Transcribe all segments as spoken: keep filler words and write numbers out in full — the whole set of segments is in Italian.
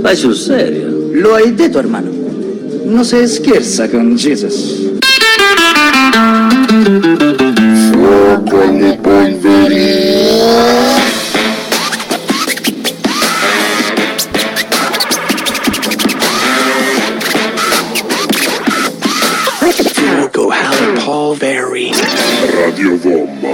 Vai sul serio. Lo hai detto, hermano? No se scherza con Jesus. Fuoco alle polveri. Fuoco alle polveri. Radio Bomba.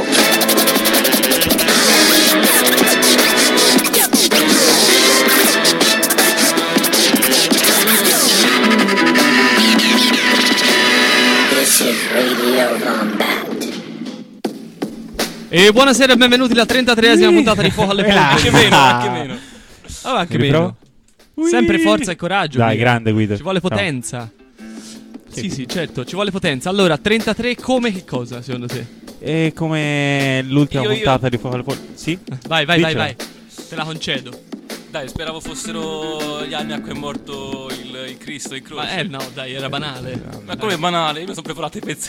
E buonasera e benvenuti alla trentatreesima puntata di Fuoco alle polveri. Anche meno, anche meno. Ah, anche meno. Sempre forza e coraggio. Dai, Guido. grande Guido. Ci vuole potenza. Sì, sì, certo, ci vuole potenza. Allora, trentatré come che cosa, secondo te? È come l'ultima Io, io. puntata di Fuoco alle polveri. Sì? Vai, vai, vai, Dicelo. vai. Te la concedo. Dai, speravo fossero gli anni a cui è morto il, il Cristo in croce. Ma eh no, dai, era banale. Ma come è banale? Io mi sono preparato i pezzi.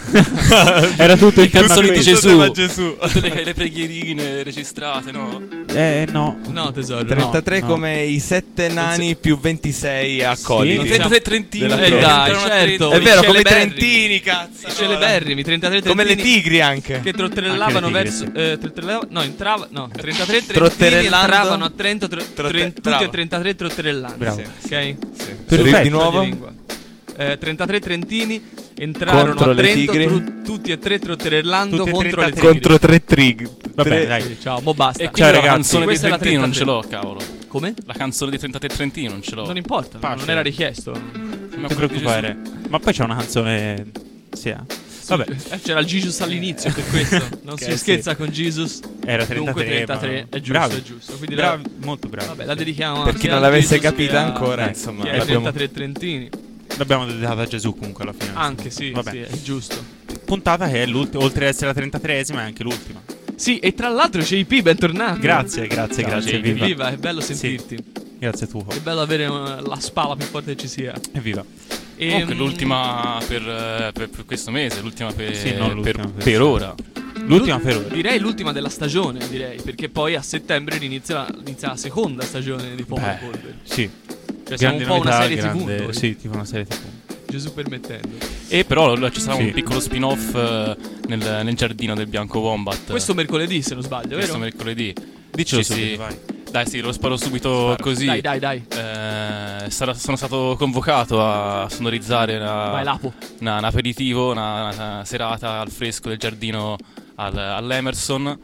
Era tutto le in canzoni di Gesù. Gesù. Tutte le, le preghierine registrate, no? Eh no. No, tesoro. trentatré no. come i sette nani più ventisei accoliti. Sì. trentatré trentini. Della Eh croce. dai, Erano certo. È i vero, come i celeberrimi. trentini, cazzo. I celeberrimi, trentatré Come le trentini tigri anche. che trotterellavano Anche le verso tigri, eh, trotterellavano, no, entrava, no, trentatré trentini Trotterellando. entravano a Trento tro, Trotte- tren- tutti bravo. e trentatré trotterellanti. Bravo. Ok? Sì. Perfetto. Di nuovo? Di lingua. Eh, trentatré trentini entrarono Contro a le Trento tigri. tru- tutti e tre trotterellando Tutti e contro le trentatré. tigri. Contro tre trig. Vabbè, tre- dai. Sì, ciao, mo basta. E quindi Ciao, la ragazzi. canzone di Questa è la Trentino non ce trentatré. l'ho, cavolo. Come? La canzone di trentatré Trentino non ce l'ho. Non importa, Pace. non era richiesto. Ma Non ti quello di preoccupare. Ma poi c'è una canzone. Sì, eh. Vabbè, Eh, c'era il Jesus all'inizio per questo. Non Ok, si sì. scherza con Jesus. era Dunque trentatré. trentatré, ma- è giusto, bravi. è giusto. Quindi Bravi, la, molto bravi. vabbè, la dedichiamo Per anche chi non a l'avesse Jesus capita che ha- ancora, eh, insomma, che ha i l'abbiamo- trentatré trentini. L'abbiamo dedicata a Gesù comunque alla fine. Anche sì, Vabbè. sì, è giusto. Puntata che è l'ultima, oltre ad essere la trentatreesima, è anche l'ultima. Sì, e tra l'altro J P, bentornato. Grazie, grazie, Ciao, grazie. J P, Viva. viva, è bello sentirti. Grazie tu. È bello avere uh, la spalla più forte che ci sia. Evviva. E, Comunque mm, l'ultima per, eh, per, per questo mese, l'ultima per, Sì, non l'ultima per, per- per ora. L'ultima per ora. Direi l'ultima della stagione, direi, perché poi a settembre inizia, inizia la seconda stagione di Fuoco alle Beh, polveri. sì. Cioè siamo un po' una serie grande, tivù, noi. Sì, tipo una serie tivù. Gesù permettendo. E però allora, ci sarà Sì. un piccolo spin-off eh, nel, nel giardino del Bianco Wombat. Questo mercoledì, se non sbaglio, questo vero? mercoledì. Dicelo Sì, subito, sì. vai. Dai, sì, lo sparo subito Spara. così. Dai, dai, dai. Eh, sarà- sono stato convocato a sonorizzare una- Vai, Lapo. una- un aperitivo, una, una serata al fresco del giardino al- all'Emerson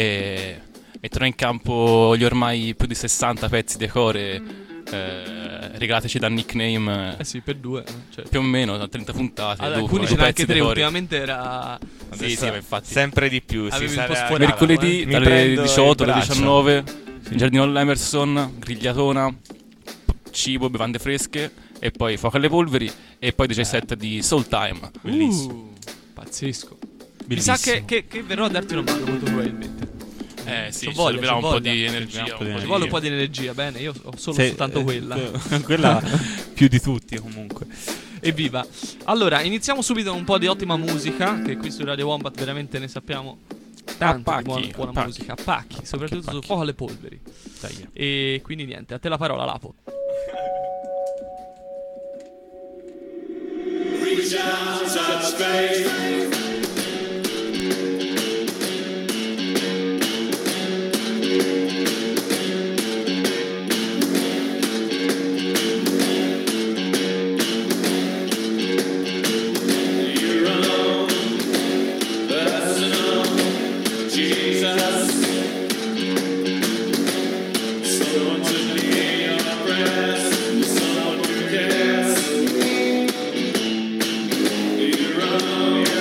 e metterò in campo gli ormai più di sessanta pezzi decore eh, regalateci da Nickname Eh sì, per due. eh, certo. più o meno da trenta puntate. Allora, dopo, alcuni eh, ce n'ha pezzi anche tre, decore. ultimamente era... Sì, Adesso sì, ma infatti. sempre di più. Si Avevi un po' sarà- sforato. Mercoledì eh. Mi dalle prendo diciotto il alle braccio. diciannove il giardino all'Emerson, grigliatona, cibo, bevande fresche e poi fuoco alle polveri e poi diciassette di Soul Time. Bellissimo. Uh, pazzesco. Mi Bellissimo. sa che, che, che verrò a darti una mano molto probabilmente. Eh sì, C'ho ci voglia, servirà c'ho un po' voglia. di Ci energia. servirà un po' un di po' Ci di- vuole un po' di energia, bene, io ho solo Se- soltanto eh, quella. quella più di tutti comunque. Evviva. Allora, iniziamo subito con un po' di ottima musica, che qui su Radio Wombat veramente ne sappiamo tanto A di buona, pacchi, buona a pacchi. musica, a pacchi, soprattutto pacchi. su Fuoco alle polveri. Dai. E quindi niente, a te la parola, Lapo. Someone who cares.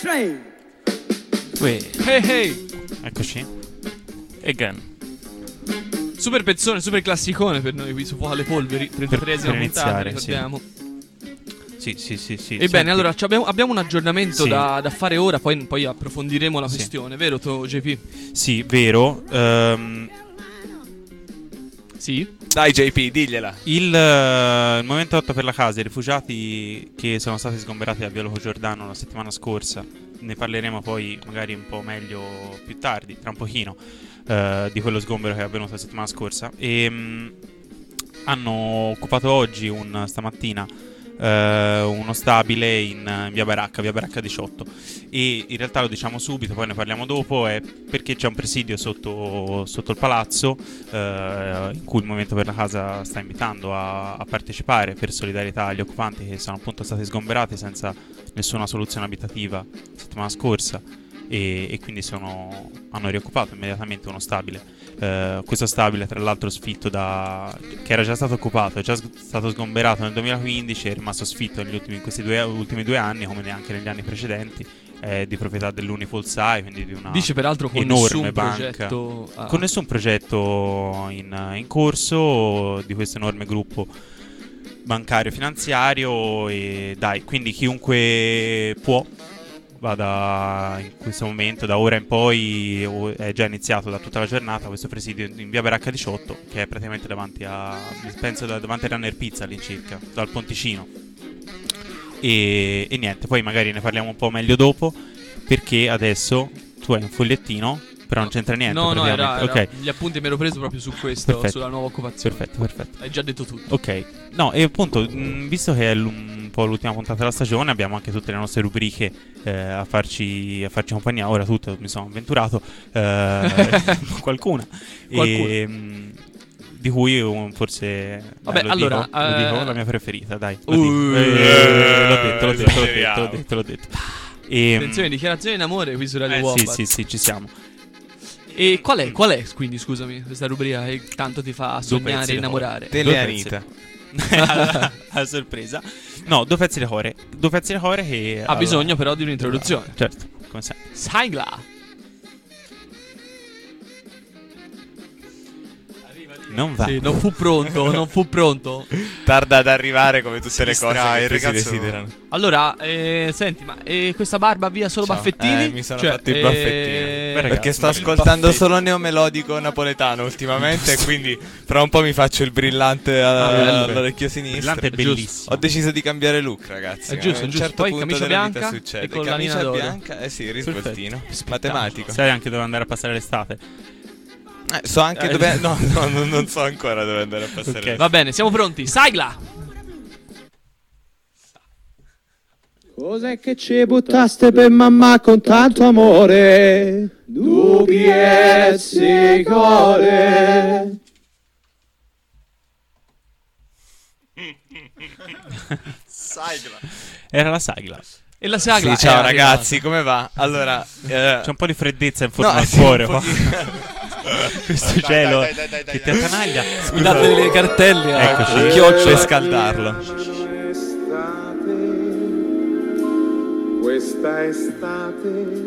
Uè, Hey hey. eccoci. Again. Super pezzone, super classicone per noi qui su Fuoco alle Polveri. trentatreesima per puntata, iniziare, ricordiamo. Sì, sì, sì, sì. Ebbene, Senti, allora ci abbiamo, abbiamo un aggiornamento Sì. da, da fare ora, poi, poi approfondiremo la Sì. questione, vero to, J P? Sì, vero. ehm, Sì? Dai J P, digliela. il, eh, il Movimento otto per la casa, i rifugiati che sono stati sgomberati da Via Loco Giordano la settimana scorsa, ne parleremo poi magari un po' meglio più tardi, tra un pochino, eh, di quello sgombero che è avvenuto la settimana scorsa. E mh, hanno occupato oggi, un, stamattina, eh, uno stabile in, in via Baracca, via Baracca diciotto. E in realtà lo diciamo subito, poi ne parliamo dopo, è perché c'è un presidio sotto, sotto il palazzo, eh, in cui il Movimento per la Casa sta invitando a, a partecipare per solidarietà agli occupanti che sono appunto stati sgomberati senza nessuna soluzione abitativa la settimana scorsa, e, e quindi sono, hanno rioccupato immediatamente uno stabile. Eh, questo stabile, tra l'altro, sfitto da che era già stato occupato, è già s- stato sgomberato nel duemilaquindici, è rimasto sfitto negli ultimi, in questi due, ultimi due anni, come neanche negli anni precedenti. È di proprietà dell'Unifolsai, quindi di una Dice peraltro con enorme nessun banca. progetto ah, Con nessun progetto in, in corso di questo enorme gruppo bancario finanziario. E dai, quindi chiunque può vada in questo momento, da ora in poi, o- è già iniziato da tutta la giornata questo presidio in via Baracca diciotto, che è praticamente davanti a, penso da- davanti a Runner Pizza all'incirca, dal Ponticino. E, e niente, poi magari ne parliamo un po' meglio dopo, perché adesso tu hai un fogliettino, però non c'entra niente. No, no, era, praticamente. era- Ok, gli appunti mi ero preso proprio su questo, Perfetto. sulla nuova occupazione. perfetto, perfetto. Hai già detto tutto. Ok, no, e appunto, mh, visto che è l- un po' l'ultima puntata della stagione, abbiamo anche tutte le nostre rubriche eh, a, farci, a farci compagnia. Ora tutto mi sono avventurato, eh, qualcuna, Qualcuna. E, mh, di cui um, forse Vabbè, dai, lo allora, dico, lo eh, dico, la mia preferita, dai. Lo Uh, dico. Eh, l'ho detto, l'ho detto, l'ho detto, l'ho speriamo. detto, l'ho detto. E, Attenzione, dichiarazione in amore qui su Radio eh, sì, Wombat. sì, sì, ci siamo. E qual è, qual è, quindi, scusami, questa rubrica che tanto ti fa pezzi sognare di e innamorare? Teleanita. a, a sorpresa. No, due pezzi di core. Due pezzi di core che Ha allora- bisogno però di un'introduzione. Certo, come sempre. Sigla. Non va. Sì, non fu pronto, non fu pronto. Tarda ad arrivare come tutte le distrae, cose che il poi si ragazzo- desiderano. Allora, eh, senti, ma eh, questa barba via solo Ciao. baffettini? Eh, mi sono Cioè, fatto il eh, baffettino. Beh, ragazzi, Perché sto ma- ascoltando baffetti. solo neomelodico napoletano ultimamente, e quindi fra un po' mi faccio il brillante a- Ah, bello. all'orecchio sinistro. Brillante è Giusto. bellissimo. Ho deciso di cambiare look, ragazzi. È giusto, A un giusto. certo Poi punto camicia della vita bianca succede. e collanina Camicia d'oro. bianca, eh sì, risvoltino. Perfetto. Matematico. Sai anche dove andare a passare l'estate. Eh, so anche Eh. dove. No, no, no, non so ancora dove andare a passare. Ok. Va bene, siamo pronti. Sigla. Cos'è che ci buttaste per mamma con tanto amore? Du pizzicore. Era la sigla. E la sigla. Sì, ciao è ragazzi, come va? Allora, eh, C'è un po' di freddezza in forma no, al sì, cuore un qua. po' di- Questo cielo che ti attanaglia. arrivata. Mi date delle cartelle. a- Eccoci. a per chiocciola. scaldarlo. Questa estate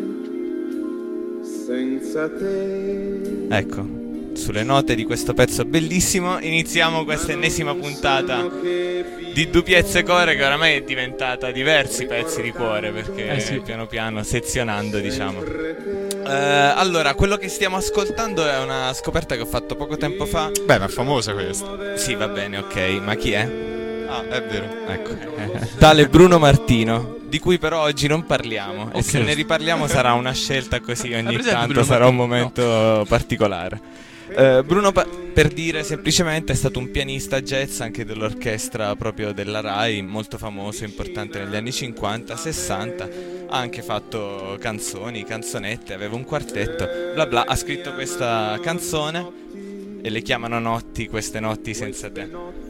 senza te. Ecco, sulle note di questo pezzo bellissimo iniziamo questa ennesima puntata di Dupiezze Core, che oramai è diventata diversi pezzi di cuore, perché Eh sì. piano piano sezionando, diciamo. Eh, allora, quello che stiamo ascoltando è una scoperta che ho fatto poco tempo fa. Beh, ma è famosa questa. Sì, va bene, ok, ma chi è? Ah, è vero. Ecco, tale Bruno Martino, di cui però oggi non parliamo. E Ok. se ne riparliamo sarà una scelta così, ogni presente tanto Bruno sarà un Martino? momento particolare. Eh, Bruno, pa- per dire semplicemente, è stato un pianista jazz anche dell'orchestra proprio della Rai, molto famoso, importante negli anni cinquanta, sessanta. Ha anche fatto canzoni, canzonette, aveva un quartetto, bla bla. Ha scritto questa canzone e le chiamano Notti, queste notti senza te.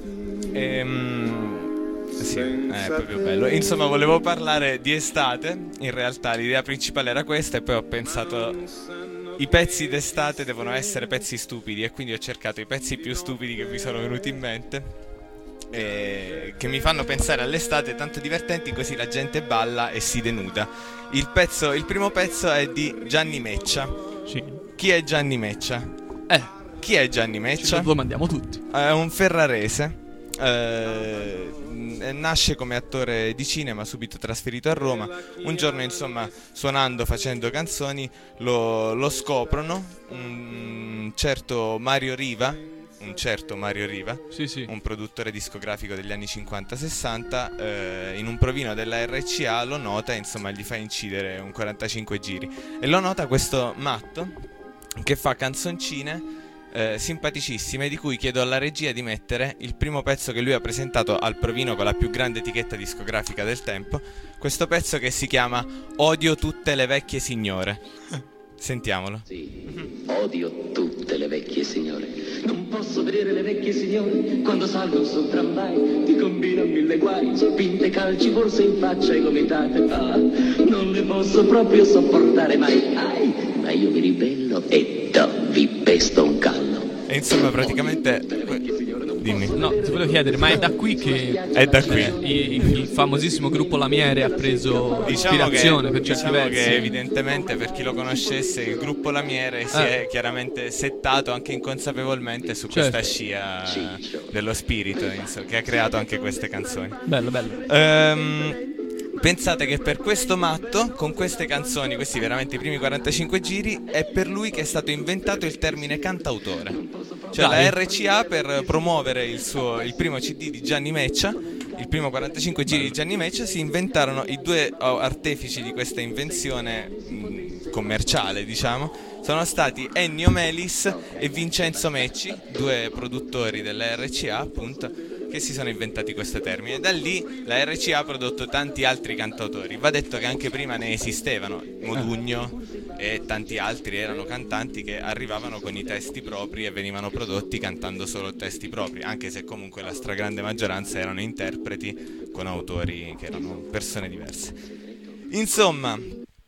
Ehm, sì, è proprio bello. Insomma, volevo parlare di estate. In realtà l'idea principale era questa, e poi ho pensato i pezzi d'estate devono essere pezzi stupidi, e quindi ho cercato i pezzi più stupidi che mi sono venuti in mente. eh, che mi fanno pensare all'estate, tanto divertenti, così la gente balla e si denuda. Il pezzo, il primo pezzo è di Gianni Meccia. Sì. Chi è Gianni Meccia? Eh, Chi è Gianni ci Meccia? lo domandiamo tutti. È un ferrarese. Eh, nasce come attore di cinema, subito trasferito a Roma. Un giorno, insomma, suonando, facendo canzoni, lo, lo scoprono un certo Mario Riva, un certo Mario Riva, Sì, sì. un produttore discografico degli anni cinquanta sessanta, eh, in un provino della R C A lo nota e insomma gli fa incidere un quarantacinque giri. E lo nota questo matto che fa canzoncine Eh, simpaticissime, di cui chiedo alla regia di mettere il primo pezzo che lui ha presentato al provino con la più grande etichetta discografica del tempo, questo pezzo che si chiama Odio tutte le vecchie signore. Sentiamolo. Sì, odio tutte le vecchie signore. Non posso vedere le vecchie signore quando salgono sul tramvai, ti combinano mille guai, spinte, calci, forse in faccia e gomitate. Ah, non le posso proprio sopportare mai. Ai, ma io mi ribello e do, vi pesto un callo. E insomma praticamente dimmi. No, ti volevo chiedere, ma è da qui che È da qui. eh, il, il famosissimo gruppo Lamiere ha preso Diciamo ispirazione che, per certi diciamo versi? che evidentemente, per chi lo conoscesse, il gruppo Lamiere si Eh. è chiaramente settato anche inconsapevolmente su Certo. questa scia dello spirito, insomma, che ha creato anche queste canzoni. Bello, bello. Ehm, pensate che per questo matto, con queste canzoni, questi veramente i primi quarantacinque giri, è per lui che è stato inventato il termine cantautore. Cioè Dai. la R C A, per promuovere il, suo, il primo C D di Gianni Meccia, il primo quarantacinque giri di Gianni Meccia, si inventarono i due oh, artefici di questa invenzione mh, commerciale, diciamo, sono stati Ennio Melis e Vincenzo Mecci, due produttori della R C A, appunto, che si sono inventati questo termine. Da lì la R C A ha prodotto tanti altri cantautori. Va detto che anche prima ne esistevano. Modugno e tanti altri erano cantanti che arrivavano con i testi propri e venivano prodotti cantando solo testi propri, anche se comunque la stragrande maggioranza erano interpreti con autori che erano persone diverse. Insomma,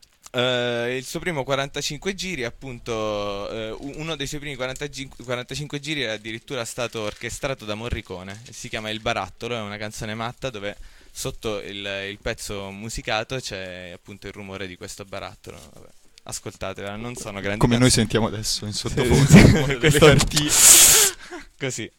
Uh, il suo primo quarantacinque giri, appunto, uh, uno dei suoi primi quarantacinque, quarantacinque giri è addirittura stato orchestrato da Morricone. Si chiama Il Barattolo, è una canzone matta dove sotto il, il pezzo musicato c'è appunto il rumore di questo barattolo. Vabbè, ascoltatela, non sono grandi Come noi canzoni. sentiamo adesso in Sì, sottofondo. sì, Le questo- cartine. Così.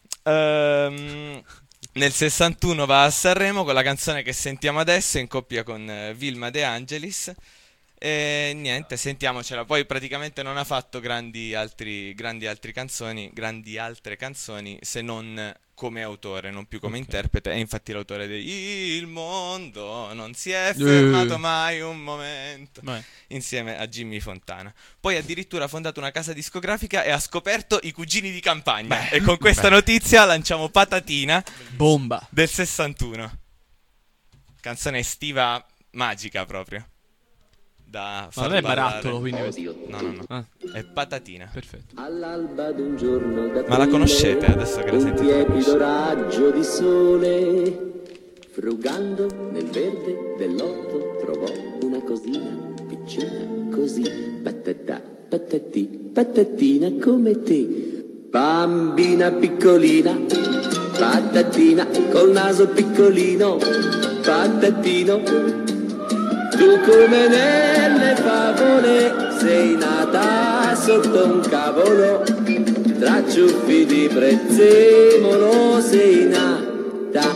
Ehm, nel sessantuno va a Sanremo con la canzone che sentiamo adesso in coppia con eh, Vilma De Angelis. E niente, sentiamocela. Poi praticamente non ha fatto grandi altri, grandi altri canzoni, grandi altre canzoni, se non come autore, non più come interprete. E infatti l'autore di Il mondo non si è fermato mai un momento, Beh. insieme a Jimmy Fontana. Poi addirittura ha fondato una casa discografica e ha scoperto I Cugini di Campagna. E con questa notizia lanciamo Patatina Bomba. del sessantuno. Canzone estiva magica proprio. Da Ma far non è ballare. barattolo, quindi questo. Odio No, no, no. Ah, È Patatina. perfetto. all'alba d'un giorno da Ma la conoscete adesso che la un sentite? la tiepido conoscete? raggio di sole, frugando nel verde dell'orto, trovò una cosina piccina così, patatà, patati, patatina come te, bambina piccolina, patatina col naso piccolino, patatino. Tu come nelle favole sei nata sotto un cavolo, tra ciuffi di prezzemolo sei nata.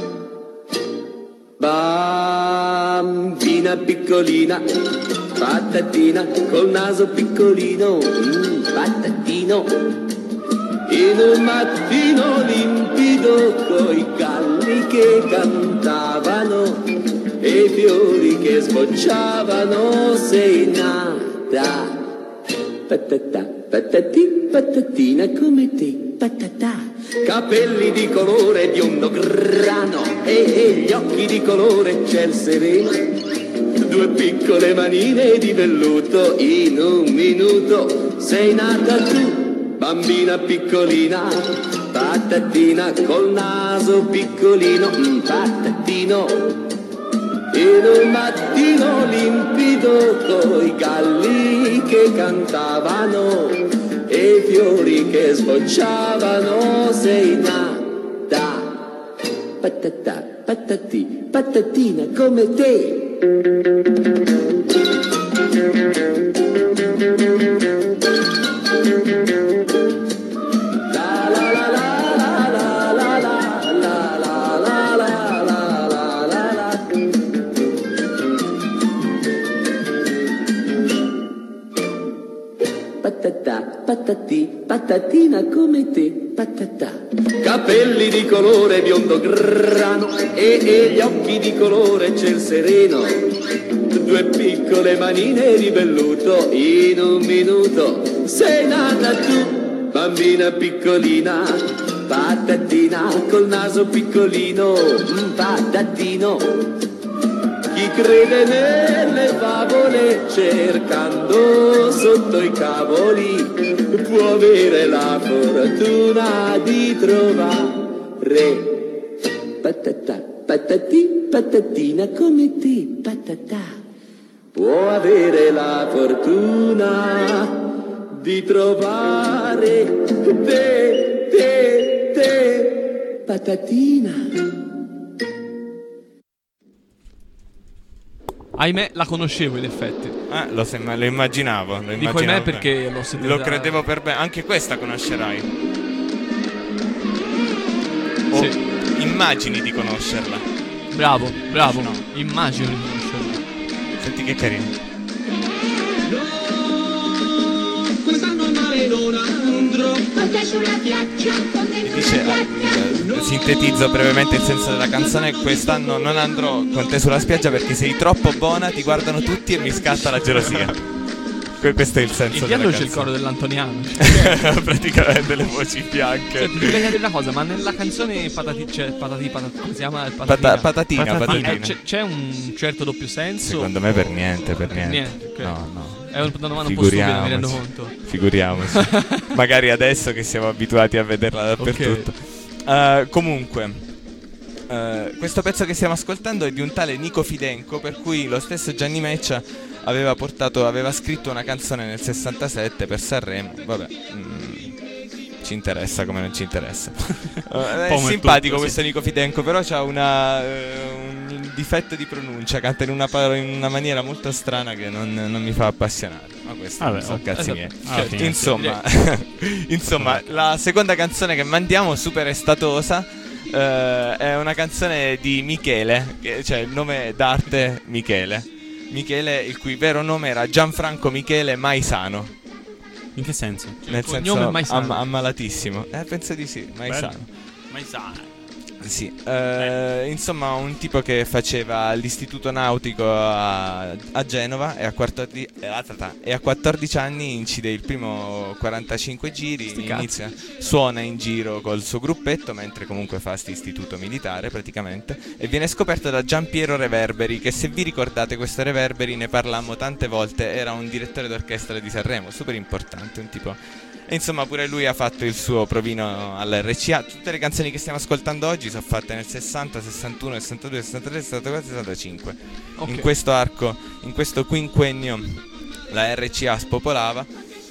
Bambina piccolina, patatina col naso piccolino, mm, patatino. In un mattino limpido coi galli che cantavano e i fiori che sbocciavano sei nata. Patatà, patati, patatina come te, patatà. Capelli di colore biondo grano e, e gli occhi di colore ciel sereno. Due piccole manine di velluto, in un minuto sei nata tu, bambina piccolina, patatina col naso piccolino, mm, patatino. In un mattino limpido coi galli che cantavano e i fiori che sbocciavano sei nata. patatà, patatì, patatina come te. Patatà, patatì, patatina come te, patatà. Capelli di colore biondo grano e, e gli occhi di colore ciel sereno. Due piccole manine di velluto, in un minuto sei nata tu, bambina piccolina, patatina col naso piccolino, patatino. Chi crede nelle favole cercando sotto i cavoli può avere la fortuna di trovare patatà, patatì, patatina come te, patatà. Può avere la fortuna di trovare te, te, te, patatina. Ahimè, la conoscevo in effetti. Ah, lo, sem- lo immaginavo. Lo Dico immaginavo ahimè perché bene. l'ho sentita. Lo credevo per bene. Anche questa conoscerai. O Sì. immagini di conoscerla. Bravo, bravo. No. Immagino di conoscerla. Senti che carino. Quest'anno al mare non andrò. Con te sulla piaggia, con te Dice, sulla ah, piaggia. eh, sintetizzo brevemente il senso della canzone. Quest'anno non andrò con te sulla spiaggia perché sei troppo buona, ti guardano tutti e mi scatta la gelosia. Que- Questo è il senso In della dietro c'è il canzone. coro dell'Antoniano. Praticamente le voci bianche. Cioè, ti devo dire una cosa, ma nella canzone patati, cioè, patati, patati, come si chiama? Pata- Patatina. patatina, patatina. Eh, c'è, c'è un certo doppio senso? Secondo me per niente, per niente. Niente, ok. No, no. È una domanda un po' stupida, mi rendo conto. Figuriamoci. Magari adesso che siamo abituati a vederla dappertutto. Uh, comunque, uh, questo pezzo che stiamo ascoltando è di un tale Nico Fidenco, per cui lo stesso Gianni Meccia aveva portato, aveva scritto una canzone nel sessantasette per Sanremo. Vabbè, mm, ci interessa come non ci interessa. Uh, è come simpatico tutto, questo sì. Nico Fidenco, però c'ha una, uh, un difetto di pronuncia, canta in una, par- in una maniera molto strana che non, non mi fa appassionare. Ma questo Vabbè, sono oh, cazzi esatto. miei. Alla fine, Insomma, insomma, la seconda canzone che mandiamo, super estatosa, eh, è una canzone di Michele, che, cioè il nome d'arte Michele. Michele, il cui vero nome era Gianfranco Michele Maisano. In che senso? Nel il cognome senso è Maisano. am- ammalatissimo. Eh, penso di sì, Maisano. Maisano. Sì, eh, insomma un tipo che faceva l'istituto nautico a, a Genova e a, quattordici, e a quattordici anni incide il primo quarantacinque giri, Sti inizia, suona in giro col suo gruppetto mentre comunque fa sti istituto militare praticamente, e viene scoperto da Giampiero Reverberi, che se vi ricordate questo Reverberi ne parlammo tante volte, era un direttore d'orchestra di Sanremo, super importante, un tipo... E insomma pure lui ha fatto il suo provino all'R C A. Tutte le canzoni che stiamo ascoltando oggi sono fatte nel sessanta, sessantuno, sessantadue, sessantatré, sessantaquattro, sessantacinque. Ok. In questo arco, in questo quinquennio la R C A spopolava.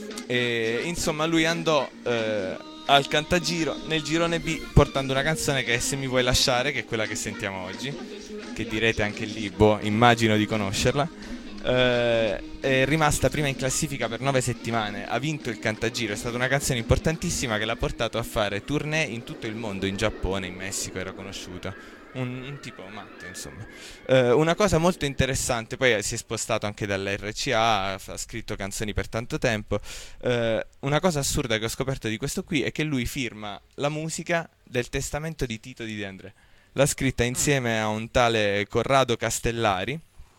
E insomma lui andò eh, al Cantagiro nel girone B portando una canzone che è Se mi vuoi lasciare, che è quella che sentiamo oggi, che direte anche lì, boh, immagino di conoscerla. Uh, è rimasta prima in classifica per nove settimane, ha vinto il Cantagiro, è stata una canzone importantissima che l'ha portato a fare tournée in tutto il mondo, in Giappone, in Messico era conosciuta, un, un tipo matto insomma. Uh, una cosa molto interessante, poi si è spostato anche dall'R C A, ha scritto canzoni per tanto tempo. Uh, una cosa assurda che ho scoperto di questo qui è che lui firma la musica del testamento di Tito di De André, l'ha scritta insieme a un tale Corrado Castellari.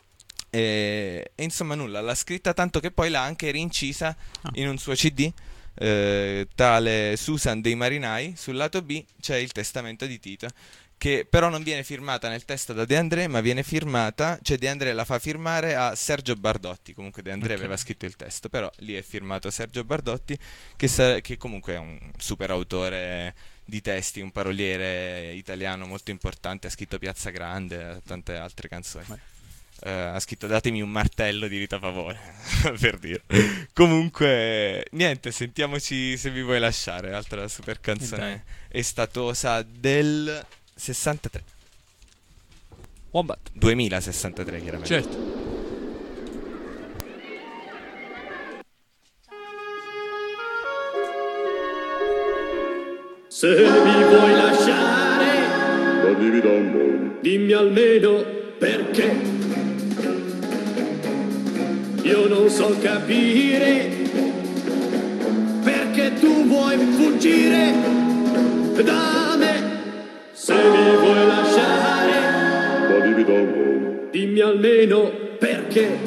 E, e insomma nulla, l'ha scritta tanto che poi l'ha anche rincisa Ah. in un suo C D, eh, tale Susan dei Marinai. Sul lato B c'è il testamento di Tito, che però non viene firmata nel testo da De André, ma viene firmata, cioè De André la fa firmare a Sergio Bardotti. Comunque De André Ok. aveva scritto il testo, però lì è firmato Sergio Bardotti, che, sa- che comunque è un super autore di testi, un paroliere italiano molto importante, ha scritto Piazza Grande, tante altre canzoni. Uh, ha scritto Datemi un martello di Rita Pavone per dire. Comunque niente, sentiamoci Se mi vuoi lasciare, altra super canzone estatosa del sessantatré. Wombat. duemilasessantatré, chiaramente. Certo. Se mi vuoi lasciare, dimmi almeno perché. Io non so capire perché tu vuoi fuggire da me. Se mi vuoi lasciare, dimmi almeno perché.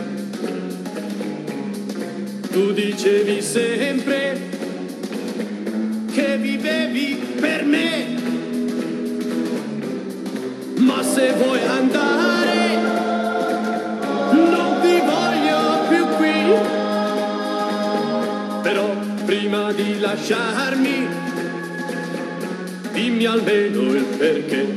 Tu dicevi sempre che vivevi per me, ma se vuoi andare non ti voglio più qui. Però prima di lasciarmi dimmi almeno il perché.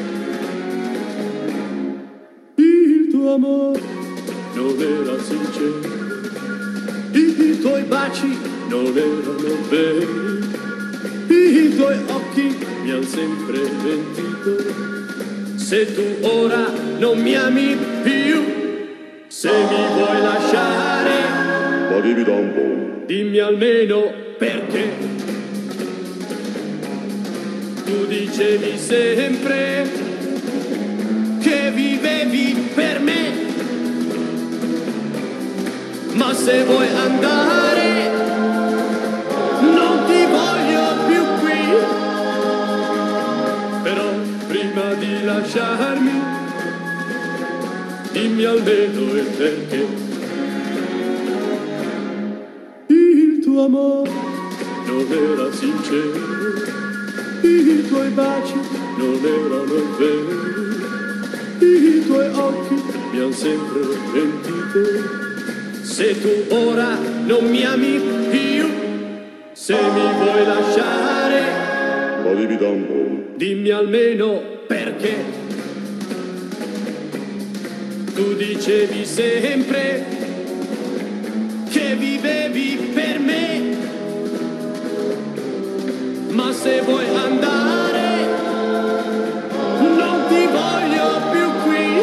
Il tuo amore non era sincero, i tuoi baci non erano veri, i tuoi occhi mi han sempre mentito. Se tu ora non mi ami più, se mi vuoi lasciare, dimmi almeno perché. Tu dicevi sempre che vivevi per me, ma se vuoi andare non ti voglio più qui. Però prima di lasciarmi dimmi almeno il perché. Il tuo amore non era sincero, i tuoi baci non erano veri, i tuoi occhi mi han sempre mentito. Se tu ora non mi ami più, se mi vuoi lasciare, dimmi almeno perché. Tu dicevi sempre che vivevi per me, ma se vuoi andare non ti voglio più qui.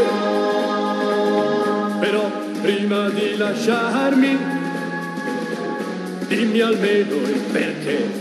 Però prima di lasciarmi dimmi almeno il perché.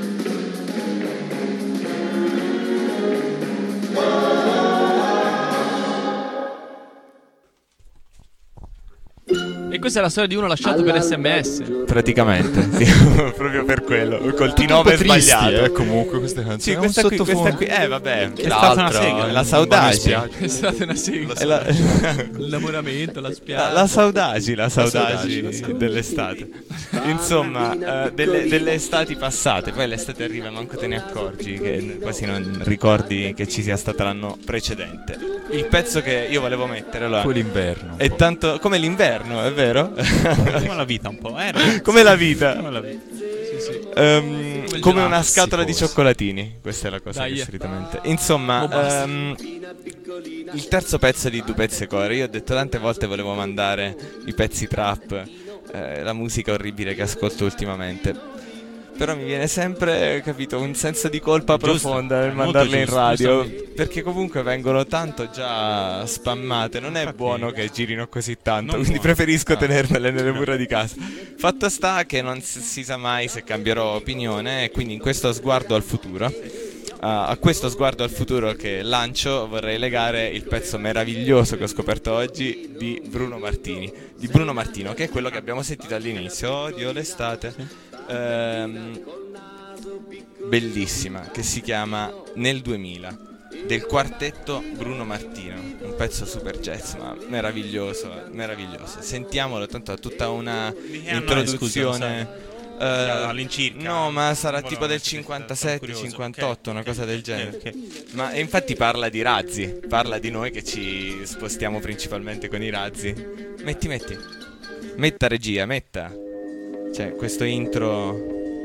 E questa è la storia di uno lasciato per S M S. Praticamente, sì, proprio per quello. Col T nove sbagliato. Eh, comunque queste canzoni. Sì, È questa un qui, sottofondo. questa qui, eh vabbè, È tra stata una l'altro, sega, la non saudade. È stata una sigla. È la, L'innamoramento, la spiaggia. la, la saudagi, la saudagi saudagi, la saudagi. dell'estate. Insomma, eh, delle, delle estati passate, poi l'estate arriva, manco te ne accorgi, che quasi non ricordi che ci sia stata l'anno precedente. Il pezzo che io volevo mettere, allora, Quell'inverno. è tanto come l'inverno, è vero? Come la vita un po', eh? ragazzi? Come la vita. Come la vita. Sì, sì. Ehm, Come il come gelato, una scatola di forse. cioccolatini. Questa è la cosa Dai, che eh. solitamente. Oh, Insomma, basta. ehm, il terzo pezzo di Due Pezze Core. Io ho detto tante volte volevo mandare i pezzi trap, eh, la musica orribile che ascolto ultimamente. Però mi viene sempre, capito, un senso di colpa Giusto, profonda nel molto mandarle in giusto, radio. giustamente. Perché comunque vengono tanto già spammate. Non è Infatti- buono che girino così tanto. Non Quindi buono. preferisco Ah. tenermele nelle mura di casa. Fatto sta che non si, si sa mai se cambierò opinione. E quindi in questo sguardo al futuro, uh, a questo sguardo al futuro che lancio, vorrei legare il pezzo meraviglioso che ho scoperto oggi di Bruno Martini. Di Bruno Martino, che è quello che abbiamo sentito all'inizio. Odio l'estate. Ehm, bellissima, che si chiama Nel duemila, del quartetto Bruno Martino. Un pezzo super jazz, ma meraviglioso, meraviglioso. Sentiamolo, tanto ha tutta una Di che anno è, scusa, introduzione. lo eh, all'incirca. no, ma sarà Volevo tipo del essere- sono cinquantasette curioso. cinquantotto, Ok, una ok, cosa del ok, genere. ok. Ma e infatti parla di razzi, parla di noi che ci spostiamo principalmente con i razzi. Metti, metti. Metta regia, metta. Cioè, questo intro.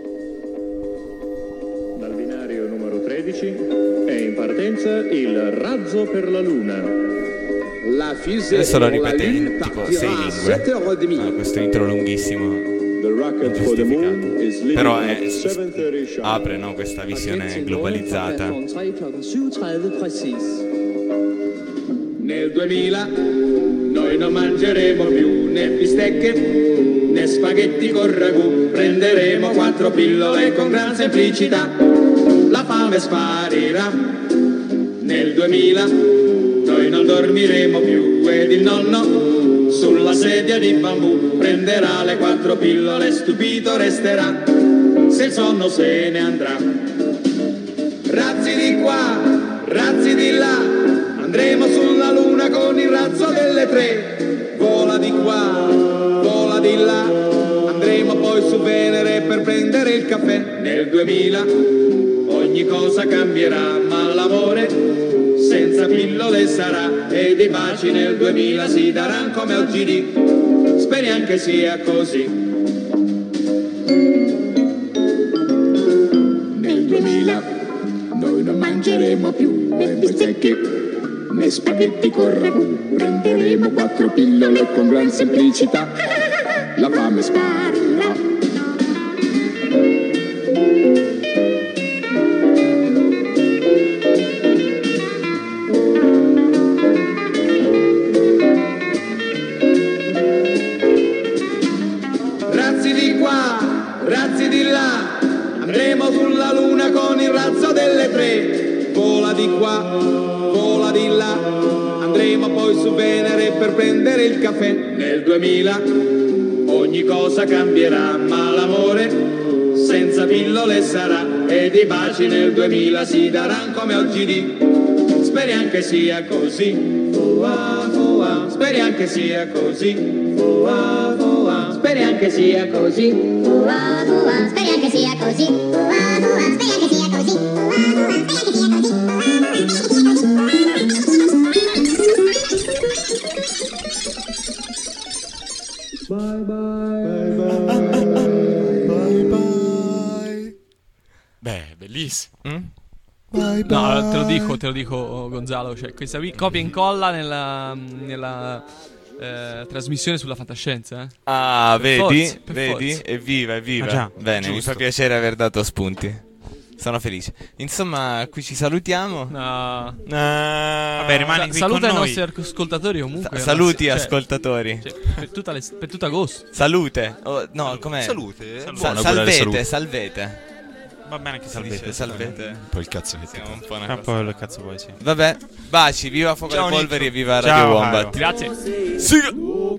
Dal binario numero tredici è in partenza il razzo per la luna. La fusée Adesso lo pour la ripete in lune tipo partira sei à lingue. sept heures trente. Ah, questo intro lunghissimo. Però è, apre, no, questa visione globalizzata. Nel duemila noi non mangeremo più né bistecche né spaghetti con ragù, prenderemo quattro pillole con gran semplicità, la fame sparirà. Nel duemila noi non dormiremo più ed il nonno sulla sedia di bambù prenderà le quattro pillole, stupito resterà se il sonno se ne andrà. Razzi di qua, razzi di là, andremo sulla luna con il razzo delle tre. Vola di qua, vola di là, andremo poi su Venere per prendere il caffè. Nel duemila ogni cosa cambierà, ma l'amore senza pillole sarà, e dei baci nel duemila si daranno come oggi di. Speriamo che sia così. Nel duemila noi non mangeremo più né bistecche né spaghetti con ragù, prenderemo quattro pillole con gran semplicità, la fame sparirà. Razzi di qua, razzi di là, andremo sulla luna con il razzo delle tre. Vola di qua, vola di là, andremo poi su Venere per prendere il caffè. Nel duemila ogni cosa cambierà, ma l'amore senza pillole sarà, ed i baci nel duemila si daranno come oggi di. Speriamo che sia così, voa, voa. Speriamo che sia così, voa, voa. Speriamo che sia così, voa, voa. Speriamo che sia così, voa, voa. Speriamo che sia così, voa, voa. Speriamo che sia così. Bye bye, bye bye, bye bye. Beh, bellissimo. Mm? Bye bye. No, te lo dico, te lo dico, Gonzalo. Cioè, questa qui copia e incolla nella, nella eh, trasmissione sulla fantascienza. Eh? Ah, Per vedi? forza, per Vedi? forza. Evviva, evviva. Ah, già, Bene, giusto. mi fa piacere aver dato spunti. Sono felice. Insomma, qui ci salutiamo. No. Ah, Vabbè, rimani Sa- qui saluta con i noi. nostri ascoltatori comunque. sa- saluti Cioè, ascoltatori. cioè, per, tutta le- per tutto agosto. Salute. Oh, no, com'è? Salute. Sa- Buono curare salvete, salute. salvete. Va bene che Si salvete. dice salvete. Un po' il cazzo che ti Siamo un po' una Ah, cosa. poi che cazzo vuoi, sì. Vabbè, baci, viva Fuoco Ciao, alle Polveri Nick. e viva Ciao, Radio Jairo. Wombat. Grazie. Sigla.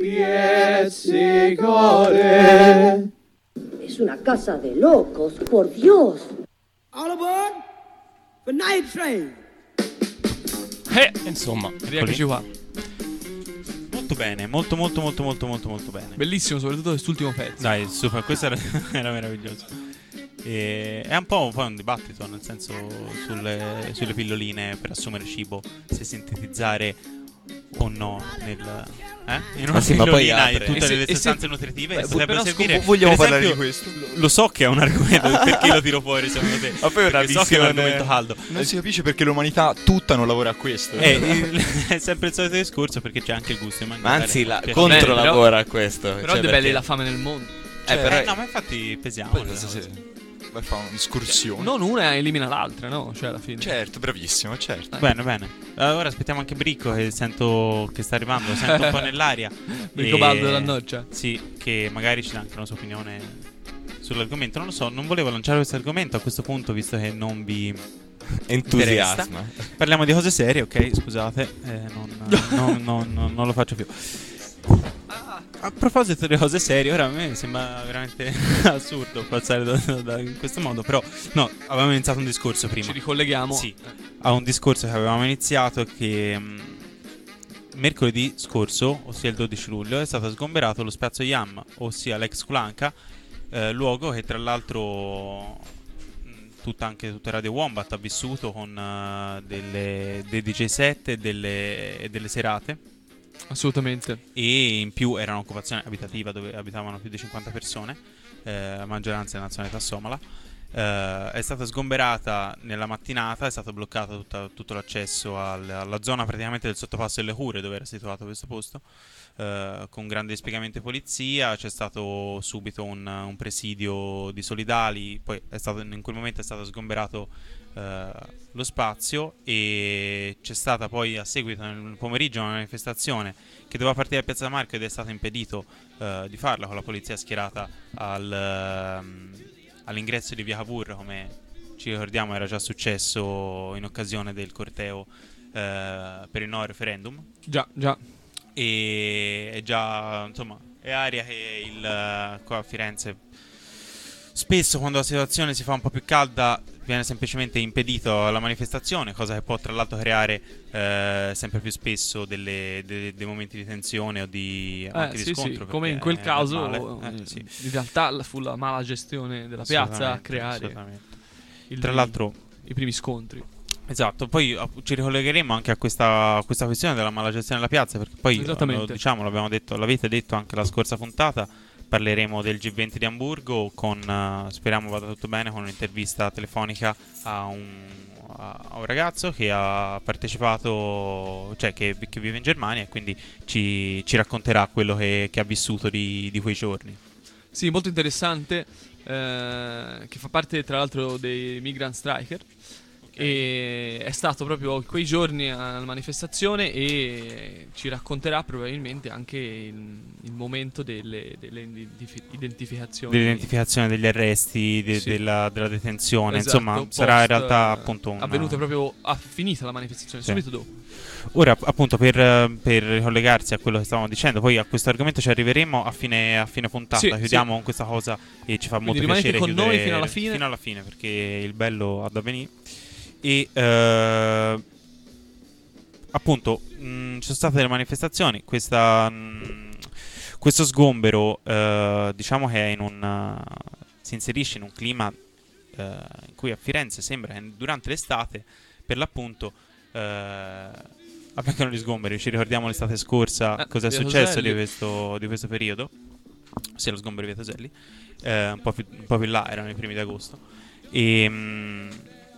Es una casa de locos, por Dios. All aboard the night train. Eh, Insomma, rieccoci qua. Molto bene, molto molto molto molto molto molto bene. Bellissimo, soprattutto quest'ultimo pezzo. Dai, super, questo era, era meraviglioso. E è un po' poi un dibattito, nel senso, sulle, sulle pilloline per assumere cibo, se sintetizzare o no nel, eh? In una Ma sì, ma poi pillolina apre. e tutte E se- le e se- sostanze nutritive Beh, potrebbero però servire. scopo- vogliamo Per parlare esempio, di questo? Lo, lo so che è un argomento, perché lo tiro fuori secondo te? Ma poi una Perché so che è un visione- argomento caldo. Non si capisce perché l'umanità tutta non lavora a questo. Eh, il- è sempre il solito discorso, perché c'è anche il gusto di Ma mangiare. anzi, la, Piace- contro Beh, però- lavora a questo. Però cioè, è belli perché- la fame nel mondo. Eh, però Eh, no, ma infatti pesiamo. Poi cosa se- Vai a fare un'escursione. Non una elimina l'altra, no? Cioè, alla fine. Certo, bravissimo, certo. Bene, bene. Allora aspettiamo anche Bricco, che sento che sta arrivando, lo sento un po' nell'aria. Bricco E- Baldo della Noccia. Sì, che magari ci dà anche una sua opinione sull'argomento. Non lo so, non volevo lanciare questo argomento a questo punto, visto che non vi entusiasma. interessa. Parliamo di cose serie, ok? Scusate, eh, non, non- non- non- non lo faccio più. A proposito di cose serie, ora a me sembra veramente assurdo passare da, da- in questo modo, però no, avevamo iniziato un discorso prima. Ci ricolleghiamo. Sì, a un discorso che avevamo iniziato che mh, mercoledì scorso, ossia il dodici luglio, è stato sgomberato lo Spiazzo Yam, ossia l'ex Culanca, eh, luogo che tra l'altro mh, tutta, anche tutta Radio Wombat ha vissuto con eh, delle, dei D J set e delle, e delle serate. Assolutamente. E in più era un'occupazione abitativa dove abitavano più di cinquanta persone, eh, maggioranza della nazionalità somala. eh, è stata sgomberata nella mattinata, è stato bloccato tutta, tutto l'accesso al, alla zona praticamente del sottopasso delle Cure dove era situato questo posto, eh, con grande dispiegamento di polizia. C'è stato subito un, un presidio di solidali, poi è stato, in quel momento è stato sgomberato eh, lo spazio, e c'è stata poi a seguito nel pomeriggio una manifestazione che doveva partire da Piazza Marco ed è stato impedito eh, di farla, con la polizia schierata al, um, all'ingresso di Via Cavour, come ci ricordiamo era già successo in occasione del corteo eh, per il no al referendum. Già, già. E è già, insomma, è aria che il, qua a Firenze spesso, quando la situazione si fa un po' più calda, viene semplicemente impedito la manifestazione, cosa che può tra l'altro creare eh, sempre più spesso delle, delle, dei momenti di tensione o di, eh, anche sì, di scontro. sì. Come in quel caso, eh, sì. in realtà fu la mala gestione della piazza a creare il, tra l'altro i primi scontri. Esatto, poi uh, ci ricollegheremo anche a questa, questa questione della mala gestione della piazza, perché poi lo, diciamo, l'abbiamo detto, l'avete detto anche la scorsa puntata. Parleremo del G venti di Amburgo con, uh, speriamo vada tutto bene, con un'intervista telefonica a un, a un ragazzo che ha partecipato, cioè che, che vive in Germania, e quindi ci, ci racconterà quello che, che ha vissuto di, di quei giorni. Sì, molto interessante, eh, che fa parte tra l'altro dei Migrant Striker. E è stato proprio quei giorni alla manifestazione e ci racconterà probabilmente anche il, il momento delle, delle identificazioni dell'identificazione degli arresti, de, sì. della, della detenzione. Esatto, insomma post, sarà in realtà appunto una... avvenuta proprio a finita la manifestazione, sì. subito dopo. Ora appunto per, per ricollegarsi a quello che stavamo dicendo, poi a questo argomento ci arriveremo a fine, a fine puntata, sì, chiudiamo sì. con questa cosa e ci fa Quindi molto piacere con chiudere noi fino alla fine fino alla fine, perché il bello ha da venire. E eh, appunto mh, ci sono state delle manifestazioni. Questa, mh, questo sgombero eh, diciamo che è in un, uh, si inserisce in un clima uh, in cui a Firenze sembra che durante l'estate per l'appunto uh, avvengono gli sgomberi. Ci ricordiamo l'estate scorsa eh, cosa è successo di questo, di questo periodo, ossia lo sgombero di Via Toselli, eh, un, po più, un po' più là, erano i primi di agosto. E mh,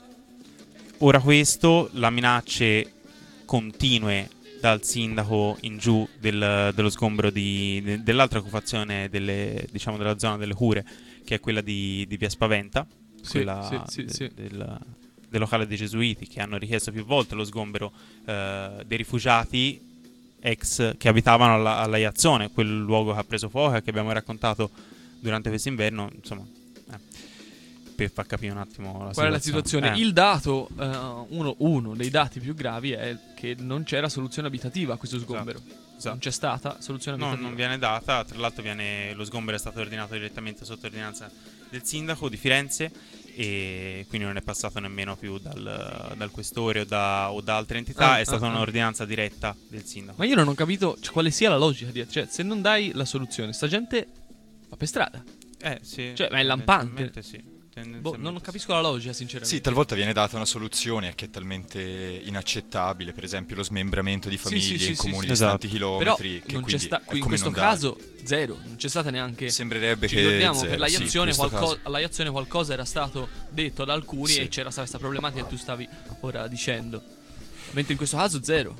ora questo, la minacce continue dal sindaco in giù del, dello sgombero di, de, dell'altra occupazione delle, diciamo della zona delle Cure, che è quella di, di Via Spaventa, sì, quella sì, de, sì, sì. Del, del locale dei Gesuiti, che hanno richiesto più volte lo sgombero eh, dei rifugiati ex che abitavano alla, alla Iazzone, quel luogo che ha preso fuoco e che abbiamo raccontato durante quest'inverno, insomma, per far capire un attimo la qual è la situazione. situazione. Eh. Il dato, uh, uno, uno dei dati più gravi è che non c'era soluzione abitativa a questo sgombero. Esatto. Esatto. Non c'è stata soluzione abitativa. No, non viene data. Tra l'altro viene, lo sgombero è stato ordinato direttamente sotto ordinanza del sindaco di Firenze, e quindi non è passato nemmeno più dal, dal questore o da, o da altre entità. Ah, è stata ah, un'ordinanza diretta del sindaco. Ma io non ho capito, cioè, quale sia la logica di, cioè, se non dai la soluzione, sta gente va per strada. Eh sì. Cioè, ma è lampante. Sì. Boh, non capisco la logica, sinceramente. Sì, talvolta viene data una soluzione che è talmente inaccettabile, per esempio lo smembramento di famiglie sì, sì, in sì, comuni sì, di esatto. tanti chilometri. Però che non c'è sta- è in questo caso zero, non c'è stata neanche. Sembrerebbe ci che ricordiamo zero, per la Iazione, sì, qualco- alla Iazione qualcosa era stato detto da alcuni, sì. e c'era stata questa problematica che tu stavi ora dicendo. Mentre in questo caso zero.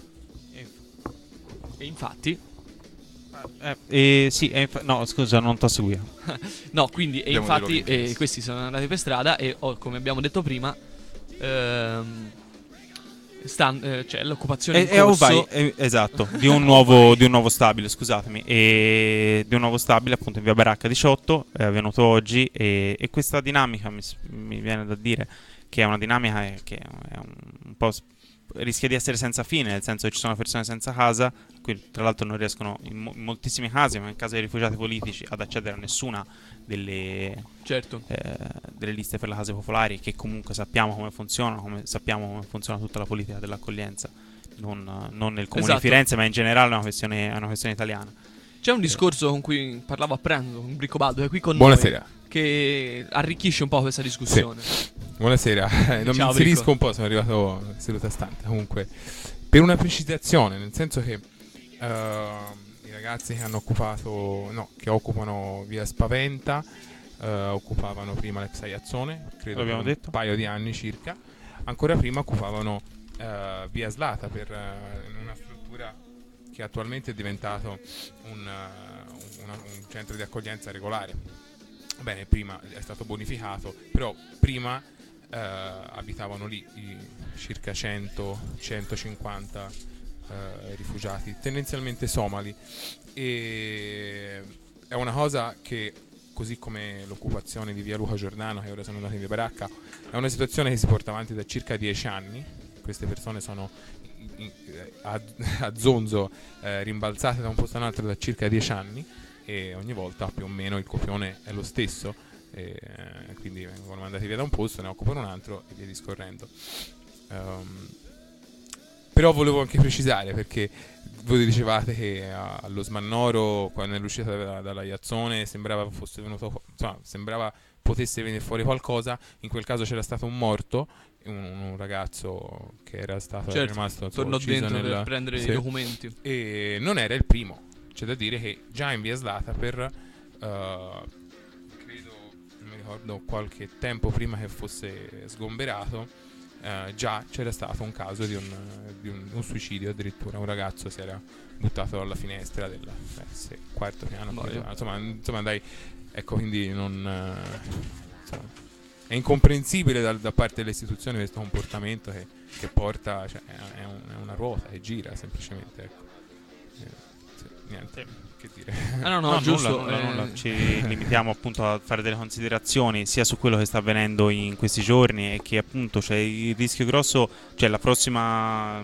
E infatti Eh, eh, sì, eh, inf- no, scusa, non ti ho seguito. no, quindi e Abbiamo infatti dei eh, questi sono andati per strada e oh, come abbiamo detto prima, ehm, stan- eh, c'è l'occupazione E, in e oh, corso. vai, eh, esatto, di un, nuovo, di un nuovo stabile, scusatemi, e di un nuovo stabile appunto in via Baracca diciotto, è avvenuto oggi, e, e questa dinamica mi, mi viene da dire che è una dinamica che è un, un po' sp- rischia di essere senza fine, nel senso che ci sono persone senza casa, qui tra l'altro non riescono in, mo- in moltissimi casi, ma in caso di rifugiati politici, ad accedere a nessuna delle, certo. eh, delle liste per le case popolari, che comunque sappiamo come funzionano, come sappiamo come funziona tutta la politica dell'accoglienza, non, non nel comune esatto. di Firenze, ma in generale è una questione, è una questione italiana. C'è un discorso con cui parlavo a pranzo, un Bricobado, è qui con Buonasera. noi, che arricchisce un po' questa discussione. Sì. Buonasera, non Ciao, mi inserisco Brico. un po', sono arrivato seduta stante. Comunque, per una precisazione, nel senso che uh, i ragazzi che hanno occupato, no, che occupano via Spaventa, uh, occupavano prima l'ex Aiazzone, credo L'abbiamo per detto. un paio di anni circa. Ancora prima occupavano uh, via Slata, per uh, una struttura che attualmente è diventato un, uh, una, un centro di accoglienza regolare. Bene, prima è stato bonificato, però prima uh, abitavano lì i circa cento centocinquanta uh, rifugiati, tendenzialmente somali, e è una cosa che, così come l'occupazione di via Luca Giordano, che ora sono andati in via Baracca, è una situazione che si porta avanti da circa dieci anni. Queste persone sono in, a, a zonzo eh, rimbalzate da un posto all'altro da circa dieci anni, e ogni volta più o meno il copione è lo stesso, e, eh, quindi vengono mandati via da un posto, ne occupano un altro e via discorrendo. Um, però volevo anche precisare, perché voi dicevate che allo Smannoro, quando è l'uscita da, dalla Iazzone, sembrava fosse venuto, insomma, sembrava potesse venire fuori qualcosa. In quel caso c'era stato un morto, un, un ragazzo che era stato certo, rimasto tornò ucciso dentro nella, per prendere sì, i documenti, e non era il primo. C'è da dire che già in via Slata, per uh, credo, non mi ricordo, qualche tempo prima che fosse sgomberato, Uh, già c'era stato un caso di un, di un, un suicidio, addirittura un ragazzo si era buttato dalla finestra del eh, sì, quarto piano, Boia. insomma, insomma dai, ecco, quindi non uh, insomma, è incomprensibile da, da parte delle istituzioni questo comportamento che, che porta, cioè, è, un, è una ruota che gira semplicemente, ecco. eh, sì, niente che dire. Ah, no, no, no, giusto, nulla, nulla, eh... nulla. Ci limitiamo appunto a fare delle considerazioni sia su quello che sta avvenendo in questi giorni, e che appunto c'è il rischio grosso, cioè la prossima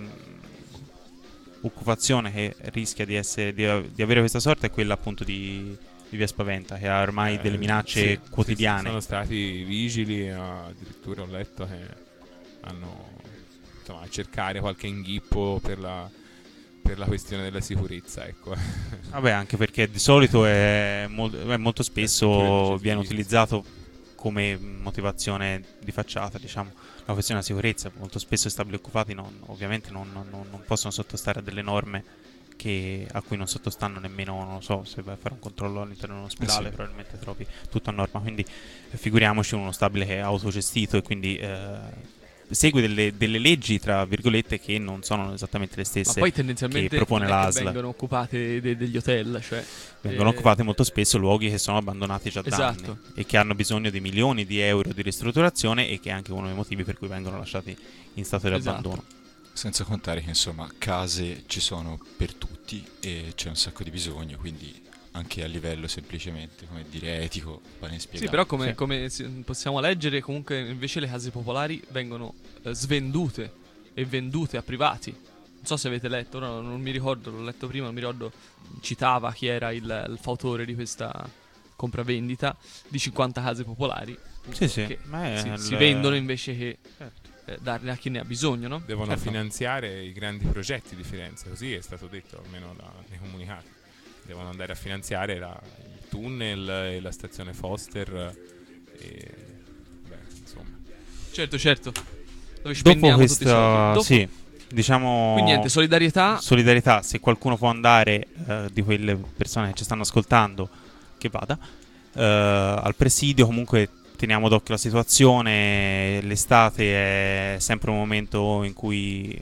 occupazione che rischia di essere di, di avere questa sorte è quella appunto di, di via Spaventa, che ha ormai Eh, delle minacce sì, quotidiane. sì, sì, sono stati vigili, addirittura ho letto che hanno, insomma, a cercare qualche inghippo per la per la questione della sicurezza, ecco. Vabbè, anche perché di solito è, mol- è molto spesso viene utilizzato come motivazione di facciata, diciamo, la questione della sicurezza. Molto spesso i stabili occupati non, ovviamente non, non, non possono sottostare a delle norme che, a cui non sottostanno nemmeno, non lo so, se vai a fare un controllo all'interno di un ospedale, eh sì, probabilmente trovi tutto a norma, quindi eh, figuriamoci uno stabile che è autogestito e quindi eh, segue delle, delle leggi, tra virgolette, che non sono esattamente le stesse. Ma poi tendenzialmente che propone non è l'A che S L. vengono occupate de- degli hotel, cioè Vengono eh, occupati molto spesso luoghi che sono abbandonati già da esatto. anni e che hanno bisogno di milioni di euro di ristrutturazione, e che è anche uno dei motivi per cui vengono lasciati in stato di Esatto. abbandono. Senza contare che insomma case ci sono per tutti e c'è un sacco di bisogno, quindi anche a livello semplicemente, come dire, etico, va inspiegato. Sì, però come, Sì. come si- possiamo leggere, comunque invece le case popolari vengono eh, svendute e vendute a privati. Non so se avete letto, ora non mi ricordo, l'ho letto prima, non mi ricordo, citava chi era il, il fautore di questa compravendita di cinquanta case popolari. Sì, sì, che ma è si, il- si vendono invece che eh, darle a chi ne ha bisogno, no? Devono Certo. finanziare i grandi progetti di Firenze, così è stato detto almeno da, nei comunicati. Devono andare a finanziare la, il tunnel e la stazione Foster e, beh, insomma. Certo, certo. Dove Dopo spendiamo tutti i soldi. questa, Dopo- sì, diciamo, Quindi niente, solidarietà. solidarietà, se qualcuno può andare, eh, di quelle persone che ci stanno ascoltando, che vada eh, al presidio. Comunque teniamo d'occhio la situazione, l'estate è sempre un momento in cui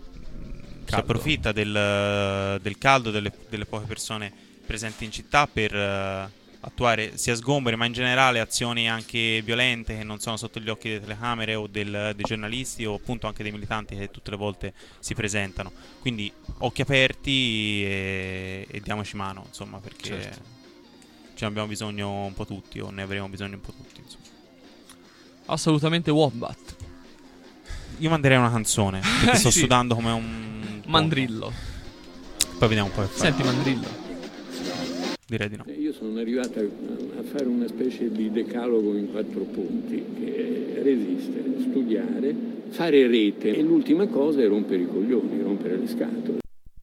si Caldo. approfitta del, del caldo, delle, delle poche persone presenti in città per eh, attuare sia sgomberi, ma in generale azioni anche violente che non sono sotto gli occhi delle telecamere o del, dei giornalisti, o appunto anche dei militanti che tutte le volte si presentano. Quindi occhi aperti e, e diamoci mano, insomma, perché Certo. ce ne abbiamo bisogno un po' tutti, o ne avremo bisogno un po' tutti, insomma. Assolutamente Wombat. Io manderei una canzone, perché sto Sì. sudando come un Mandrillo. Poi vediamo un po' che fa. Senti Mandrillo. Direi di no. Io sono arrivato a, a fare una specie di decalogo in quattro punti, che è resistere, studiare, fare rete, e l'ultima cosa è rompere i coglioni, rompere le scatole.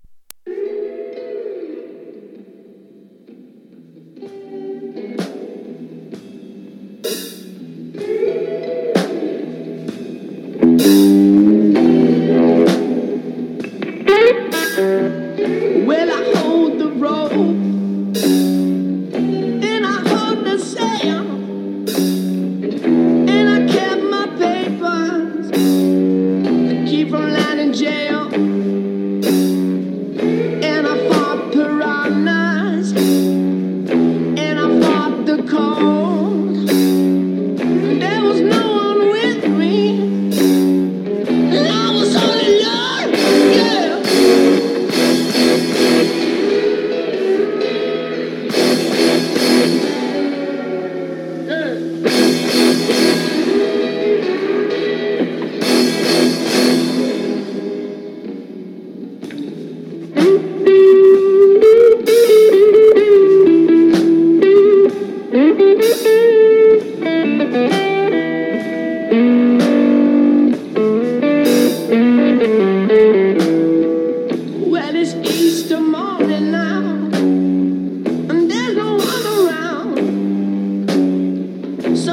Well, I hold the rope and I hold the sail.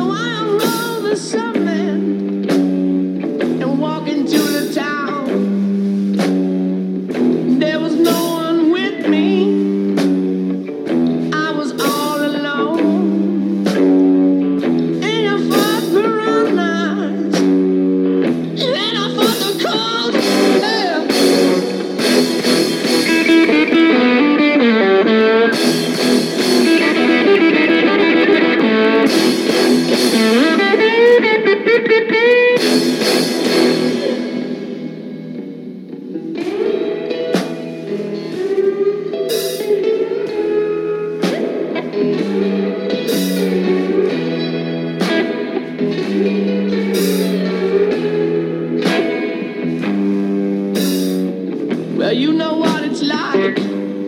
Well, you know what it's like.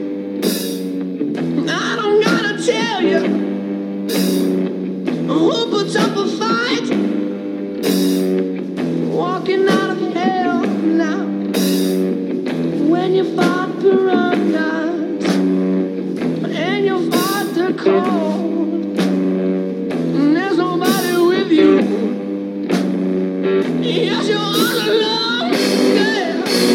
I don't gotta tell you who puts up a fight, walking out of hell now. When you fight piranhas and you fight the cold, and there's nobody with you. Yes, you're all alone. Yeah.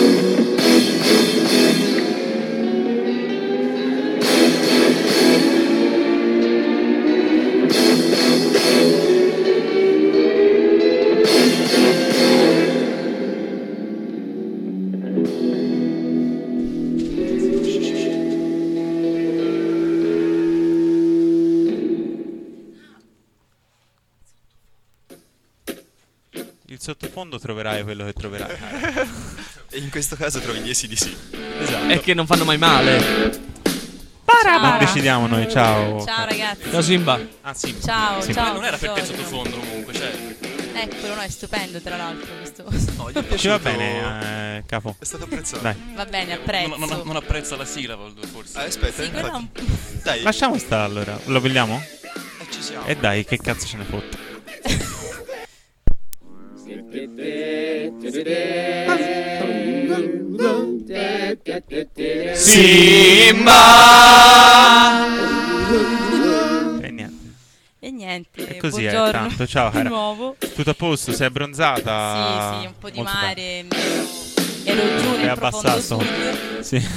Il sottofondo troverai quello che troverai. E in questo caso trovi gli A C D C. Esatto. E che non fanno mai male. Non decidiamo noi, ciao. Ciao ragazzi. Ciao Simba. Ah, Simba. Ciao, Simba. ciao. Non era per te il buongiorno. sottofondo comunque, cioè. Eccolo, no, è stupendo tra l'altro questo. No, gli è Ci piaciuto. va bene, eh, capo. È stato apprezzato. Dai. Va bene, apprezzo. Non, non, non apprezza la sillaba forse. Ah, aspetta, Sì, quella infatti. un- Dai, Lasciamo stare allora. Lo vogliamo? eh, ci siamo. E dai, che cazzo ce ne fotte? E niente. E niente, E così è buongiorno tanto. Ciao di cara. nuovo. Tutto a posto? Sei abbronzata? Sì, sì, un po' di Molto mare. mi Ero, ero giù È nel profondo abbassato. sud. Sì.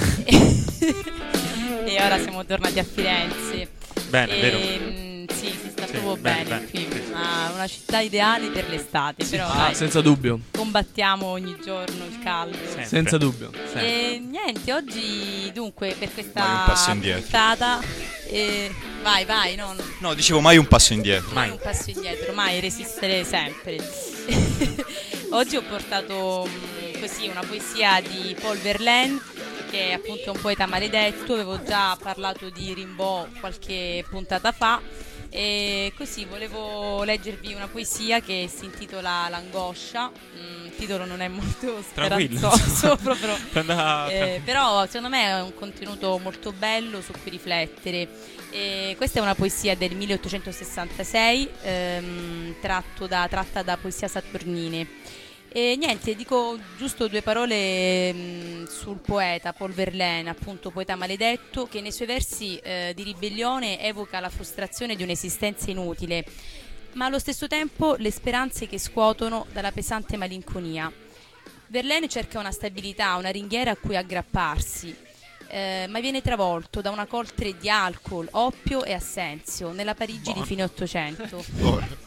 E ora siamo tornati a Firenze. Bene, e, vero? mm, sì, si sta Sì, proprio bene, bene, bene, qui. Ah, una città ideale per l'estate, però Ah, dai, senza dubbio. combattiamo ogni giorno il caldo. Sempre. Senza dubbio. Sempre. E niente, oggi dunque per questa Vai un passo indietro. puntata eh, vai, vai, no, no, No, dicevo mai un passo indietro. mai un passo indietro, mai resistere sempre. Oggi ho portato mh, così una poesia di Paul Verlaine, che è appunto un poeta maledetto. Avevo già parlato di Rimbaud qualche puntata fa, e così volevo leggervi una poesia che si intitola L'angoscia. Mm, il titolo non è molto Tranquillo. speranzoso proprio, Andava eh, tranquillo. però secondo me è un contenuto molto bello su cui riflettere. E questa è una poesia del milleottocentosessantasei, ehm, tratto da, tratta da Poesia Saturnine. E niente, dico giusto due parole mh, sul poeta Paul Verlaine, appunto poeta maledetto, che nei suoi versi eh, di ribellione evoca la frustrazione di un'esistenza inutile, ma allo stesso tempo le speranze che scuotono dalla pesante malinconia. Verlaine cerca una stabilità, una ringhiera a cui aggrapparsi, eh, ma viene travolto da una coltre di alcol, oppio e assenzio nella Parigi Buono. di fine Ottocento. Buono.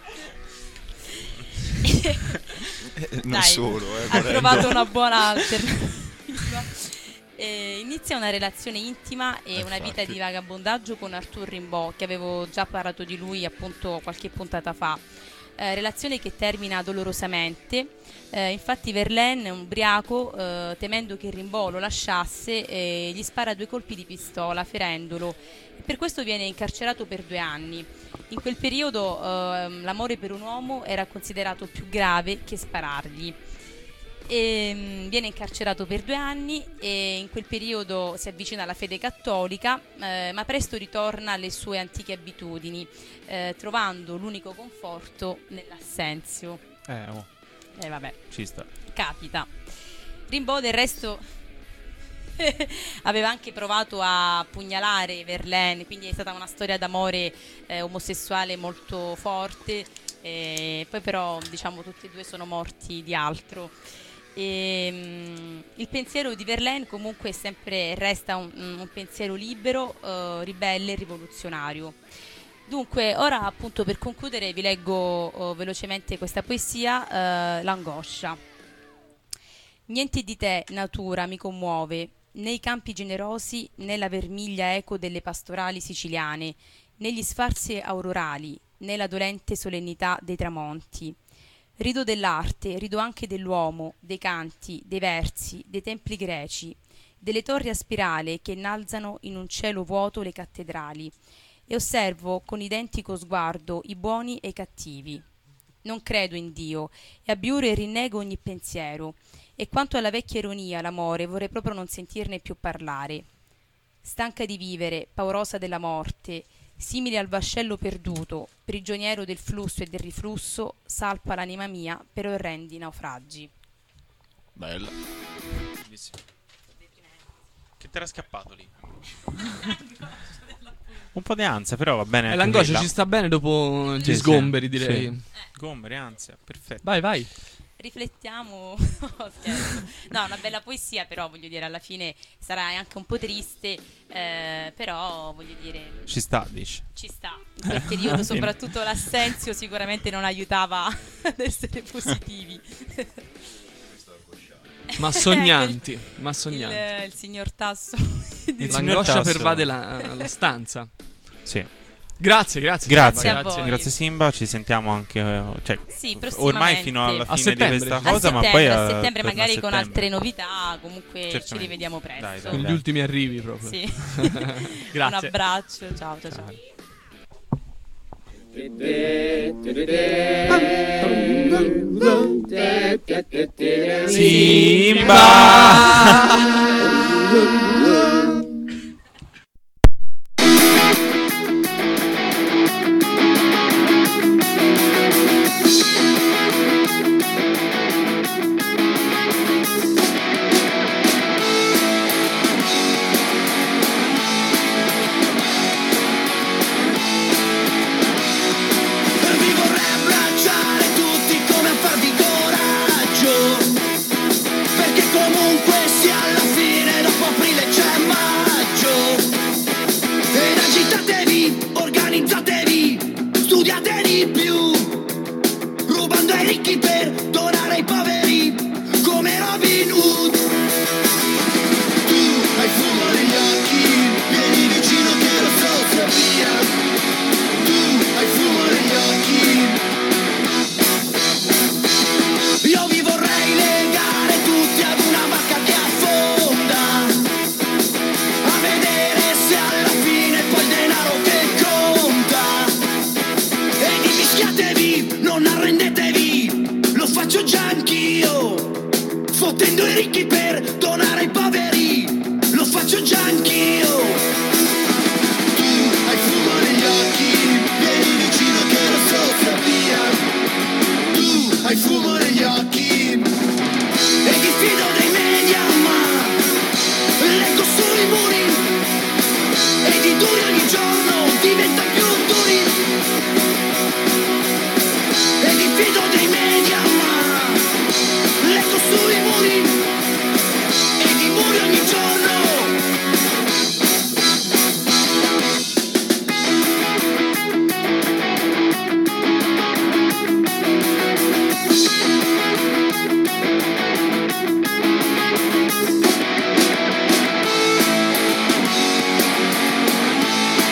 Eh, non Dai, solo, eh, ha volendo. trovato una buona alternativa. Eh, inizia una relazione intima e Eh, una vita infatti. di vagabondaggio con Arthur Rimbaud, che avevo già parlato di lui appunto qualche puntata fa. Eh, relazione che termina dolorosamente. Eh, infatti Verlaine, un ubriaco, eh, temendo che Rimbaud lo lasciasse, eh, gli spara due colpi di pistola ferendolo, e per questo viene incarcerato per due anni. In quel periodo ehm, l'amore per un uomo era considerato più grave che sparargli. E, mh, viene incarcerato per due anni e in quel periodo si avvicina alla fede cattolica, eh, ma presto ritorna alle sue antiche abitudini, eh, trovando l'unico conforto nell'assenzio. Eh, oh, E vabbè, ci sta. capita. Rimbaud del resto aveva anche provato a pugnalare Verlaine, quindi è stata una storia d'amore eh, omosessuale molto forte. E poi però diciamo tutti e due sono morti di altro. E, um, il pensiero di Verlaine comunque è sempre resta un, un pensiero libero, uh, ribelle, rivoluzionario. Dunque, ora appunto per concludere vi leggo uh, velocemente questa poesia, uh, L'angoscia. Niente di te, natura, mi commuove, né i campi generosi, né la vermiglia eco delle pastorali siciliane, né gli sfarzi aurorali, né la dolente solennità dei tramonti. Rido dell'arte, rido anche dell'uomo, dei canti, dei versi, dei templi greci, delle torri a spirale che innalzano in un cielo vuoto le cattedrali, e osservo con identico sguardo i buoni e i cattivi. Non credo in Dio, e abbiuro e rinnego ogni pensiero, e quanto alla vecchia ironia, l'amore, vorrei proprio non sentirne più parlare. Stanca di vivere, paurosa della morte, simile al vascello perduto, prigioniero del flusso e del riflusso, salpa l'anima mia per orrendi naufragi. Bella. Bellissimo. Che t'era scappato lì? Un po' di ansia, però va bene. E l'angoscia ci sta bene dopo gli Sì, sgomberi, sì, direi. sì. Sgomberi, ansia, perfetto. Vai, vai. Riflettiamo. No, scherzo. No, una bella poesia, però voglio dire, alla fine sarà anche un po' triste, eh, però voglio dire... Ci sta, dici? Ci sta. In quel periodo soprattutto l'assenzio sicuramente non aiutava ad essere positivi. Ma sognanti, ma sognanti. Il, il signor Tasso. L'angoscia pervade la, la stanza. Sì. Grazie, grazie. Grazie, Simba. grazie, grazie Simba, ci sentiamo anche cioè, Sì, ormai fino alla a fine di questa a cosa, settembre, ma poi a a, settembre magari a con settembre. altre novità, comunque Certamente. ci rivediamo presto. Dai, dai, Con gli dai. ultimi arrivi proprio. Sì. Grazie. Un abbraccio, ciao ciao ciao. Vi vorrei abbracciare tutti come a farvi coraggio, perché comunque sia alla fine dopo aprile c'è maggio. Ed agitatevi, organizzatevi, studiate di più, rubando ai ricchi per donare ai poveri, come Robin Hood. Tu hai fumo negli occhi, vieni vicino che lo so sia via. Tu hai fumo negli occhi. Io vi vorrei legare tutti ad una barca che affonda, a vedere se alla fine poi il denaro che conta. Ed invischiatevi, non arrendetevi, lo faccio già anch'io, fottendo i ricchi per donare ai poveri, lo faccio già anch'io. Tu hai fumo negli occhi, vieni vicino che lo so sia via. Tu hai fumo negli occhi e ti fido dei media, ma leggo sui muri ed i duri ogni giorno diventano più duri. E ti fido dei media, ma leggo sui muri ed i muri ogni giorno.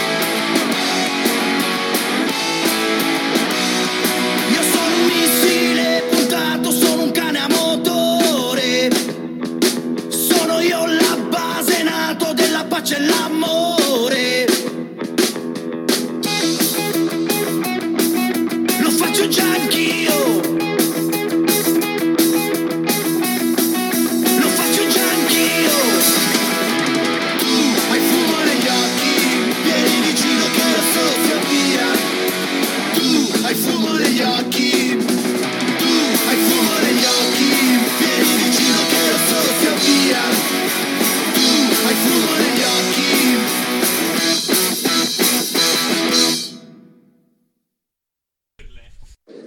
Io sono un missile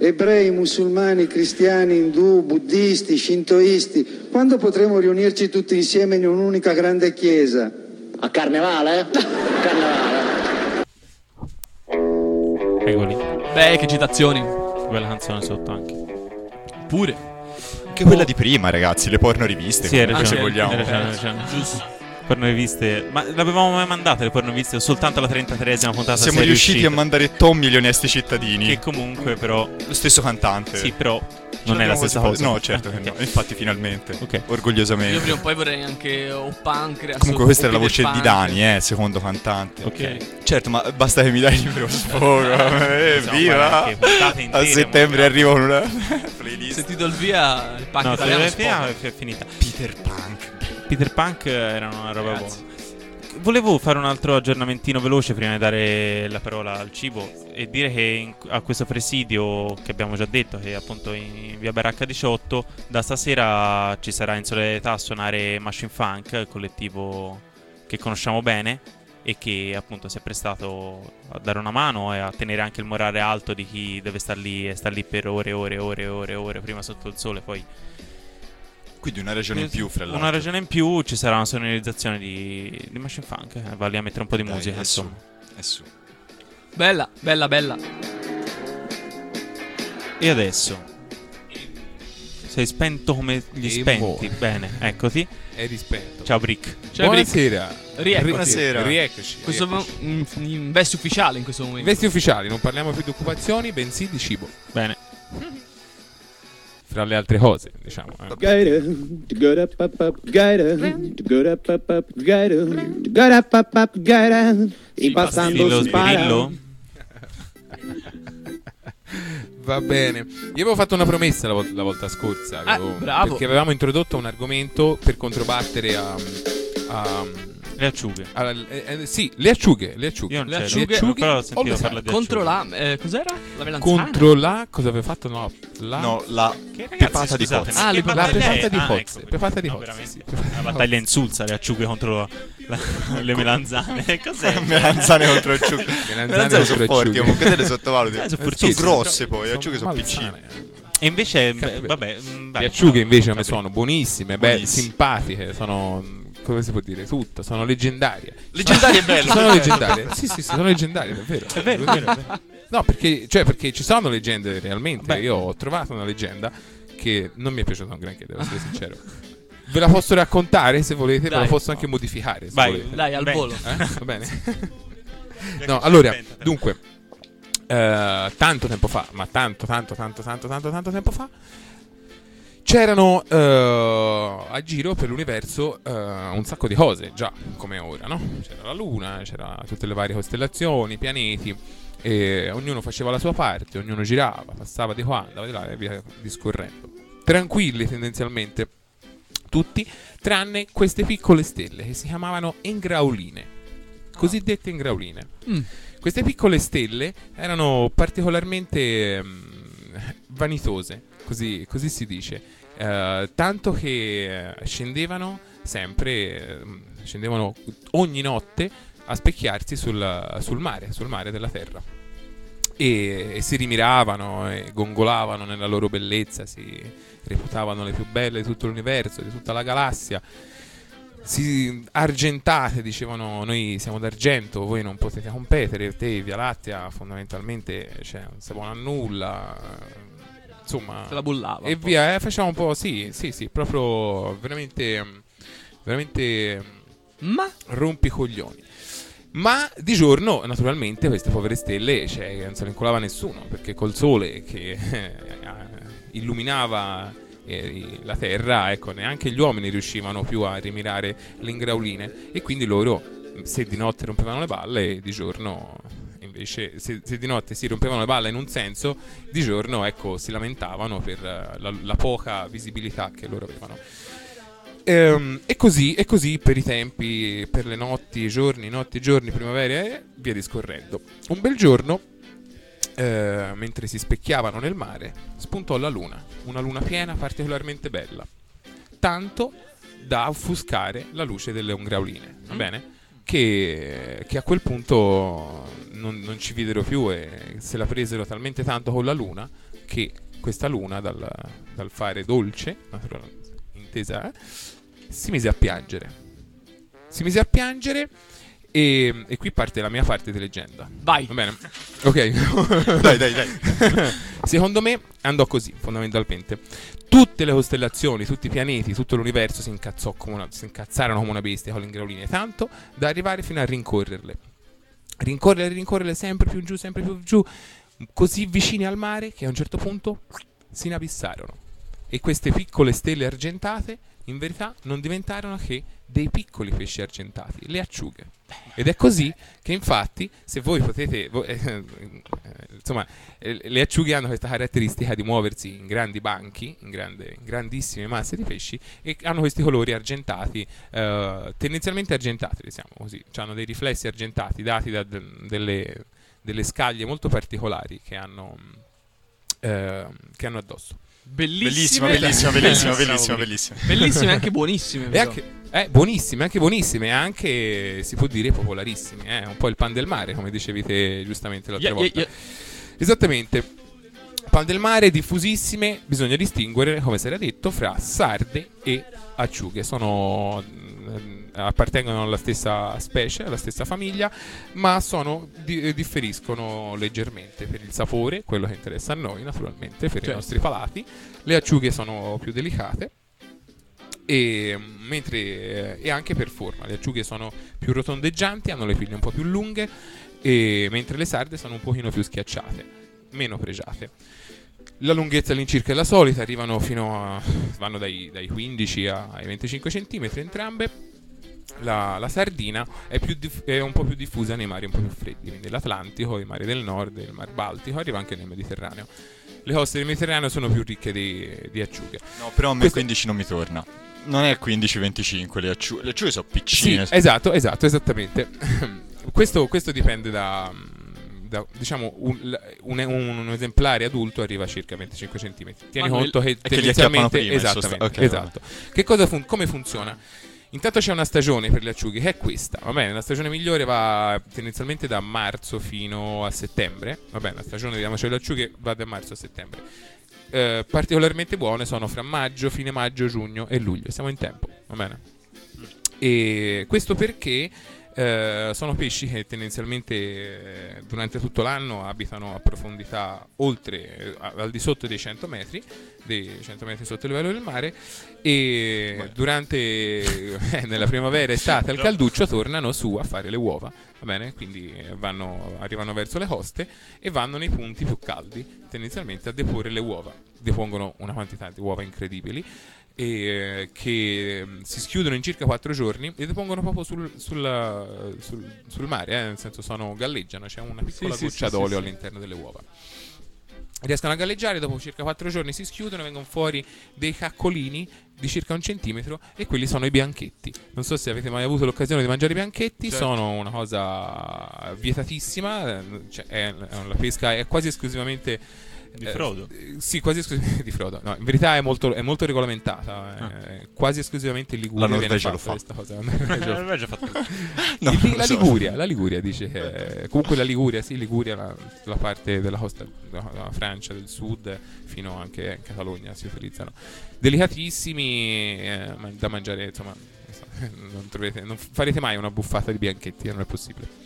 ebrei, musulmani, cristiani, indù, buddisti, shintoisti. Quando potremo riunirci tutti insieme in un'unica grande chiesa? A Carnevale? Carnevale. Eccoli. Beh, che citazioni. Bella canzone sotto anche. Pure. Anche quella di prima, ragazzi, le porno riviste. Sì, hai comunque, se ragione, vogliamo. hai ragione, hai ragione. Giusto. Porno riviste. Ma l'avevamo mai mandate le porno riviste? O soltanto la trentatreesima puntata? Siamo riusciti riusciti a mandare Tommy gli onesti cittadini. Che comunque però lo stesso cantante. Sì, però non è la stessa cosa. No, certo che no. Infatti finalmente. Ok. Orgogliosamente. Io prima o poi vorrei anche o Pancreas. Comunque o, questa o era la voce Peter di Dani, eh, secondo cantante. Ok. Certo, ma basta che mi dai il libro sfogo. eh, Viva! A settembre arriva una playlist. Sentito il via, il punk no, italiano il via è finita. Peter Punk. Peter Punk era una roba buona. Volevo fare un altro aggiornamentino veloce prima di dare la parola al cibo e dire che in, a questo presidio che abbiamo già detto, che è appunto in via Baracca diciotto, da stasera ci sarà in solidarietà a suonare Machine Funk, il collettivo che conosciamo bene e che appunto si è prestato a dare una mano e a tenere anche il morale alto di chi deve star lì e star lì per ore e ore e ore e ore, ore prima sotto il sole, poi quindi una ragione in più, fra l'altro. Una ragione in più, ci sarà una sonorizzazione di, di Machine Funk. Eh, va lì a mettere un po' di Dai, musica, è insomma. Su, è su. Bella, bella, bella. E adesso? Sei spento come gli E spenti. voi. Bene, eccoti. Eri spento. Ciao Brick. Ciao, Buonasera. Brick. Rieccoci. Buonasera. Rieccoci. Questo rieccoci. in, in vesti ufficiali in questo momento. Vesti ufficiali, non parliamo più di occupazioni, bensì di cibo. Bene. Fra le altre cose, diciamo. Eh. Gaira, to go up up up gaira, to go up up up gaira, to go up up up gaira, y pasando si para. Va bene. Io avevo fatto una promessa la, vol- la volta scorsa. Avevo, Ah, bravo. Perché avevamo introdotto un argomento per controbattere a. a Le acciughe. a- eh, eh, sì, le acciughe. Le acciughe. Io non Le c'ero, acciughe- però ho sentito o parlare di Contro acciughe. la... Eh, cos'era? La melanzana? Contro la. Cosa aveva fatto? No, la. No, la Che ragazzi, pepata di scusate, cozze. ma Ah, che le La battaglia pepata è? di Ah, cozze. ecco, Pepata di no, cozze. veramente. sì. Una battaglia insulsa, le acciughe contro la- le melanzane. Cos'è? Melanzane contro acciughe. Melanzane Melanzane sono contro forti, acciughe. comunque te le sottovaluti. Eh, sono Sono fortissime. grosse poi, le Sono acciughe sono piccine. malsane. E invece, Cattive. beh, vabbè. mh, dai, Le acciughe invece a me vabbè. sono buonissime, beh, Buonissime. simpatiche, sono. Come si può dire? Tutto, sono leggendarie. Leggendarie è bello. Sono leggendarie. Sì, sì, sì, sono leggendarie, davvero. È vero, è vero, è vero. No, perché, cioè, perché ci sono leggende realmente. Beh. Io ho trovato una leggenda che non mi è piaciuta un granché, devo essere sincero. Ve la posso raccontare se volete, ve Dai. la posso anche modificare. Se Vai, volete. Dai, al Beh. volo. Eh? Va bene. No, allora, dunque, eh, tanto tempo fa, ma tanto, tanto, tanto, tanto, tanto, tanto tempo fa, c'erano eh, a giro per l'universo eh, un sacco di cose, già come ora, no? C'era la Luna, c'era tutte le varie costellazioni, i pianeti, e ognuno faceva la sua parte, ognuno girava, passava di qua, andava di là e via discorrendo. Tranquilli tendenzialmente tutti, tranne queste piccole stelle che si chiamavano engrauline, cosiddette engrauline. Mm. Queste piccole stelle erano particolarmente mm, vanitose, così, così si dice, eh, tanto che eh, scendevano sempre, eh, scendevano ogni notte a specchiarsi sul, sul mare, sul mare della Terra. E, e si rimiravano e gongolavano nella loro bellezza, si reputavano le più belle di tutto l'universo, di tutta la galassia. Si argentate, dicevano: noi siamo d'argento, voi non potete competere, te Via Lattea fondamentalmente, cioè, non si buona a nulla, insomma, Se la bollava. e un po'. via, eh, facciamo un po', sì, sì, sì, proprio veramente, veramente Ma rompi coglioni. Ma di giorno, naturalmente, queste povere stelle, cioè, non se le incolava nessuno, perché col sole che eh, illuminava eh, la Terra, ecco, neanche gli uomini riuscivano più a rimirare le ingrauline, e quindi loro, se di notte rompevano le balle, di giorno invece, se, se di notte si rompevano le balle in un senso, di giorno, ecco, si lamentavano per eh, la, la poca visibilità che loro avevano. Ehm, e così, e così per i tempi, per le notti, giorni, notti, giorni, primavere e via discorrendo. Un bel giorno, eh, mentre si specchiavano nel mare, spuntò la luna, una luna piena particolarmente bella, tanto da offuscare la luce delle ungrauline, va bene? Che, che a quel punto non, non ci videro più e se la presero talmente tanto con la luna che questa luna, dal, dal fare dolce, intesa, eh, si mise a piangere. Si mise a piangere e, e qui parte la mia parte di leggenda. Vai. Va bene? Ok. Dai, dai, dai. Secondo me andò così, fondamentalmente. Tutte le costellazioni, tutti i pianeti, tutto l'universo si incazzò come una, si incazzarono come una bestia con le ingrauline, tanto da arrivare fino a rincorrerle. Rincorrerle, rincorrerle sempre più giù, sempre più giù, così vicini al mare che a un certo punto si inabissarono. E queste piccole stelle argentate, in verità, non diventarono che dei piccoli pesci argentati, le acciughe. Ed è così che infatti, se voi potete, voi, eh, eh, insomma, eh, le acciughe hanno questa caratteristica di muoversi in grandi banchi, in, grande, in grandissime masse di pesci, e hanno questi colori argentati, eh, tendenzialmente argentati, diciamo così, cioè hanno dei riflessi argentati dati da de- delle, delle scaglie molto particolari che hanno, eh, che hanno addosso. Bellissime, bellissima, bellissima, bellissima, bellissima. Bellissime e anche buonissime. E anche, eh, buonissime, anche buonissime, anche si può dire popolarissime, eh? Un po' il pan del mare, come dicevi te giustamente l'altra Yeah, volta. yeah, yeah. Esattamente. Pan del mare, diffusissime, bisogna distinguere, come si era detto, fra sarde e acciughe. Sono mh, appartengono alla stessa specie, alla stessa famiglia, ma sono di, differiscono leggermente per il sapore, quello che interessa a noi, naturalmente, per Certo. i nostri palati. Le acciughe sono più delicate. E, mentre, eh, e anche per forma, le acciughe sono più rotondeggianti, hanno le pinne un po' più lunghe, e, mentre le sarde sono un pochino più schiacciate, meno pregiate. La lunghezza all'incirca è la solita, arrivano fino a vanno dai, dai quindici ai venticinque centimetri entrambe. La, la sardina è, più diff- è un po' più diffusa nei mari un po' più freddi, quindi l'Atlantico, i mari del nord, il mar Baltico, arriva anche nel Mediterraneo. Le coste del Mediterraneo sono più ricche di, di acciughe. No, però a me Questo- quindici non mi torna. Non è quindici venticinque, le acciughe, le acciughe sono piccine. Sì, esatto, esatto, esattamente. questo, questo dipende da, da diciamo, un, un, un esemplare adulto arriva a circa venticinque centimetri. Tieni Ma conto quelli- che è che li acchiappano tendenzialmente prima, in esattamente, sosta- ok, esatto. Che cosa fun- come funziona? Intanto c'è una stagione per le acciughe che è questa, va bene, la stagione migliore va tendenzialmente da marzo fino a settembre, va bene, la stagione diciamo cioè le acciughe va da marzo a settembre. Eh, particolarmente buone sono fra maggio, fine maggio, giugno e luglio, siamo in tempo, va bene? E questo perché eh, sono pesci che tendenzialmente eh, durante tutto l'anno abitano a profondità oltre, eh, al di sotto dei cento metri, dei cento metri sotto il livello del mare, e Beh. durante eh, nella primavera e estate al calduccio tornano su a fare le uova, va bene? Quindi eh, vanno, arrivano verso le coste e vanno nei punti più caldi tendenzialmente a deporre le uova. Depongono una quantità di uova incredibili e eh, che eh, si schiudono in circa quattro giorni e depongono proprio sul, sul, sul, sul mare, eh, nel senso sono galleggiano, c'è una piccola Sì, goccia sì, d'olio sì, sì. all'interno delle uova. Riescono a galleggiare, dopo circa quattro giorni si schiudono, vengono fuori dei caccolini di circa un centimetro e quelli sono i bianchetti. Non so se avete mai avuto l'occasione di mangiare i bianchetti, Certo. sono una cosa vietatissima, eh, cioè è, è la pesca è quasi esclusivamente Di Frodo? Eh, sì, quasi esclusivamente di Frodo. No, in verità è molto, è molto regolamentata. Ah. eh, quasi esclusivamente in Liguria. La Norvegia viene lo fa. questa cosa. La La Norvegia fa tutto. No, Il- non la, so. Liguria, la Liguria dice che comunque la Liguria, sì, Liguria, la, la parte della costa della, della Francia del sud fino anche in Catalogna si utilizzano. Delicatissimi, eh, ma- da mangiare, insomma, non, trovete, non farete mai una buffata di bianchetti, non è possibile.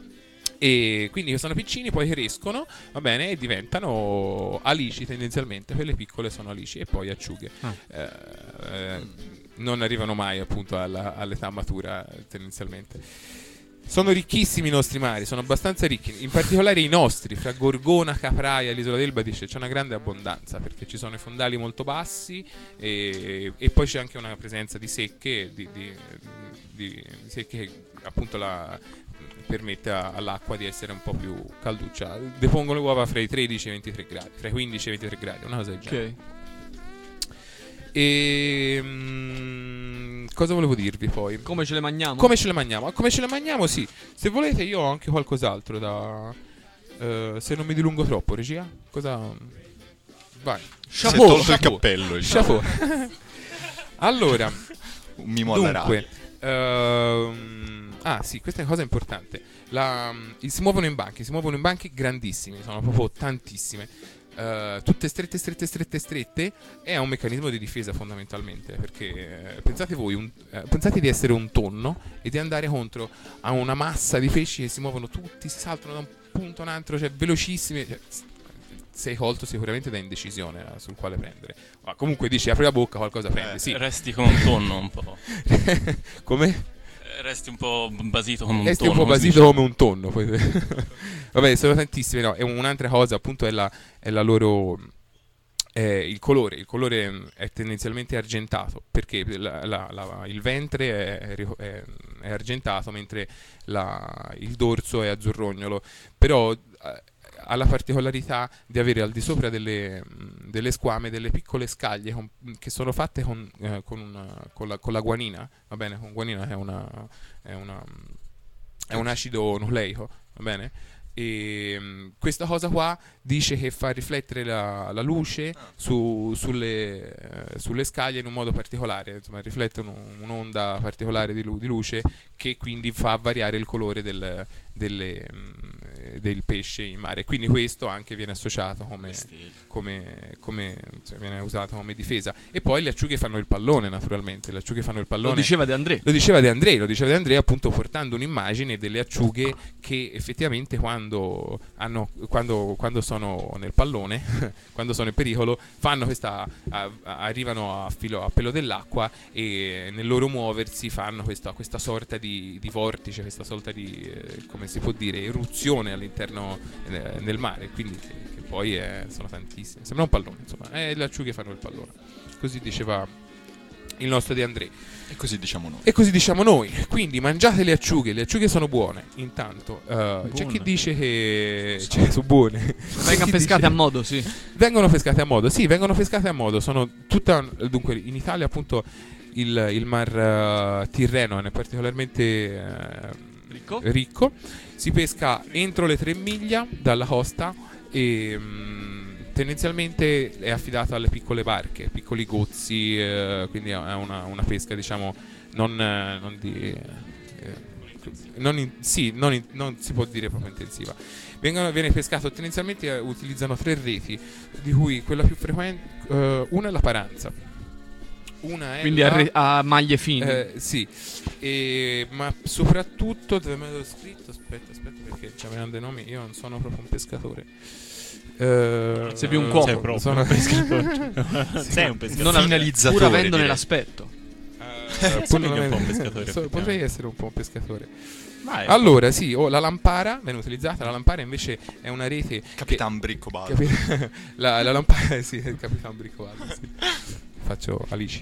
E quindi sono piccini, poi crescono, va bene, e diventano alici tendenzialmente, quelle piccole sono alici e poi acciughe. Ah. Eh, eh, non arrivano mai appunto alla- all'età matura tendenzialmente. Sono ricchissimi i nostri mari, sono abbastanza ricchi, in particolare i nostri, fra Gorgona, Capraia e l'Isola d'Elba dice c'è una grande abbondanza perché ci sono i fondali molto bassi e, e poi c'è anche una presenza di secche, di, di, di, di secche che appunto la permette a- all'acqua di essere un po' più calduccia. Depongono le uova fra i tredici e i ventitré gradi, fra i quindici e i ventitré gradi, una cosa del genere. Ok. E mm, cosa volevo dirvi poi? Come ce le mangiamo? Come ce le mangiamo? Come ce le mangiamo? Sì. Se volete io ho anche qualcos'altro da eh, se non mi dilungo troppo, regia? Cosa vai. Si è tolto il cappello, il Chapeau. Allora, Un mimo alla dunque, ehm, ah sì, questa è una cosa importante. La, i- si muovono in banchi, si muovono in banchi grandissimi, sono proprio tantissime. uh, tutte strette, strette, strette, strette, è un meccanismo di difesa fondamentalmente, perché uh, pensate voi, un, uh, pensate di essere un tonno e di andare contro a una massa di pesci che si muovono tutti, si saltano da un punto a un altro, cioè velocissimi, cioè, sei colto sicuramente da indecisione uh, sul quale prendere. Ma comunque dici apri la bocca, qualcosa prendi, eh, sì. Resti come un tonno un po'. Come? Resti un po' basito come un Resti tonno. un po' basito come un tonno. Poi. Vabbè, sono tantissime, no. E un'altra cosa appunto è la, è la loro... Eh, il colore. Il colore è tendenzialmente argentato, perché la, la, la, il ventre è, è, è argentato, mentre la, il dorso è azzurrognolo. Però... Eh, ha la particolarità di avere al di sopra delle, delle squame delle piccole scaglie con, che sono fatte con, eh, con, una, con, la, con la guanina, va bene? Con guanina è, una, è, una, è un acido nucleico, va bene? E um, questa cosa qua dice che fa riflettere la, la luce su, sulle, uh, sulle scaglie in un modo particolare, insomma riflette un, un'onda particolare di, lu- di luce che quindi fa variare il colore del, delle, um, del pesce in mare. Quindi questo anche viene associato come, come, come cioè viene usato come difesa. E poi le acciughe fanno il pallone, naturalmente. Le acciughe fanno il pallone. Lo diceva De André. Lo diceva De André, lo diceva De André appunto portando un'immagine delle acciughe che effettivamente quando, hanno, quando, quando sono nel pallone, quando sono in pericolo, fanno questa, a, a, arrivano a, filo, a pelo dell'acqua e nel loro muoversi fanno questa, questa sorta di, di vortice, questa sorta di, eh, come si può dire, eruzione all'interno eh, del mare, quindi che, che poi è, sono tantissime, sembra un pallone, insomma, eh, le acciughe fanno il pallone, così diceva il nostro De André. E così diciamo noi. E così diciamo noi. Quindi mangiate le acciughe, le acciughe sono buone. Intanto uh, c'è chi dice che cioè, sono buone. Vengono pescate a modo, sì. Vengono pescate a modo, sì, vengono pescate a modo. Sono tutta dunque in Italia appunto il, il mar uh, Tirreno è particolarmente uh, ricco. ricco. Si pesca entro le tre miglia dalla costa e um, tendenzialmente è affidata alle piccole barche, piccoli gozzi, eh, quindi è una, una pesca diciamo non, eh, non di eh, non in, sì, non, in, non si può dire proprio intensiva. Vengono, viene pescato tendenzialmente, eh, utilizzano tre reti, di cui quella più frequente, eh, una è la paranza. Una è quindi la, a, re, a maglie fine. Eh, sì, e, ma soprattutto dove me l'ho scritto, aspetta, aspetta perché c'erano dei nomi, io non sono proprio un pescatore. Uh, sei più un cuoco, sei proprio sono un pescatore. Sì. Sei un pescatore, non finalizzatore, pur avendone direi. l'aspetto. Uh, Somiglia un po' un pescatore, so, potrei essere un po' un pescatore. Vai, allora sì, oh, la lampara viene utilizzata. La lampara invece è una rete Capitan Briccobaldo. Capi- la, la lampara sì, il Capitan Briccobaldo, sì. Faccio Alici.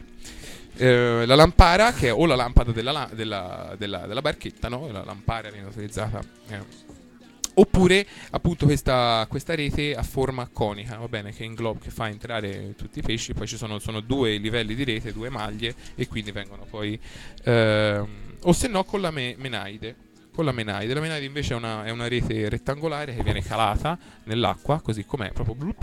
Uh, la lampara, che è o la lampada della, la- della, della, della barchetta, no? La lampara viene utilizzata eh. Oppure appunto questa, questa rete a forma conica, va bene, che ingloba, che fa entrare tutti i pesci. Poi ci sono, sono due livelli di rete, due maglie, e quindi vengono poi ehm, o se no con la me- menaide. Con la menaide. La menaide invece è una, è una rete rettangolare che viene calata nell'acqua, così com'è, proprio blup,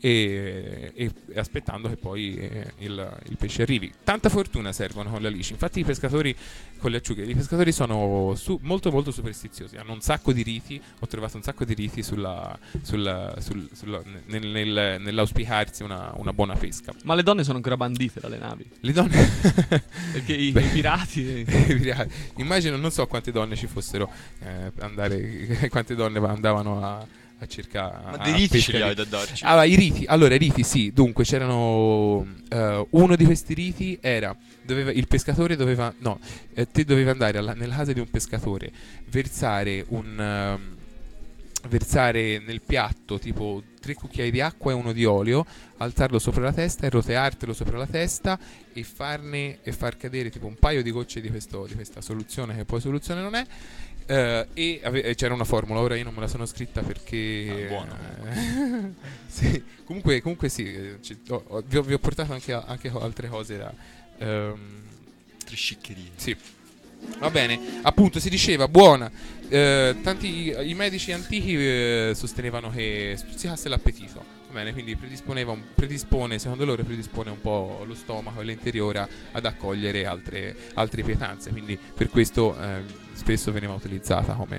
e, e, e aspettando che poi eh, il, il pesce arrivi. Tanta fortuna servono con le alici. Infatti i pescatori con le acciughe, i pescatori sono su, molto molto superstiziosi, hanno un sacco di riti. Ho trovato un sacco di riti sulla, sulla, sul, sulla, nel, nel, nell'auspicarsi una, una buona pesca. Ma le donne sono ancora bandite dalle navi. Le donne perché i, Beh, i pirati i pirati. Immagino, non so quante donne ci fossero, eh, andare quante donne andavano a a cercare. Ma dei riti ce li hai da darci? Allora, i riti, allora, i riti sì, dunque c'erano uh, uno di questi riti era doveva, il pescatore doveva no, eh, te dovevi andare alla, nella casa di un pescatore, versare un uh, versare nel piatto tipo tre cucchiai di acqua e uno di olio, alzarlo sopra la testa e roteartelo sopra la testa e farne e far cadere tipo un paio di gocce di, questo, di questa soluzione, che poi soluzione non è. Uh, e ave- c'era una formula, ora io non me la sono scritta perché ah, buono. Eh, sì. comunque, comunque sì, eh, ci, ho, ho, vi, ho, vi ho portato anche, anche altre cose da um, tre sciccherie. Sì. Va bene, appunto si diceva buona. Eh, tanti i medici antichi eh, sostenevano che stuzzicasse l'appetito. Va bene, quindi predisponeva un, predispone, secondo loro predispone un po' lo stomaco e l'interiore ad accogliere altre, altre pietanze. Quindi per questo eh, spesso veniva utilizzata come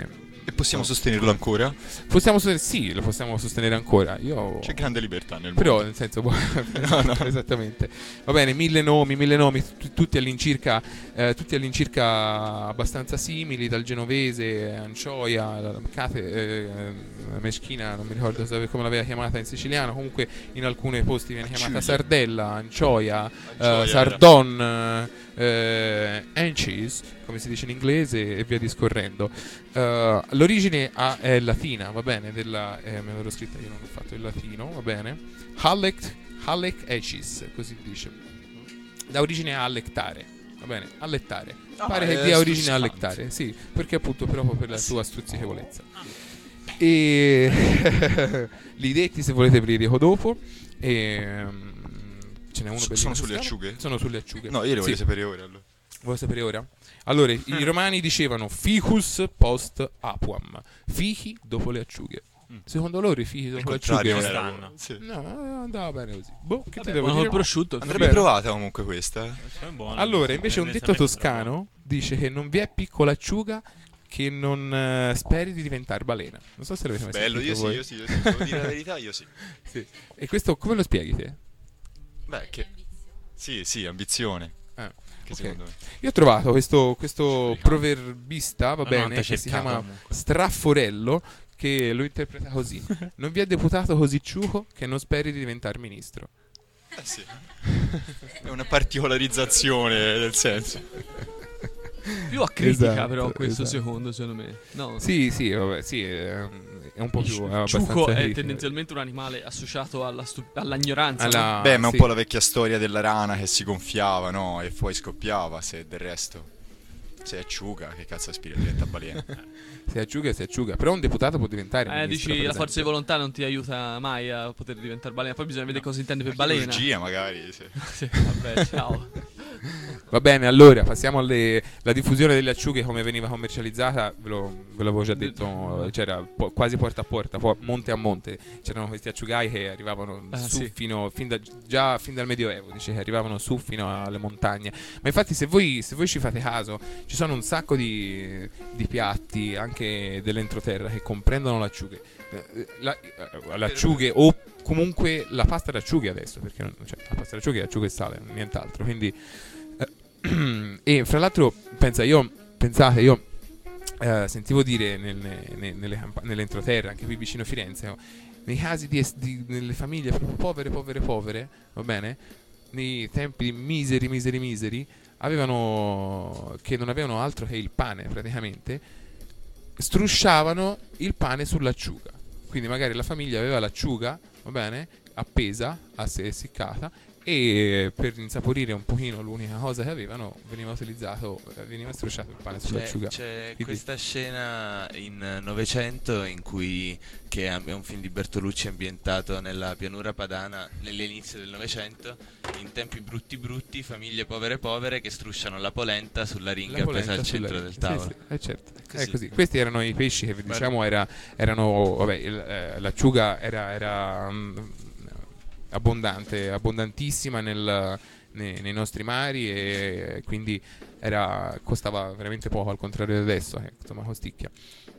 E possiamo sostenerlo ancora? Possiamo sostenere, sì, lo possiamo sostenere ancora. Io C'è grande libertà nel Però, mondo. nel senso, no, no. Esattamente. Va bene, mille nomi, mille nomi, t- tutti all'incirca, eh, tutti all'incirca abbastanza simili, dal genovese, Ancioia, la cate, eh, meschina, non mi ricordo come l'aveva chiamata in siciliano, comunque in alcuni posti viene chiamata Sardella, Ancioia, Ancioia eh, Sardon, eh, Anchies, come si dice in inglese, e via discorrendo. Uh, l'origine ha, è latina, va bene, della, eh, me l'ero scritta, io non ho fatto il latino, va bene. Halec, Halec Ecis, così dice. Da origine a allettare, va bene, allettare. Ah, Pare che dia origine a allettare, sì, perché appunto proprio per la sua stuzzichevolezza. E li detti se volete ve li dico dopo. E um, ce n'è uno S- per sono sulle acciughe? Sono sulle acciughe. No, io le voglio sì. sapere ora allora. Vuoi sapere ora? Allora, i romani dicevano ficus post apuam, fichi dopo le acciughe. Mm. Secondo loro i fichi dopo le acciughe non era era sì. No, andava bene così. Boh, che Vabbè, ti devo buono dire? col prosciutto. Andrebbe Bene. provata comunque questa. È buono. Allora, invece un Eh, detto onestamente toscano dice che non vi è piccola acciuga che non eh, speri di diventare balena. Non so se l'avete mai Bello, io sentito sì, voi. io sì, io sì. Devo dire la verità, io sì. Sì. E questo come lo spieghi te? Beh, che sì, sì, ambizione. Ah, Che ok. secondo me. Io ho trovato questo, questo proverbista, va No, bene, no, che si cercato, chiama comunque. Strafforello, che lo interpreta così: non vi è deputato così ciuco che non speri di diventare ministro. Eh sì. È una particolarizzazione del senso. Più a critica Esatto, però questo esatto. secondo, secondo me. No. Sì, sì, vabbè, sì, è, è un po' più è abbastanza Ciuco è critica. tendenzialmente un animale associato alla stu- all'ignoranza. Alla- no? Beh, ma è un sì. po' la vecchia storia della rana che si gonfiava, no? E poi scoppiava, se del resto. Se è acciuga, che cazzo aspira diventa balena. Si asciuga e si asciuga. Però un deputato può diventare Eh, ministro, dici per la forza di esempio. volontà non ti aiuta mai a poter diventare balena. Poi bisogna vedere cosa intende per balena. Chirurgia magari, sì. Sì, vabbè, ciao. Va bene, allora passiamo alle la diffusione delle acciughe, come veniva commercializzata, ve, lo, ve l'avevo già detto, c'era po- quasi porta a porta, po- monte a monte, c'erano questi acciugai che arrivavano Ah, su sì. fino fin da, già fin dal Medioevo, dice che arrivavano su fino alle montagne. Ma infatti se voi, se voi ci fate caso, ci sono un sacco di, di piatti anche dell'entroterra che comprendono le acciughe. Eh, La, eh, le acciughe o comunque la pasta d'acciughe adesso, perché non, cioè, la pasta d'acciughe è acciughe e sale, nient'altro, quindi eh, e fra l'altro pensa io pensate io eh, sentivo dire nel, ne- nelle campa- nell'entroterra anche qui vicino Firenze, no? Nei casi di, es- di nelle famiglie proprio povere povere povere, va bene, nei tempi miseri miseri miseri, avevano che non avevano altro che il pane praticamente, strusciavano il pane sull'acciuga. Quindi magari la famiglia aveva l'acciuga, va bene, appesa, a sé essiccata, e per insaporire un pochino l'unica cosa che avevano veniva utilizzato, eh, veniva strusciato il pane C'è, sull'acciuga. c'è Quindi- questa scena in Novecento in cui, che è un film di Bertolucci ambientato nella pianura padana nell'inizio del Novecento, in tempi brutti brutti, famiglie povere povere che strusciano la polenta sulla ringa La appesa polenta al sulla- centro del sì, tavolo. sì, eh, certo, Così. è così. Questi erano i pesci che vi diciamo era, erano, vabbè, il- eh, l'acciuga era, era mm, abbondante, abbondantissima nel, nei, nei nostri mari, e quindi era, costava veramente poco, al contrario di adesso, che insomma costicchia.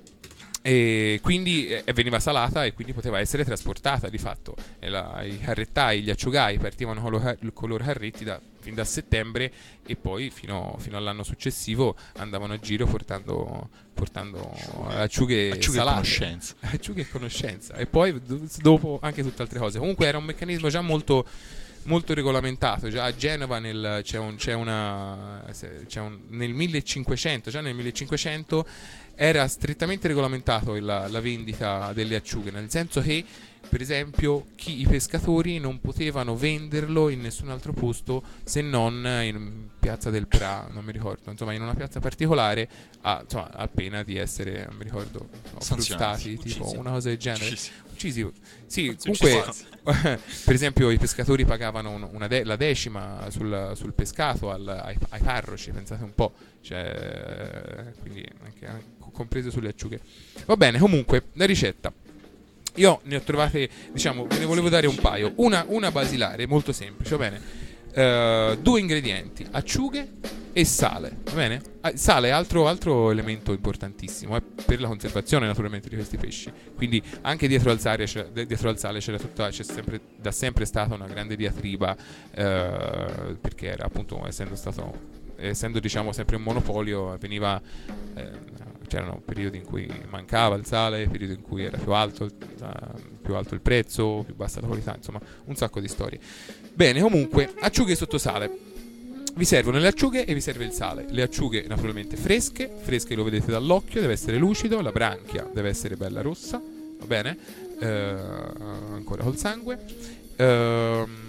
E quindi eh, veniva salata e quindi poteva essere trasportata di fatto. E la- i carrettai, gli acciugai partivano con, lo car- con i loro carretti da, fin da settembre, e poi fino, fino all'anno successivo andavano a giro portando, portando acciughe, Acciughe e salate. conoscenza. Acciughe e conoscenza. E poi do- dopo anche tutte altre cose. Comunque era un meccanismo già molto molto regolamentato. Già a Genova nel, c'è un, c'è una, se- c'è un, nel millecinquecento, già nel millecinquecento era strettamente regolamentato il- la, la vendita delle acciughe, nel senso che per esempio chi, i pescatori non potevano venderlo in nessun altro posto se non in Piazza del Pra, non mi ricordo, insomma in una piazza particolare, a, insomma, a pena di essere, non mi ricordo, no, Sanzionati. frustati, tipo Uccisi. una cosa del genere. Uccisi. Uccisi. Sì, Uccisi. comunque per esempio i pescatori pagavano un- una de- la decima sul, sul pescato al- ai, ai parroci, pensate un po', cioè, quindi anche, anche compreso sulle acciughe. Va bene, comunque la ricetta io ne ho trovate, diciamo, ve ne volevo dare un paio. Una, una basilare, molto semplice, va bene. Eh, due ingredienti: acciughe e sale, va bene? Ah, sale è altro, altro elemento importantissimo eh, per la conservazione naturalmente di questi pesci. Quindi anche dietro al sale, c'è, dietro al sale c'era tutta, c'è sempre, da sempre stata una grande diatriba eh, perché era appunto essendo stato essendo diciamo sempre un monopolio veniva eh, c'erano periodi in cui mancava il sale, periodi in cui era più alto, uh, più alto il prezzo, più bassa la qualità, insomma un sacco di storie. Bene, comunque acciughe sotto sale. Vi servono le acciughe e vi serve il sale. Le acciughe naturalmente fresche, fresche lo vedete dall'occhio, deve essere lucido, la branchia deve essere bella rossa, va bene? Eh, ancora col sangue. Ehm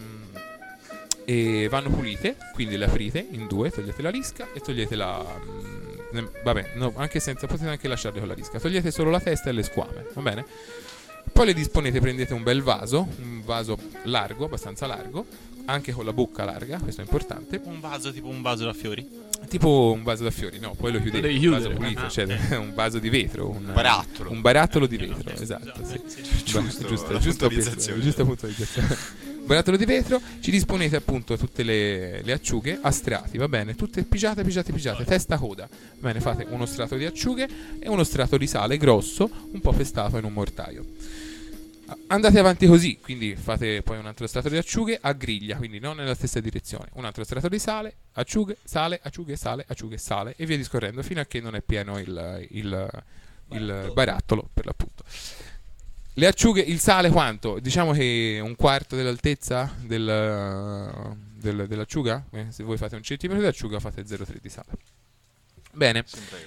E vanno pulite, quindi le aprite in due, togliete la lisca e togliete la... Mh, vabbè, no, anche senza, potete anche lasciarle con la lisca. Togliete solo la testa e le squame, va bene? Poi le disponete, prendete un bel vaso, un vaso largo, abbastanza largo, anche con la bocca larga, questo è importante. Un vaso tipo un vaso da fiori? Tipo un vaso da fiori, no, poi lo chiudete, Devi un vaso chiudere. pulito, Ah, cioè un vaso di vetro, un barattolo. un barattolo di vetro, esatto, sì. Giusto, giusto, la giusto, puntualizzazione. giusta puntualizzazione. Barattolo di vetro, ci disponete appunto tutte le, le acciughe a strati, va bene? Tutte pigiate, pigiate, pigiate, testa, coda. Va bene, fate uno strato di acciughe e uno strato di sale grosso, un po' pestato in un mortaio. Andate avanti così, quindi fate poi un altro strato di acciughe a griglia, quindi non nella stessa direzione. Un altro strato di sale, acciughe, sale, acciughe, sale, acciughe, sale e via discorrendo fino a che non è pieno il, il, il barattolo, per l'appunto. Le acciughe, il sale quanto? Diciamo che un quarto dell'altezza del, del, dell'acciuga? Eh, se voi fate un centimetro di acciuga fate zero virgola tre di sale. Bene.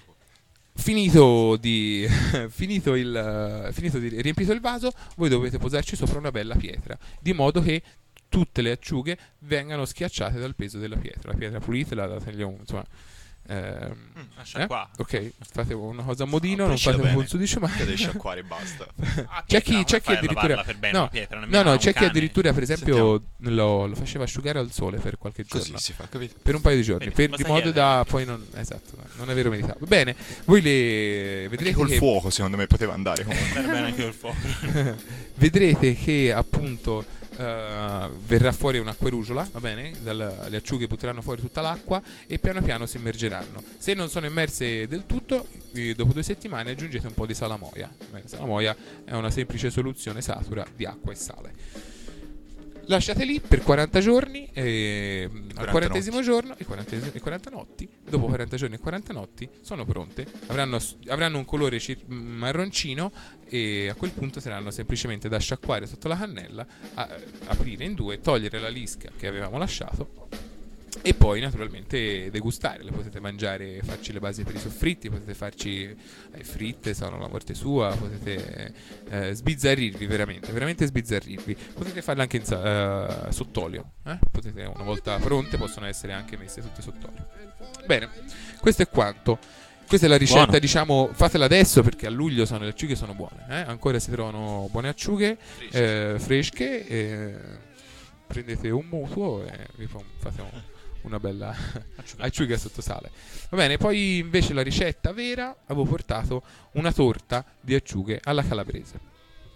Finito di finito il finito di riempito il vaso, voi dovete posarci sopra una bella pietra, di modo che tutte le acciughe vengano schiacciate dal peso della pietra. La pietra pulita la date insomma ehm, lascia eh? qua. Ok, fate una cosa a modino, Ah, non fate bene. un suddicio mai. Che devi sciacquare e basta. Ah, C'è pietra, chi, c'è chi fai a addirittura lavarla per bene no, la pietra, non è no, mica no, un c'è chi cane. addirittura per esempio Sentiamo. lo, lo faceva asciugare al sole per qualche Così giorno. si fa, capito? Per un paio di giorni, Vedi, per, basta di modo chiedere. da poi non esatto, non avere umidità. Bene, voi le Anche vedrete col che fuoco secondo me poteva andare comunque. Andare bene anche col fuoco. vedrete che appunto Uh, verrà fuori un'acquerugiola, va bene? Dal, le acciughe butteranno fuori tutta l'acqua e piano piano si immergeranno. Se non sono immerse del tutto, eh, dopo due settimane aggiungete un po' di salamoia. Bene, salamoia è una semplice soluzione satura di acqua e sale. Lasciate lì per quaranta giorni e al quarantesimo giorno e quaranta, e quaranta notti, dopo quaranta giorni e quaranta notti sono pronte, avranno, avranno un colore cir- marroncino e a quel punto saranno semplicemente da sciacquare sotto la cannella, a, aprire in due, togliere la lisca che avevamo lasciato e poi naturalmente degustare. Le potete mangiare, farci le basi per i soffritti, potete farci eh, fritte, sono la morte sua, potete eh, sbizzarrirvi veramente, veramente sbizzarrirvi. Potete farle anche in sa- eh, sott'olio, eh? Potete, una volta pronte possono essere anche messe tutte sott'olio. Bene, questo è quanto. Questa è la ricetta, Buono. diciamo, fatela adesso perché a luglio sono, le acciughe sono buone, eh? Ancora si trovano buone acciughe eh, fresche, eh, prendete un mutuo e vi fa- fate un, una bella acciuga sotto sale. Va bene, poi invece la ricetta vera, avevo portato una torta di acciughe alla calabrese.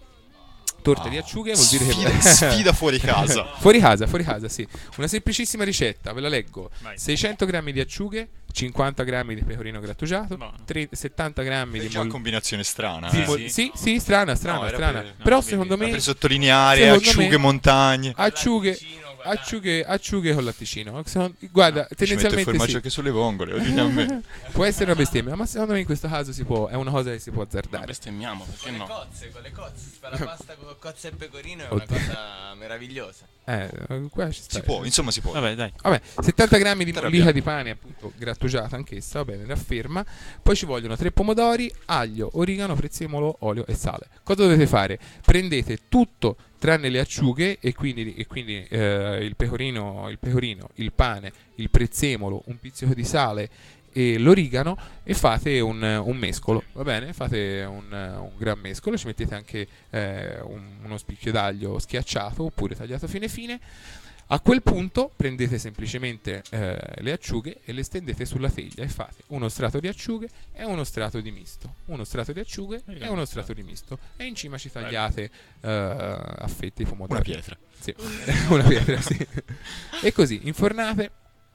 Torta Ah, di acciughe vuol dire sfida- che sfida fuori casa. fuori casa, fuori casa, sì. Una semplicissima ricetta, ve la leggo. Vai. seicento grammi di acciughe, cinquanta grammi di pecorino grattugiato, Buono. tre- settanta grammi È di già mol- una combinazione strana. di eh. mol- sì, sì, strana, strana, No, era strana. per- Però no, secondo Ma me per sottolineare secondo acciughe, me- montagne. acciughe acciughe, acciughe con latticino. Secondo- Guarda, Ci mette il tendenzialmente formaggio sì. anche sulle vongole, lo dite a me. Può essere una bestemmia, ma secondo me in questo caso si può, è una cosa che si può Ma azzardare. bestemmiamo, perché no? Cozze, con le cozze, si fa la pasta con cozze e pecorino, è una Oddio. cosa meravigliosa. Eh, qua ci sta. Si può, insomma si può. Vabbè, dai. Vabbè, settanta grammi di Arrabbiamo. mollica di pane, appunto grattugiata anch'essa, va bene, rafferma. Poi ci vogliono tre pomodori, aglio, origano, prezzemolo, olio e sale. Cosa dovete fare? Prendete tutto tranne le acciughe e quindi, e quindi eh, il pecorino, il pecorino, il pane, il prezzemolo, un pizzico di sale e l'origano e fate un, un mescolo, va bene? Fate un, un gran mescolo, ci mettete anche eh, un- uno spicchio d'aglio schiacciato oppure tagliato fine fine. A quel punto prendete semplicemente eh, le acciughe e le stendete sulla teglia e fate uno strato di acciughe e uno strato di misto, uno strato di acciughe e uno strato di misto e in cima ci tagliate eh, a fette i pomodori. Una pietra. Sì, una pietra, sì. E così infornate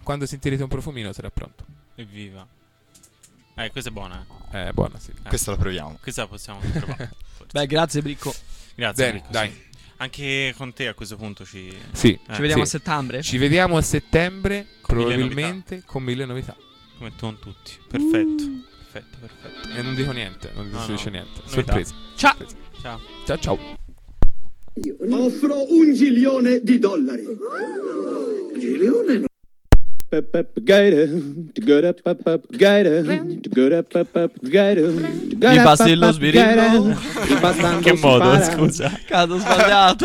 Quando sentirete un profumino sarà pronto. Evviva. Eh, questa è buona. Eh, è buona, sì. Eh. Questa la proviamo. Questa la possiamo provare. Beh, grazie Bricco. Grazie, Bene, Bricco, dai. sì. Anche con te a questo punto ci... Sì. eh, Ci vediamo sì. a settembre? Ci vediamo a settembre, Con mille probabilmente con mille novità. Come tu con tutti. Perfetto. Uh. Perfetto, perfetto. E non dico niente, non No, si dice no. niente. Novità. Sorpresa. Ciao. Sorpresa. Ciao. Ciao ciao. Offro un gilione di dollari. Gilione no. Up up gator, to go up up up gator, to go up up up gator, to go Mi up passi up lo up sbirro? gator, ripassando Che si modo, para. scusa. Cado sbagliato.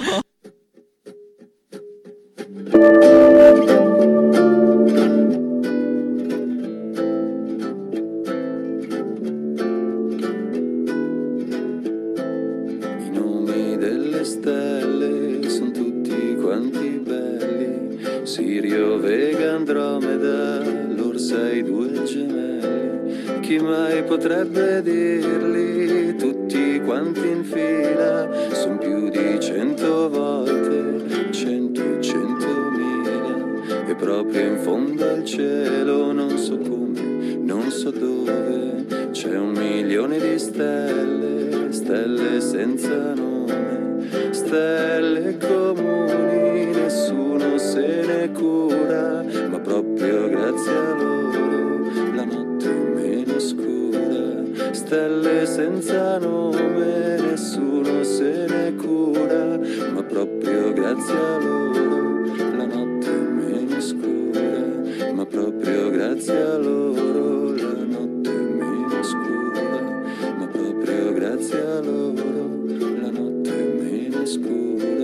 I nomi delle stelle sono tutti quanti belli. Sirio, Vega, Andromeda, l'Orsa e i due gemelli. Chi mai potrebbe dirli? Tutti quanti in fila. Son più di cento volte, cento e centomila. E proprio in fondo al cielo, non so come, non so dove, c'è un milione di stelle, stelle senza nome, stelle comuni, nessuno se ne cura, ma proprio grazie a loro la notte è meno scura. Stelle senza nome, nessuno se ne cura, ma proprio grazie a loro la notte è meno scura, ma proprio grazie a loro la notte è meno scura, ma proprio grazie a loro la notte è meno scura.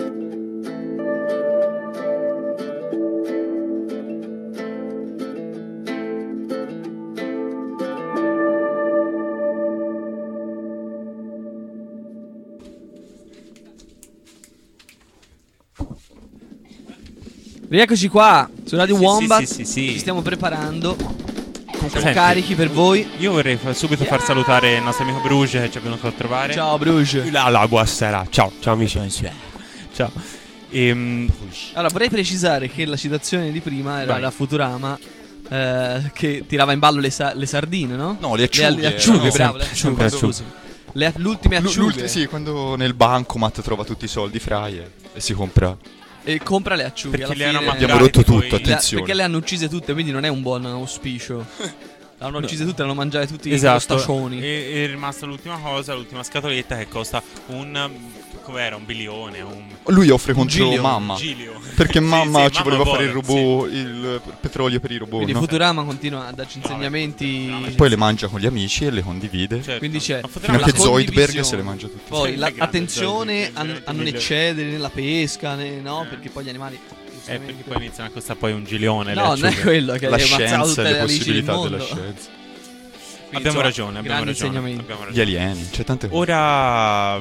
Rieccoci qua su Radio Sì, Wombat. sì, sì, sì, sì. Ci stiamo preparando. Siamo Senti, carichi per voi. Io vorrei fa- subito far salutare il nostro amico Bruce che ci è venuto a trovare. Ciao Bruce. La, la, buonasera. Ciao, ciao amici. Ciao. Ehm, Allora, vorrei precisare che la citazione di prima era Vai. da Futurama, eh, che tirava in ballo le, sa- le sardine, no? No, le acciughe. Le, acciughe, no, bravo, le sempre- acciughe, sempre scusi. Le, l'ultime L- acciughe. l'ulti- sì, quando nel bancomat trova tutti i soldi Fry e, e si compra. E compra le acciughe. Perché alla le hanno fine- Abbiamo rotto poi- tutto, Le- attenzione. perché le hanno uccise tutte, quindi non è un buon auspicio. Le hanno uccise tutte, le hanno mangiate tutti i esatto. crostaccioni. E è rimasta l'ultima cosa, l'ultima scatoletta che costa un... com'era? Un bilione? Un... Lui offre contro Gilio. mamma. Gilio. Perché Sì, mamma sì, ci mamma voleva fare il vuole, robot, il petrolio per i robot. Quindi no? Futurama continua a darci insegnamenti. Poi le mangia con gli amici e le condivide. Certo. Quindi c'è Ma Fino Futurama a che la Zoidberg condivisione. se le mangia tutte. Poi Sì, la- è grande attenzione Zoidberg, a, il- a non il- eccedere nella pesca, né- no? Eh. Perché poi gli animali. Eh, perché poi iniziano a costare poi un gilione. le No, non è acciughe. quello che La hai ammazzato scienza tutte e le le alici del possibilità mondo. della scienza. Quindi, Abbiamo insomma, ragione, abbiamo grandi ragione, insegnamenti. abbiamo Gli ragione. alieni, c'è tante cose. Ora...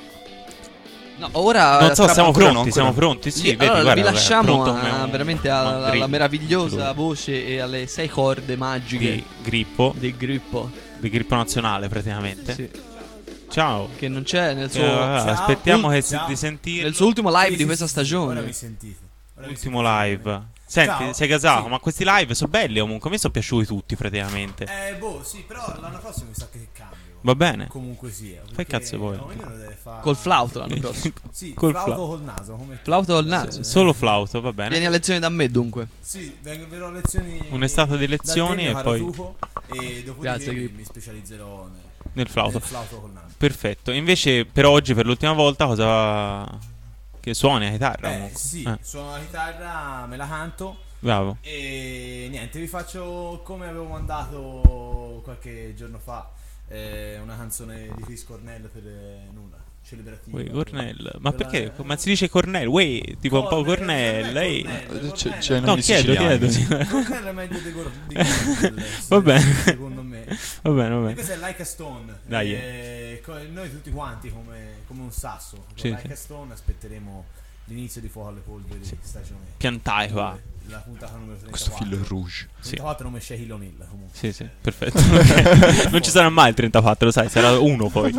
No, ora Non so, tra- siamo ancora pronti, no, siamo ancora. pronti, sì, Sì, vedi, allora guarda, vi lasciamo pronto come a- un- veramente un alla, alla grill. meravigliosa voce e alle sei corde magiche Di Grippo, del Grippo. di Grippo nazionale praticamente. Sì. Ciao. Che non c'è nel suo Eh, aspettiamo che Ciao. di sentire nel suo ultimo live Sì, di sì, questa sì, stagione. ora mi sentite. Ora mi Ultimo live. Senti, Ciao. sei casato, Sì. ma questi live sono belli comunque. A me sono piaciuti tutti praticamente. Eh, boh, sì, però l'anno prossimo mi sa che cambio. Va bene. Comunque sia. Fai perché cazzo vuoi. ognuno deve fare- Col flauto l'anno prossimo. Sì, Col flauto flauto. col naso. Come Flauto col naso. S- Solo flauto, va bene. Vieni a lezione da me dunque. Sì, vengo- verrò a lezioni. Un'estate di lezioni dal e Tegno poi Caratufo, E dopodiché Grazie, mi, Grippo. mi specializzerò nel, nel flauto. nel flauto col naso. Perfetto. Invece per oggi, per l'ultima volta, cosa... Che suoni la chitarra? Eh, comunque. sì, Eh, suono la chitarra, me la canto. bravo. E niente, vi faccio come avevo mandato qualche giorno fa. eh, una canzone di Chris Cornell per eh, nulla. Celebrativa. Uè, Cornell. Ma Per la- perché? Ma si dice Cornell? Uè, tipo un po' Cornell, Cornell. Ehi. Cornell, C'è- c'è No, nomi chiedo, siciliani. chiedo. Cornell è meglio di Gor- di Cornell, Va bene. secondo me. Va bene, va E bene. questo è Like a Stone. Dai. Eh, co- noi tutti quanti come, come un sasso. Con Sì, Like sì. a Stone aspetteremo l'inizio di Fuoco alle Polveri stagione. Piantai qua. La puntata numero trentaquattro. Questo fil rouge. Sì. trentaquattro nome Shaquille O'Neal comunque. Sì, sì, perfetto. Ok. Non ci sarà mai il trentaquattro, lo sai, sarà uno poi.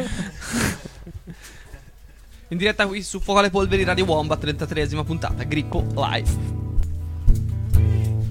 In diretta qui su Fuoco alle Polveri Radio Wombat, trentatreesima puntata, Grippo Live.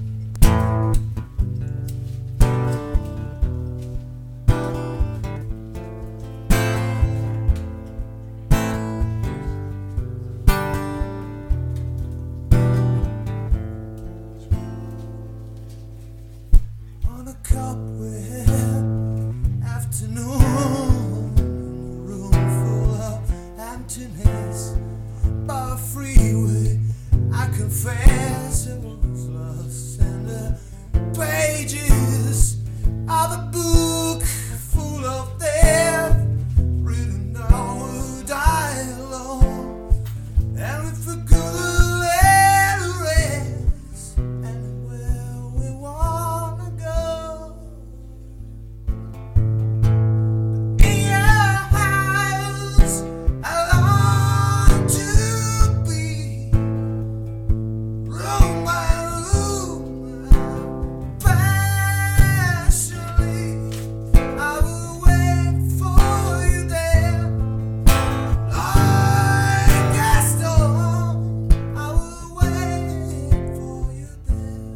friends who was lost in the pages of a book full of death, written down who die alone, and if we could let it rest anywhere we wanna go. But in your house I long to be, room by room, passionately I will wait for you there. Like Gaston, I will wait for you there.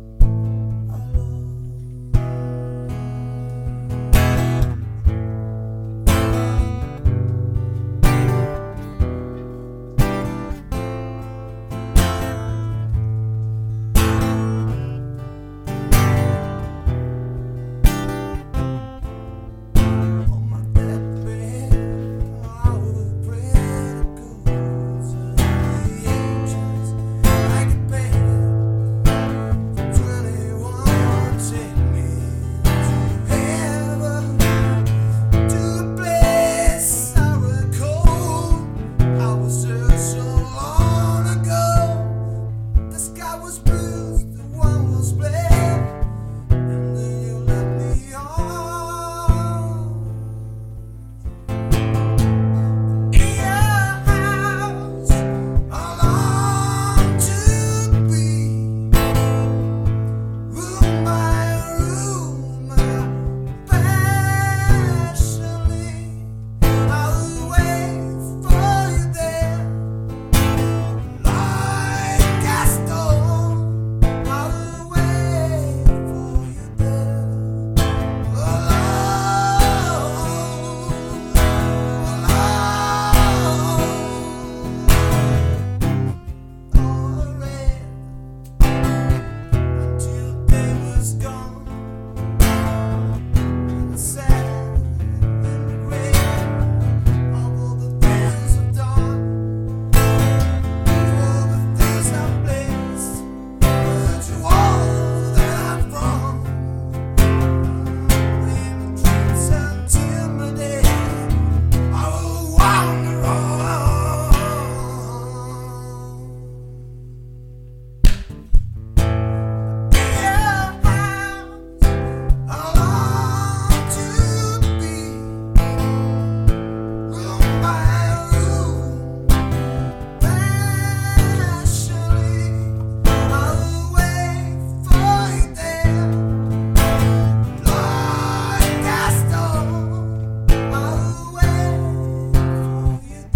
On my deathbed, I will pray to God, the angels like a band. twenty-one, take me to heaven, to a place I recall. I was there so long ago. The sky was blue, the one was black, and then you let me on. In your house, I long to be, room by room, passionately I will wait for you there. Like Gaston, I will wait for you there. Until day was gone, and sad in the grave of all the days of dawn, for the things I blessed, but you all that I've wrong. In dreams until my day, I will wander on. In your house, I long to be, room by room, passionately I will wait for you there. Like Gaston, I will wait for you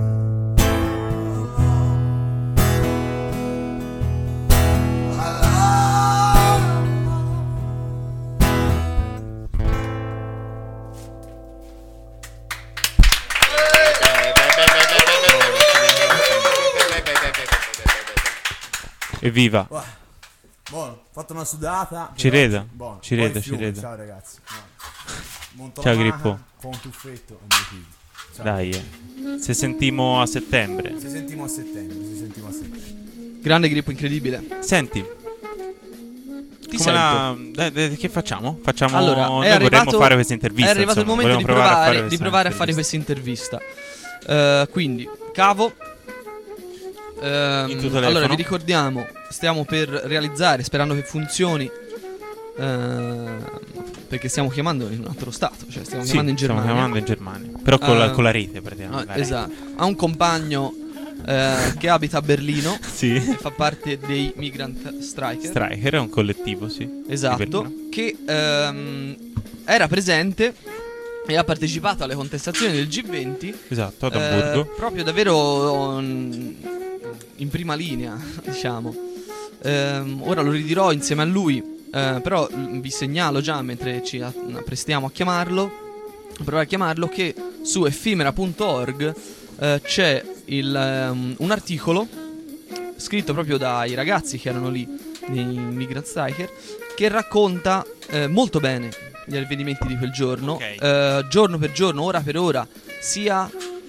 Evviva. Buono, buono, ho fatto una sudata. Ci però- reda, buono. ci Poi reda, il ci fiume, reda. Ciao ragazzi. Monto Ciao, la maca, Grippo. fa un tuffetto e mi fido. Ciao. Dai, eh. Se sentimo a settembre. Ci sentiamo a settembre, ci sentiamo a settembre. Grande Grippo, incredibile. Senti, Ti come la- dai, dai, che facciamo? Facciamo Allora, noi è vorremmo arrivato, fare questa intervista. è arrivato insomma, il momento di vogliamo provare a provare, fare di questa provare a fare questa intervista. Eh, quindi, Cavo. ehm, Il tuo telefono? allora, vi ricordiamo, stiamo per realizzare, sperando che funzioni. ehm, perché stiamo chiamando in un altro stato, cioè stiamo Sì, chiamando in stiamo Germania. chiamando in Germania, però con la- Eh, con la rete, praticamente, no, la rete. esatto. Ha un compagno eh, che abita a Berlino. Sì. e fa parte dei Migrant Striker. Striker è un collettivo, sì. di Esatto, Berlino. che ehm, era presente e ha partecipato alle contestazioni del G venti. Esatto, ad Amburgo. eh, proprio davvero mm, in prima linea, diciamo. Ehm, ora lo ridirò insieme a lui, eh, però mm, vi segnalo già mentre ci a- apprestiamo a chiamarlo, a provare a chiamarlo, che su effimera punto org eh, c'è il, ehm, un articolo scritto proprio dai ragazzi che erano lì, nei Migrant Striker, che racconta eh, molto bene gli avvenimenti di quel giorno, Ok. eh, giorno per giorno, ora per ora, sia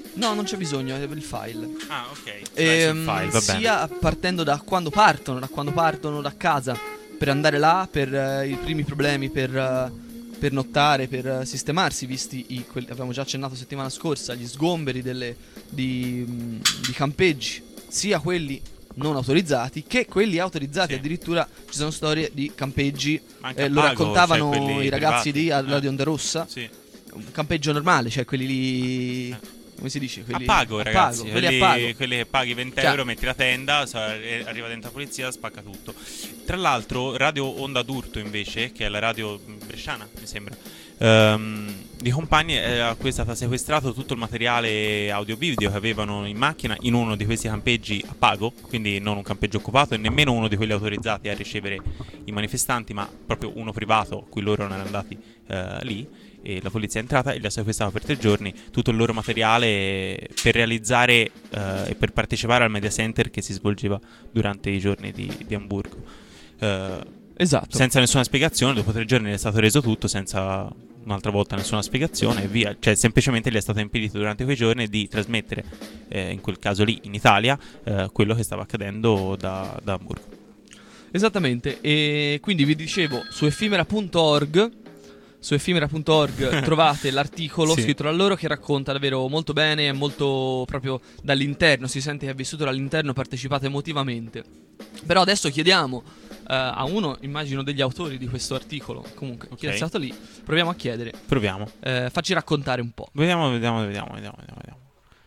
No, non c'è bisogno, è il file. Ah, ok. E, il file, va bene. sia partendo da quando partono, da quando partono da casa per andare là, per uh, i primi problemi, per, uh, per nottare, per uh, sistemarsi, visti i, quelli, abbiamo già accennato settimana scorsa, gli sgomberi delle, di, mh, di campeggi, sia quelli non autorizzati che quelli autorizzati. Sì. Addirittura ci sono storie di campeggi, eh, lo pago, raccontavano cioè i ragazzi privati. di Radio Onda Rossa. Sì. Un campeggio normale, cioè quelli lì, come si dice? Quelli a pago, a ragazzi. pago, quelli, quelli a pago. quelli che paghi venti Cioè, euro, metti la tenda, sa- e arriva dentro la polizia, spacca tutto. Tra l'altro, Radio Onda d'Urto, invece, che è la radio bresciana, mi sembra, ehm, di Compagni, eh, a cui è stato sequestrato tutto il materiale audio-video che avevano in macchina in uno di questi campeggi a pago, quindi non un campeggio occupato e nemmeno uno di quelli autorizzati a ricevere i manifestanti, ma proprio uno privato a cui loro erano andati eh, lì. E la polizia è entrata e li ha sequestrato per tre giorni tutto il loro materiale per realizzare eh, e per partecipare al media center che si svolgeva durante i giorni di, di Amburgo. Eh, esatto. Senza nessuna spiegazione, dopo tre giorni è stato reso tutto senza un'altra volta nessuna spiegazione e via. Cioè semplicemente gli è stato impedito durante quei giorni di trasmettere, eh, in quel caso lì in Italia, eh, quello che stava accadendo da, da Amburgo. Esattamente, e quindi vi dicevo su effimera punto org Su effimera punto org trovate l'articolo Sì. scritto da loro che racconta davvero molto bene, è molto proprio dall'interno, si sente che è vissuto dall'interno, partecipato emotivamente. Però adesso chiediamo uh, a uno, immagino, degli autori di questo articolo, comunque chi è Ok. stato lì, proviamo a chiedere. Proviamo. Uh, facci raccontare un po'. Vediamo, vediamo, vediamo, vediamo, vediamo. vediamo.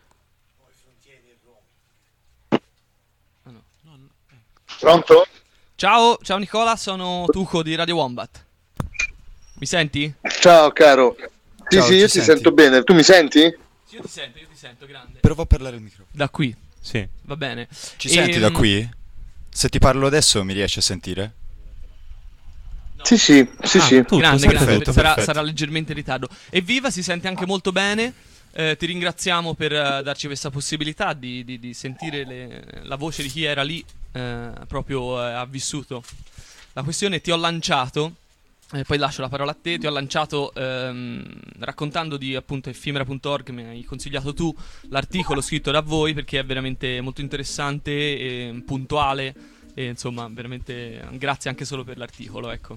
Pronto? Ciao, ciao Nicola, sono Tuco di Radio Wombat. Mi senti? Ciao caro. Sì, Ciao, sì, io ci ti senti? sento bene. Tu mi senti? Sì, io ti sento, io ti sento, grande. Prova a parlare al microfono. Da qui? Sì. Va bene. Ci senti da qui? Se ti parlo adesso mi riesci a sentire? Sì, sì, sì, Ah, sì. tutto, grande, perfetto, grande. Sarà, perfetto. sarà leggermente in ritardo. Evviva, si sente anche molto bene. Eh, ti ringraziamo per eh, darci questa possibilità di, di- di sentire le- la voce di chi era lì, eh, proprio eh, ha vissuto la questione. Ti ho lanciato, eh, poi lascio la parola a te. Ti ho lanciato ehm, raccontando di appunto effimera punto org, mi hai consigliato tu l'articolo scritto da voi perché è veramente molto interessante e puntuale. E insomma, veramente grazie anche solo per l'articolo, ecco.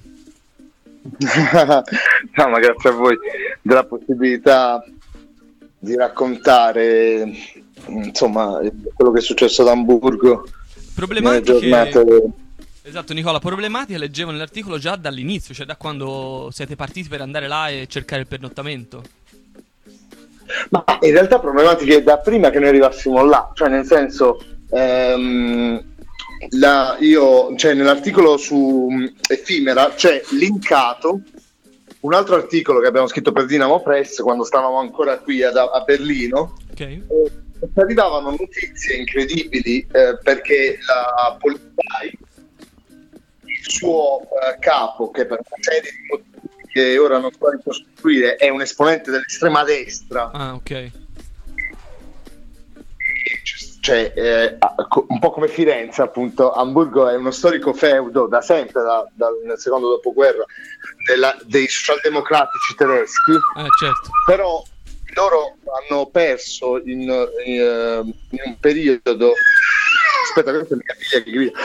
No, ma grazie a voi della possibilità di raccontare, insomma, quello che è successo ad Amburgo nelle Problematiche. giornate. Esatto, Nicola, problematiche leggevo nell'articolo già dall'inizio, cioè da quando siete partiti per andare là e cercare il pernottamento. Ma in realtà problematiche da prima che noi arrivassimo là, cioè nel senso, ehm, la, io, cioè nell'articolo su mh, Effimera c'è linkato un altro articolo che abbiamo scritto per Dinamo Press quando stavamo ancora qui ad, a Berlino. Ok. Eh, arrivavano notizie incredibili eh, perché la polizia, il suo eh, capo, che per una serie di motivi che ora non sto a ricostruire, è un esponente dell'estrema destra. Ah, ok. Cioè, eh, un po' come Firenze, appunto, Amburgo è uno storico feudo da sempre, da, dal secondo dopoguerra, della, dei socialdemocratici tedeschi. Eh, certo. Però loro hanno perso in, in, in un periodo. Aspetta, questa è mia figlia che grida.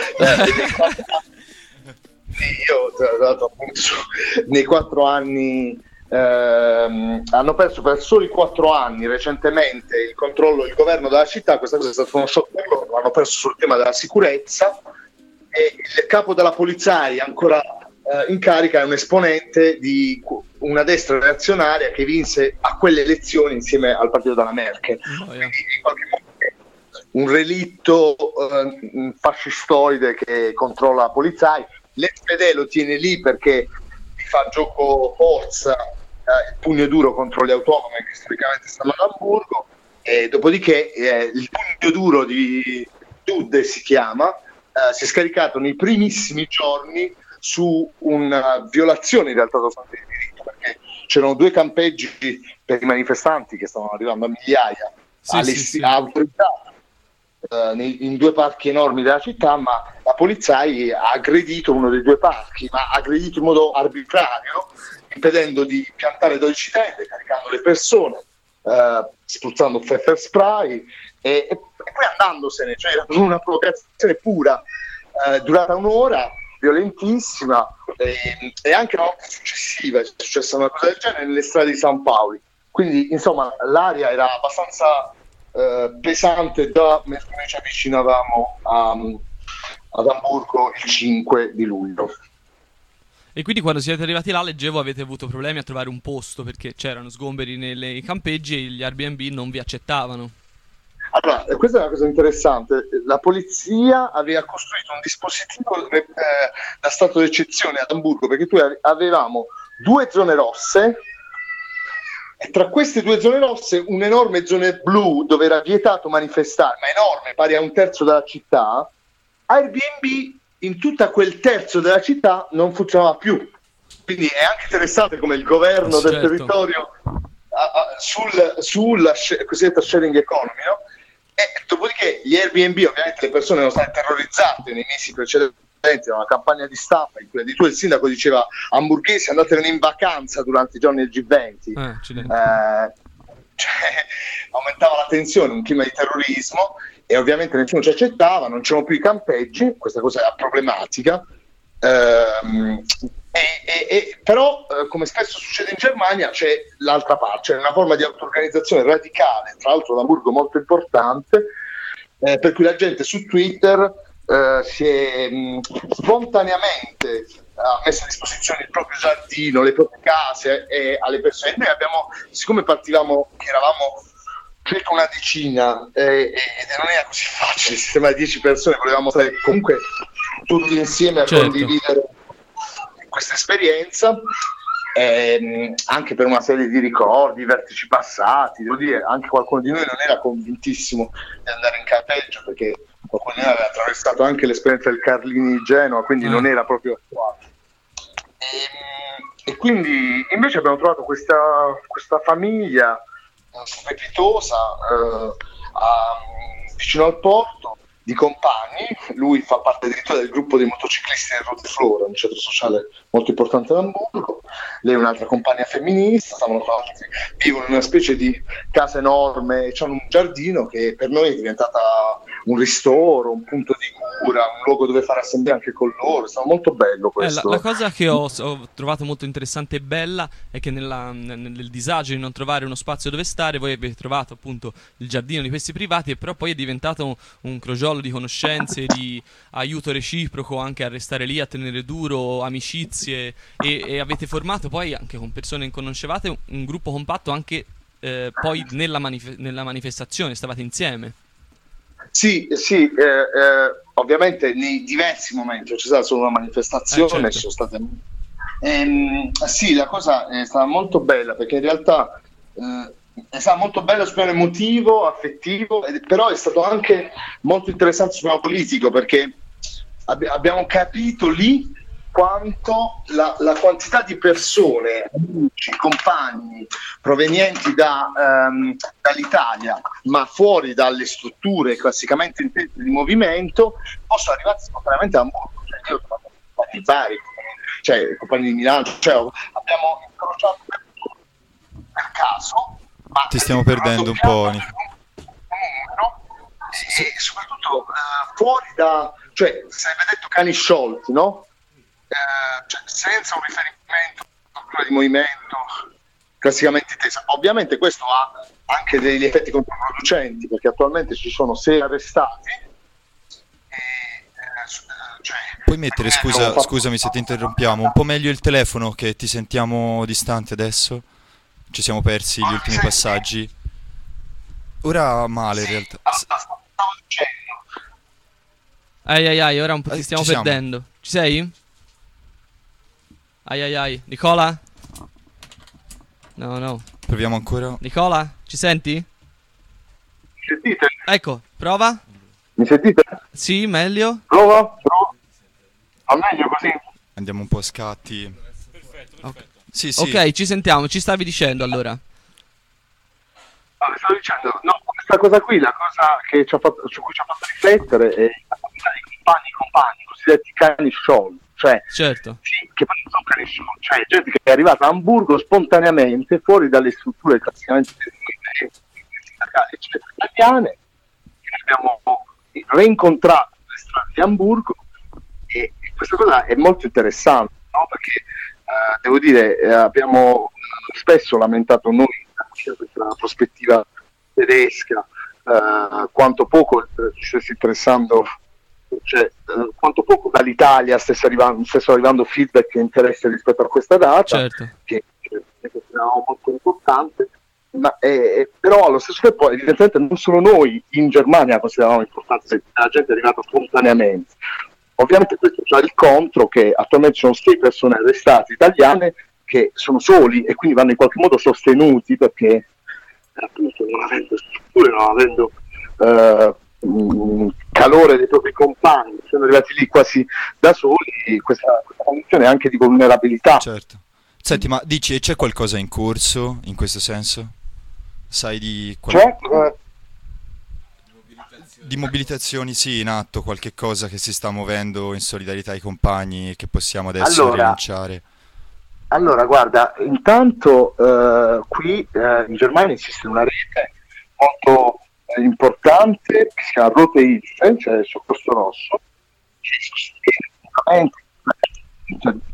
Eh, io, tra l'altro, appunto, nei quattro anni. Ehm, hanno perso per soli quattro anni recentemente il controllo, il governo della città. Questa cosa è stata uno shock per loro, hanno perso sul tema della sicurezza e il capo della polizia ancora eh, in carica è un esponente di una destra reazionaria che vinse a quelle elezioni insieme al partito della Merkel. Oh, yeah. Quindi, in qualche modo, un relitto eh, fascistoide che controlla la polizia. L'S P D lo tiene lì perché fa gioco forza, eh, il pugno duro contro le autonome che storicamente stanno ad Amburgo, e dopodiché eh, il pugno duro di Dude si chiama, eh, si è scaricato nei primissimi giorni su una violazione in realtà dello Stato di diritto, perché c'erano due campeggi per i manifestanti che stavano arrivando a migliaia, Sì, alle, sì, sì. autorizzate Uh, nei, in due parchi enormi della città, ma la polizia ha aggredito uno dei due parchi, ma ha aggredito in modo arbitrario, impedendo di piantare dodici tende, caricando le persone, eh, spruzzando pepper spray e, e, e poi andandosene, cioè era una provocazione pura, eh, durata un'ora, violentissima, e, e anche la notte successiva è successa una cosa del genere nelle strade di San Paolo. Quindi insomma l'aria era abbastanza eh, pesante già mentre noi ci avvicinavamo a, ad Amburgo il cinque di luglio. E quindi quando siete arrivati là, leggevo, avete avuto problemi a trovare un posto perché c'erano sgomberi nei campeggi e gli Airbnb non vi accettavano. Allora, questa è una cosa interessante. La polizia aveva costruito un dispositivo eh, da stato d'eccezione ad Amburgo, perché tu ave- avevamo due zone rosse e tra queste due zone rosse un'enorme zona blu dove era vietato manifestare, ma enorme, pari a un terzo della città. Airbnb in tutta quel terzo della città non funzionava più. Quindi è anche interessante come il governo certo. del territorio a, a, sul, sulla sh- cosiddetta sharing economy, no? E dopodiché gli Airbnb, ovviamente le persone erano state terrorizzate nei mesi precedenti, era una campagna di stampa in cui addirittura il sindaco diceva: hamburghesi, andatevene in vacanza durante i giorni del G venti. Eh, eh, cioè, aumentava la tensione, un clima di terrorismo, e ovviamente nessuno ci accettava, non c'erano più i campeggi, questa cosa era problematica. Ehm, e, e, e, però eh, come spesso succede in Germania c'è l'altra parte, c'è una forma di auto-organizzazione radicale, tra l'altro ad Amburgo molto importante, eh, per cui la gente su Twitter eh, si è mh, spontaneamente ha messo a disposizione il proprio giardino, le proprie case eh, alle persone. Noi abbiamo, siccome partivamo, eravamo circa una decina eh, ed non era così facile sistemare dieci persone, volevamo stare comunque tutti insieme a certo. condividere questa esperienza, ehm, anche per una serie di ricordi, vertici passati. Devo dire, anche qualcuno di noi non era convintissimo di andare in campeggio, perché qualcuno di noi aveva attraversato anche l'esperienza del Carlini di Genova, quindi mm. non era proprio attuale. E, e quindi invece abbiamo trovato questa, questa famiglia strepitosa eh, a, vicino al porto, di compagni. Lui fa parte addirittura del gruppo dei motociclisti del Rotiflora, un centro sociale molto importante ad Amburgo. Lei è un'altra compagna femminista, stavano qua, vivono in una specie di casa enorme, c'è un giardino che per noi è diventata un ristoro, un punto di cura, un luogo dove fare assemblea anche con loro. È stato molto bello questo. Eh, la, la cosa che ho, ho trovato molto interessante e bella è che nella, nel, nel disagio di non trovare uno spazio dove stare, voi avete trovato appunto il giardino di questi privati, e però poi è diventato un, un crogiolo di conoscenze, di aiuto reciproco, anche a restare lì, a tenere duro, amicizie, e, e avete formato poi anche con persone che conoscevate un, un gruppo compatto anche eh, poi nella, manif- nella manifestazione, stavate insieme. Sì, sì, eh, eh, ovviamente nei diversi momenti, c'è stata solo una manifestazione, eh, certo. ci sono state... Ehm, sì, la cosa è stata molto bella, perché in realtà eh, è stato molto bello sul piano emotivo, affettivo, ed, però è stato anche molto interessante sul piano politico, perché ab- abbiamo capito lì quanto la, la quantità di persone, amici, compagni provenienti da, um, dall'Italia, ma fuori dalle strutture classicamente intese di movimento, possono arrivare spontaneamente a Amburgo. Cioè, io ho fatto compagni di Bari, cioè compagni di Milano, cioè, abbiamo incrociato per, per caso. Ma ti stiamo perdendo un po'. Un e soprattutto uh, fuori da, cioè, sarebbe detto cani sciolti, no? Uh, cioè, senza un riferimento a cultura di movimento classicamente intesa. Ovviamente questo ha anche degli effetti controproducenti, perché attualmente ci sono sei arrestati e, uh, cioè, puoi mettere, scusa, scusami se ti interrompiamo, un po' meglio il telefono, che ti sentiamo distante adesso, ci siamo persi gli ultimi passaggi. Ora male in realtà. Ai ai ai, ora un po' ti Eh, stiamo ci siamo. perdendo. Ci sei? Ai ai ai, Nicola? No, no. Proviamo ancora. Nicola, ci senti? Mi sentite? Ecco, prova. Mi sentite? Sì, meglio. Prova? Prova? Al meglio così? Andiamo un po' a scatti. Perfetto, perfetto. Sì, sì. Ok, ci sentiamo, ci stavi dicendo allora. Ah, stavo dicendo, no, questa cosa qui, la cosa che ci ha fatto, su cui ci ha fatto riflettere è la comunità dei compagni compagni, cosiddetti cani sciolti, cioè, certo. sì, che poi non sono cani sciolti, cioè gente che è arrivata a Amburgo spontaneamente, fuori dalle strutture classicamente del movimento, sindacali eccetera, italiane, che abbiamo reincontrato nelle strade di Amburgo, e questa cosa è molto interessante, no? Perché eh, devo dire, eh, abbiamo spesso lamentato noi da questa prospettiva tedesca eh, quanto poco ci stesse interessando, cioè eh, quanto poco dall'Italia stesse arrivando, stesse arrivando feedback e interesse rispetto a questa data, certo. che è molto importante, ma eh, però allo stesso tempo evidentemente non solo noi in Germania consideravamo importante, la gente è arrivata spontaneamente. Ovviamente questo c'ha il contro che attualmente ci sono sei persone arrestate italiane che sono soli e quindi vanno in qualche modo sostenuti, perché appunto non avendo strutture, non avendo eh, mh, calore dei propri compagni, sono arrivati lì quasi da soli, questa, questa condizione anche di vulnerabilità. Certo. Senti, ma dici, c'è qualcosa in corso in questo senso? Sai di qual- Cioè, eh, di mobilitazioni, sì, in atto, qualche cosa che si sta muovendo in solidarietà ai compagni e che possiamo adesso Allora, rilanciare? Allora, guarda, intanto eh, qui eh, in Germania esiste una rete molto eh, importante che si chiama Rote Hilfe, cioè il Soccorso Rosso, che sostiene veramente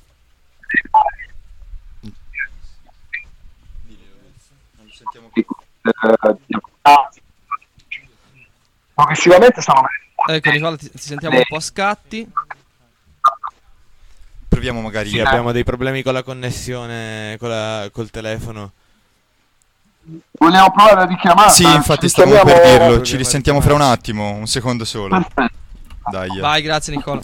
progressivamente stanno Ecco Nicola, ti, ti sentiamo un po' a scatti. Proviamo magari. Sì, abbiamo dei problemi con la connessione con la, col telefono. Vogliamo provare a richiamare? Sì, infatti stavo per dirlo, ci risentiamo fra un attimo, un secondo solo. Dai. Vai, grazie Nicola.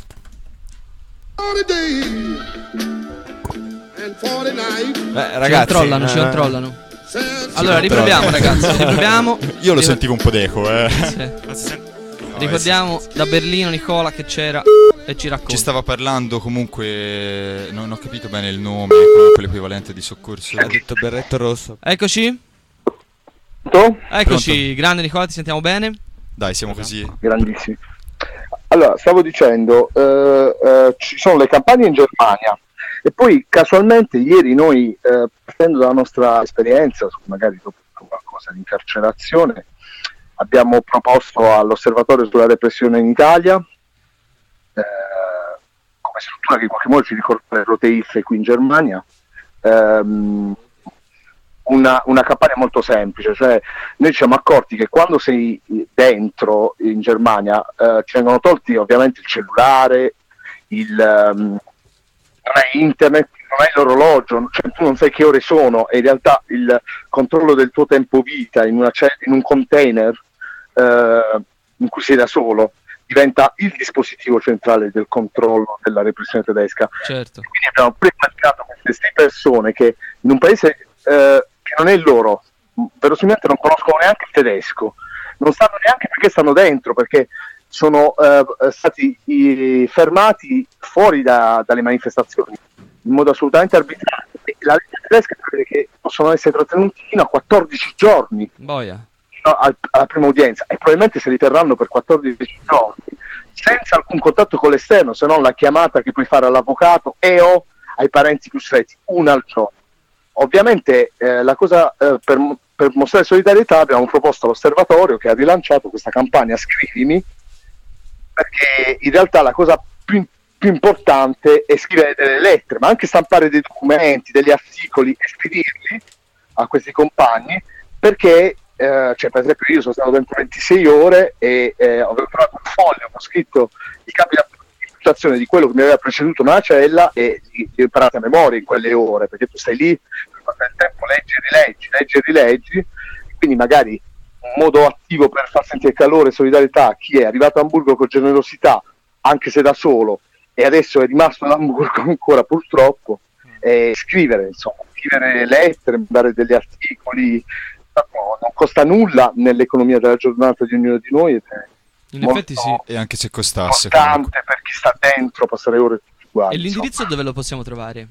Beh, ragazzi, ci controllano, eh... ci controllano. Allora, riproviamo ragazzi, riproviamo. Io lo sentivo un po' d'eco, eh. Sì. Ricordiamo da Berlino Nicola che c'era e ci racconta. Ci stava parlando comunque, non ho capito bene il nome, comunque l'equivalente di soccorso. Ha detto berretto rosso. Eccoci. Pronto? Eccoci, Pronto? grande Nicola, ti sentiamo bene? Dai, siamo così. Grandissimi. Allora, stavo dicendo, eh, eh, ci sono le campagne in Germania e poi casualmente ieri noi, eh, partendo dalla nostra esperienza, magari dopo qualcosa di incarcerazione, abbiamo proposto all'Osservatorio sulla repressione in Italia, eh, come struttura che in qualche modo ci ricorda le Rote Hilfe qui in Germania, ehm, una, una campagna molto semplice, cioè noi ci siamo accorti che quando sei dentro in Germania eh, ci vengono tolti ovviamente il cellulare, il um, non è internet, non è l'orologio, cioè tu non sai che ore sono e in realtà il controllo del tuo tempo vita in, una ce- in un container eh, in cui sei da solo diventa il dispositivo centrale del controllo della repressione tedesca. Certo. Quindi abbiamo premedicato queste sei persone che in un paese eh, che non è il loro, verosimilmente non conoscono neanche il tedesco, non sanno neanche perché stanno dentro, perché sono eh, stati i, fermati fuori da, dalle manifestazioni in modo assolutamente arbitrario. La legge tedesca prevede che possono essere trattenuti fino a quattordici giorni Boia. no, al, alla prima udienza, e probabilmente se li terranno per quattordici giorni senza alcun contatto con l'esterno, se non la chiamata che puoi fare all'avvocato e o ai parenti più stretti, una al giorno. Ovviamente eh, la cosa eh, per, per mostrare solidarietà abbiamo proposto all'Osservatorio, che ha rilanciato questa campagna Scrivimi, perché in realtà la cosa più, più importante è scrivere delle lettere, ma anche stampare dei documenti, degli articoli e spedirli a questi compagni, perché eh, cioè, per esempio io sono stato dentro ventisei ore e eh, avevo trovato un foglio, ho scritto i capi di imputazione di quello che mi aveva preceduto nella cella e li ho imparato a memoria in quelle ore, perché tu stai lì per passare il tempo, leggi e rileggi, leggi e rileggi, quindi magari un modo attivo per far sentire calore e solidarietà a chi è arrivato a Amburgo con generosità, anche se da solo, e adesso è rimasto ad Amburgo ancora purtroppo, è scrivere, insomma, scrivere lettere, mandare degli articoli, non costa nulla nell'economia della giornata di ognuno di noi ed è in effetti sì, e anche se costasse importante per chi sta dentro passare ore tutti uguali. E l'indirizzo dove lo possiamo trovare?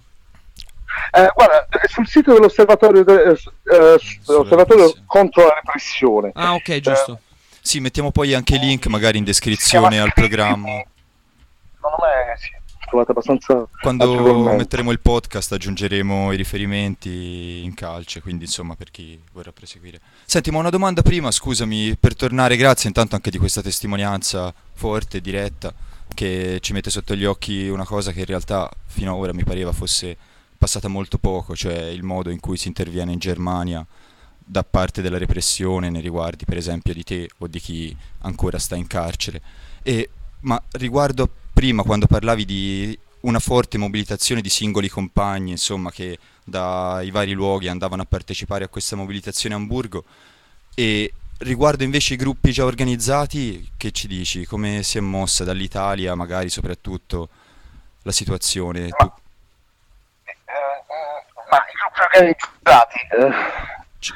Eh, guarda, è sul sito dell'osservatorio, de, eh, osservatorio contro la repressione. Ah, ok, giusto. Eh, sì, mettiamo poi anche i link magari in descrizione al programma. Secondo me sì. trovate abbastanza Quando agevolmente. metteremo il podcast aggiungeremo i riferimenti in calce, quindi insomma per chi vorrà proseguire. Senti, ma una domanda prima, scusami, per tornare, grazie intanto anche di questa testimonianza forte e diretta che ci mette sotto gli occhi una cosa che in realtà fino ad ora mi pareva fosse passata molto poco, cioè il modo in cui si interviene in Germania da parte della repressione nei riguardi per esempio di te o di chi ancora sta in carcere. E, ma riguardo prima quando parlavi di una forte mobilitazione di singoli compagni, insomma, che dai vari luoghi andavano a partecipare a questa mobilitazione a Amburgo, e riguardo invece i gruppi già organizzati, che ci dici? Come si è mossa dall'Italia magari soprattutto la situazione? Ma, Tu... eh, ma i gruppi organizzati... Eh...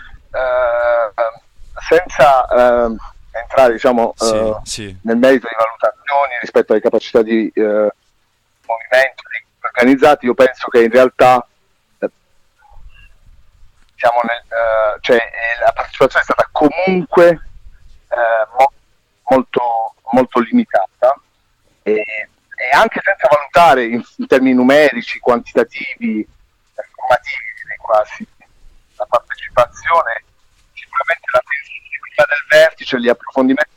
Uh, senza uh, entrare diciamo uh, sì, sì. nel merito di valutazioni rispetto alle capacità di uh, movimento dei gruppi organizzati, io penso che in realtà uh, diciamo nel, uh, cioè, la partecipazione è stata comunque uh, mo- molto, molto limitata e, e anche senza valutare in, in termini numerici, quantitativi, formativi quasi la partecipazione, sicuramente la sensibilità del vertice, gli approfondimenti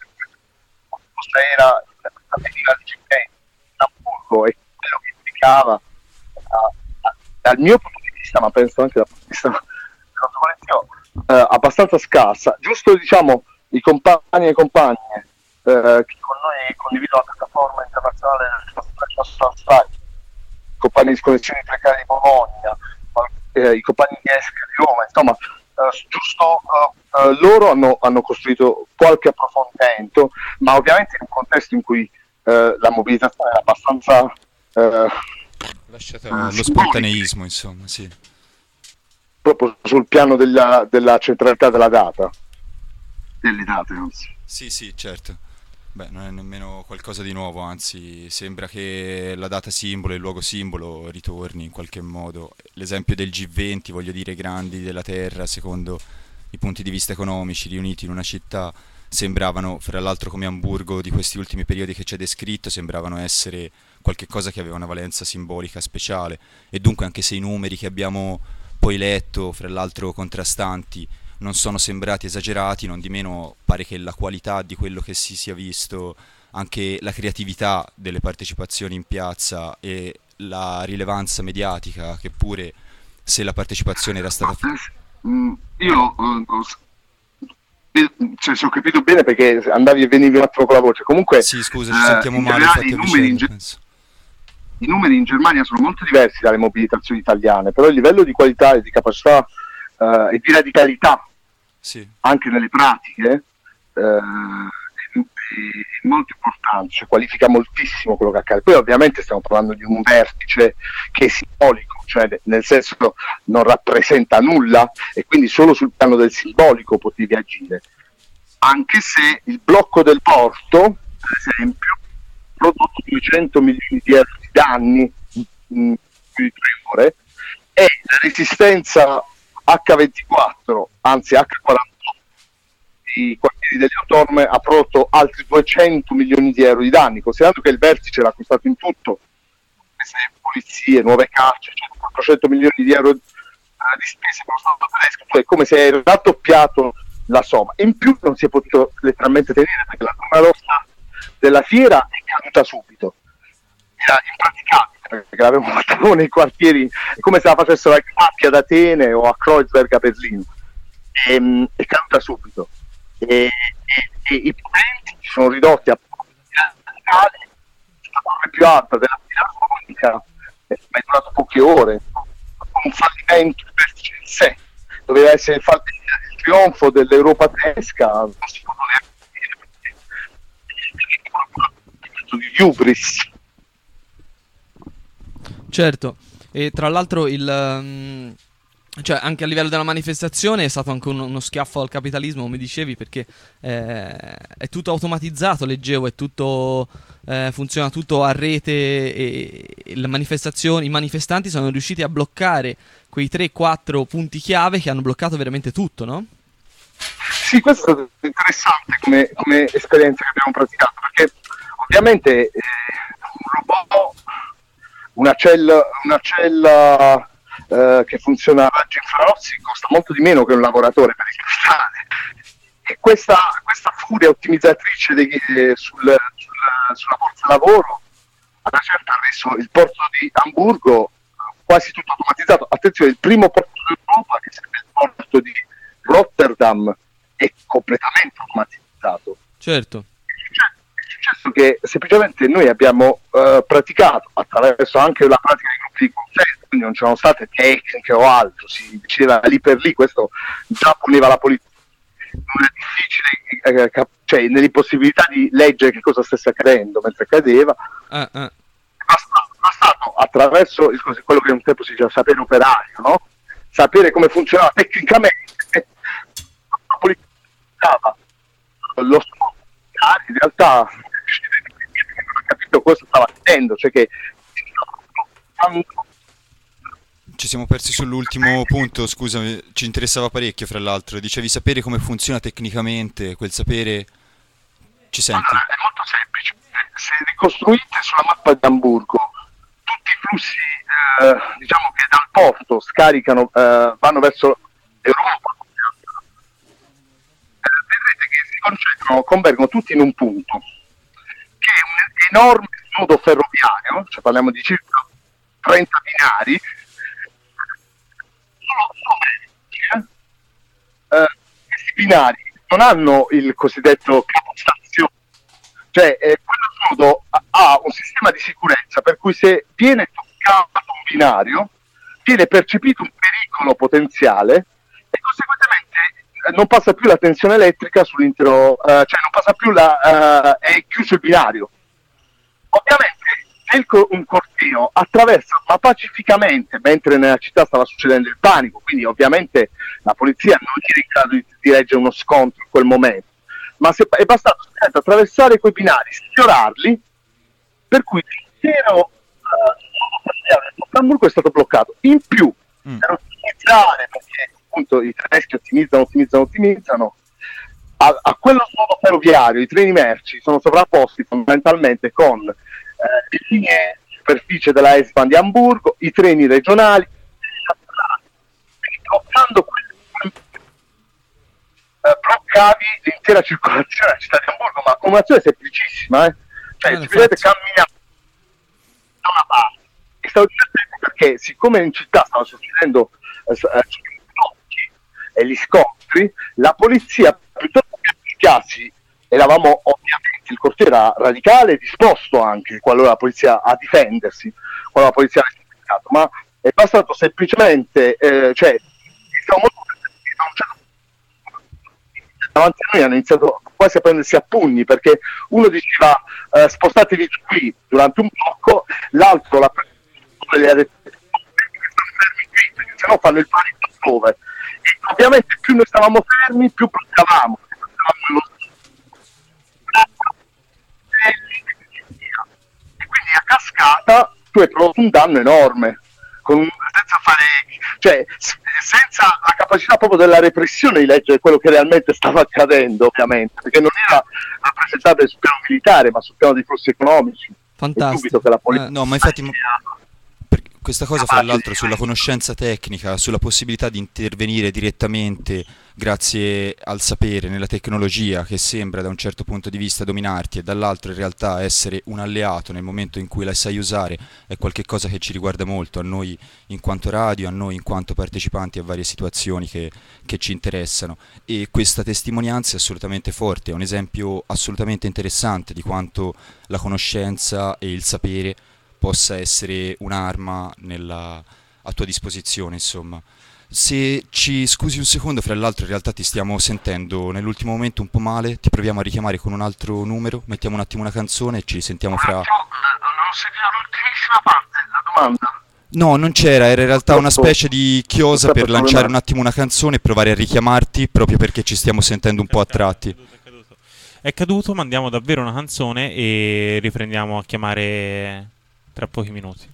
cosa era la medicina di Amburgo e quello che implicava uh, dal mio punto di vista, ma penso anche dal punto di vista collettivo, uh, abbastanza scarsa. Giusto diciamo i compagni e compagne uh, che con noi condividono la piattaforma internazionale del Strike, i compagni di sconezioni precarie di Bologna, Eh, i compagni di Esca di Roma, insomma, eh, giusto eh, eh, loro hanno, hanno costruito qualche approfondimento, ma ovviamente in un contesto in cui eh, la mobilitazione è abbastanza eh, lasciate lo spontaneismo, insomma, sì. Proprio sul piano della, della centralità della data, delle date, anzi. Sì, sì, certo. Beh, non è nemmeno qualcosa di nuovo, anzi sembra che la data simbolo e il luogo simbolo ritorni in qualche modo. L'esempio del G venti, voglio dire, grandi della Terra, secondo i punti di vista economici, riuniti in una città, sembravano, fra l'altro come Amburgo di questi ultimi periodi che ci hai descritto, sembravano essere qualche cosa che aveva una valenza simbolica speciale. E dunque anche se i numeri che abbiamo poi letto, fra l'altro contrastanti, non sono sembrati esagerati, non di meno pare che la qualità di quello che si sia visto, anche la creatività delle partecipazioni in piazza e la rilevanza mediatica, che pure se la partecipazione era stata... Mm, io uh, cioè, se ho capito bene perché andavi e venivi un attimo con la voce, comunque... Sì, scusa, ci sentiamo uh, male, infatti i numeri, in Ge- i numeri in Germania sono molto diversi dalle mobilitazioni italiane, però il livello di qualità e di capacità Uh, e di radicalità sì. anche nelle pratiche uh, è, è molto importante, cioè qualifica moltissimo quello che accade. Poi ovviamente stiamo parlando di un vertice che è simbolico, cioè nel senso non rappresenta nulla e quindi solo sul piano del simbolico potevi agire, anche se il blocco del porto per esempio ha prodotto duecento milioni di euro di danni in più di tre ore e la resistenza acca ventiquattro, anzi acca quarantotto, i quartieri delle autonome ha prodotto altri duecento milioni di euro di danni, considerando che il vertice era acquistato in tutto, polizie, nuove carceri, cioè quattrocento milioni di euro di spese per lo Stato tedesco, cioè è come se hai raddoppiato la somma. In più non si è potuto letteralmente tenere perché la zona rossa della fiera è caduta subito, era impraticabile perché l'avevamo fatta nei quartieri, è come se la facessero a Capri ad Atene o a Kreuzberg a Berlino, e, è caduta subito e, e, e i potenti sono ridotti a radicali, la torre più alta della filarmonica è durato poche ore, un fallimento il vertice in sé, doveva essere il, fall- il trionfo dell'Europa tedesca, non si può neanche dire di hubris. Certo, e tra l'altro il, um, cioè anche a livello della manifestazione è stato anche uno, uno schiaffo al capitalismo, come dicevi, perché eh, è tutto automatizzato, leggevo, è tutto, eh, funziona tutto a rete e, e le manifestazioni, i manifestanti sono riusciti a bloccare quei tre quattro punti chiave che hanno bloccato veramente tutto, no? Sì, questo è stato interessante come, come esperienza che abbiamo praticato, perché ovviamente eh, un robot una cella, una cella eh, che funziona a raggi infrarossi costa molto di meno che un lavoratore per il cristallo. E questa, questa furia ottimizzatrice dei, eh, sul, sul, sulla forza lavoro a una certa ha reso il porto di Amburgo quasi tutto automatizzato. Attenzione, il primo porto d'Europa, che sarebbe il porto di Rotterdam, è completamente automatizzato. Certo. È successo che semplicemente noi abbiamo uh, praticato attraverso anche la pratica dei gruppi di consenso, quindi non c'erano state tecniche o altro, si decideva lì per lì, questo già poneva la politica. Non è difficile, eh, cap- cioè nell'impossibilità di leggere che cosa stesse accadendo mentre accadeva. Ah, ah. Basta, bastato attraverso il, quello che un tempo si diceva sapere operario, no? Sapere come funzionava tecnicamente, la politica lo scopo in realtà non ha capito cosa stava accadendo, cioè che ci siamo persi sull'ultimo punto, scusami, ci interessava parecchio fra l'altro, dicevi sapere come funziona tecnicamente, quel sapere, ci senti? Allora, è molto semplice, se ricostruite sulla mappa di Amburgo tutti i flussi eh, diciamo che dal porto scaricano, eh, vanno verso l'Europa, eh, vedrete che si concentrano, convergono tutti in un punto, che è un enorme nodo ferroviario, cioè parliamo di circa trenta binari, Eh, questi binari non hanno il cosiddetto capostazione, cioè eh, quello nodo ha, ha un sistema di sicurezza per cui se viene toccato un binario viene percepito un pericolo potenziale e conseguentemente eh, non passa più la tensione elettrica sull'intero, eh, cioè non passa più la, eh, è chiuso il binario. Ovviamente nel co- un corteo attraversa ma pacificamente, mentre nella città stava succedendo il panico, quindi ovviamente la polizia non era in grado di, di leggere uno scontro in quel momento, ma se, è bastato attraversare quei binari, sfiorarli, per cui l'intero uh, Hamburgo è stato bloccato. In più, mm. per ottimizzare, perché appunto i tedeschi ottimizzano, ottimizzano, ottimizzano, a, a quello snodo ferroviario i treni merci sono sovrapposti fondamentalmente con Eh, le linee di superficie della S-Bahn di Amburgo, i treni regionali, quindi bloccando quelli, eh, bloccavi l'intera circolazione della città di Amburgo, ma con un'azione semplicissima, eh? Cioè eh, si vedete camminare da una parte, e stavo dicendo perché siccome in città stavano succedendo eh, gli blocchi e gli scontri, la polizia piuttosto che applicarsi, eravamo ovviamente, il corteo era radicale e disposto anche qualora la polizia a difendersi, qualora la polizia avesse attaccato, ma è bastato semplicemente, eh, cioè, stiamo molto davanti a noi hanno iniziato quasi a prendersi a pugni, perché uno diceva eh, spostatevi qui durante un blocco, l'altro la le ha detto fermi qui, perché sennò fanno il panico dove. E ovviamente più noi stavamo fermi, più bloccavamo, bloccavamo e quindi a cascata tu hai prodotto un danno enorme con, senza fare, cioè senza la capacità proprio della repressione di leggere quello che realmente stava accadendo, ovviamente, perché non era rappresentabile sul piano militare ma sul piano dei flussi economici. Fantastico. Che la politica eh, no, ma infatti ma... questa cosa fra l'altro sulla conoscenza tecnica, sulla possibilità di intervenire direttamente grazie al sapere nella tecnologia che sembra da un certo punto di vista dominarti e dall'altro in realtà essere un alleato nel momento in cui la sai usare, è qualcosa che ci riguarda molto a noi in quanto radio, a noi in quanto partecipanti a varie situazioni che, che ci interessano, e questa testimonianza è assolutamente forte, è un esempio assolutamente interessante di quanto la conoscenza e il sapere possa essere un'arma nella, a tua disposizione, insomma. Se ci scusi un secondo, fra l'altro in realtà ti stiamo sentendo nell'ultimo momento un po' male, ti proviamo a richiamare con un altro numero, mettiamo un attimo una canzone e ci sentiamo fra... Non ho sentito l'ultimissima parte, la domanda. No, non c'era, era in realtà una specie di chiosa per lanciare un attimo una canzone e provare a richiamarti proprio perché ci stiamo sentendo un po' a tratti. È caduto, mandiamo davvero una canzone e riprendiamo a chiamare tra pochi minuti.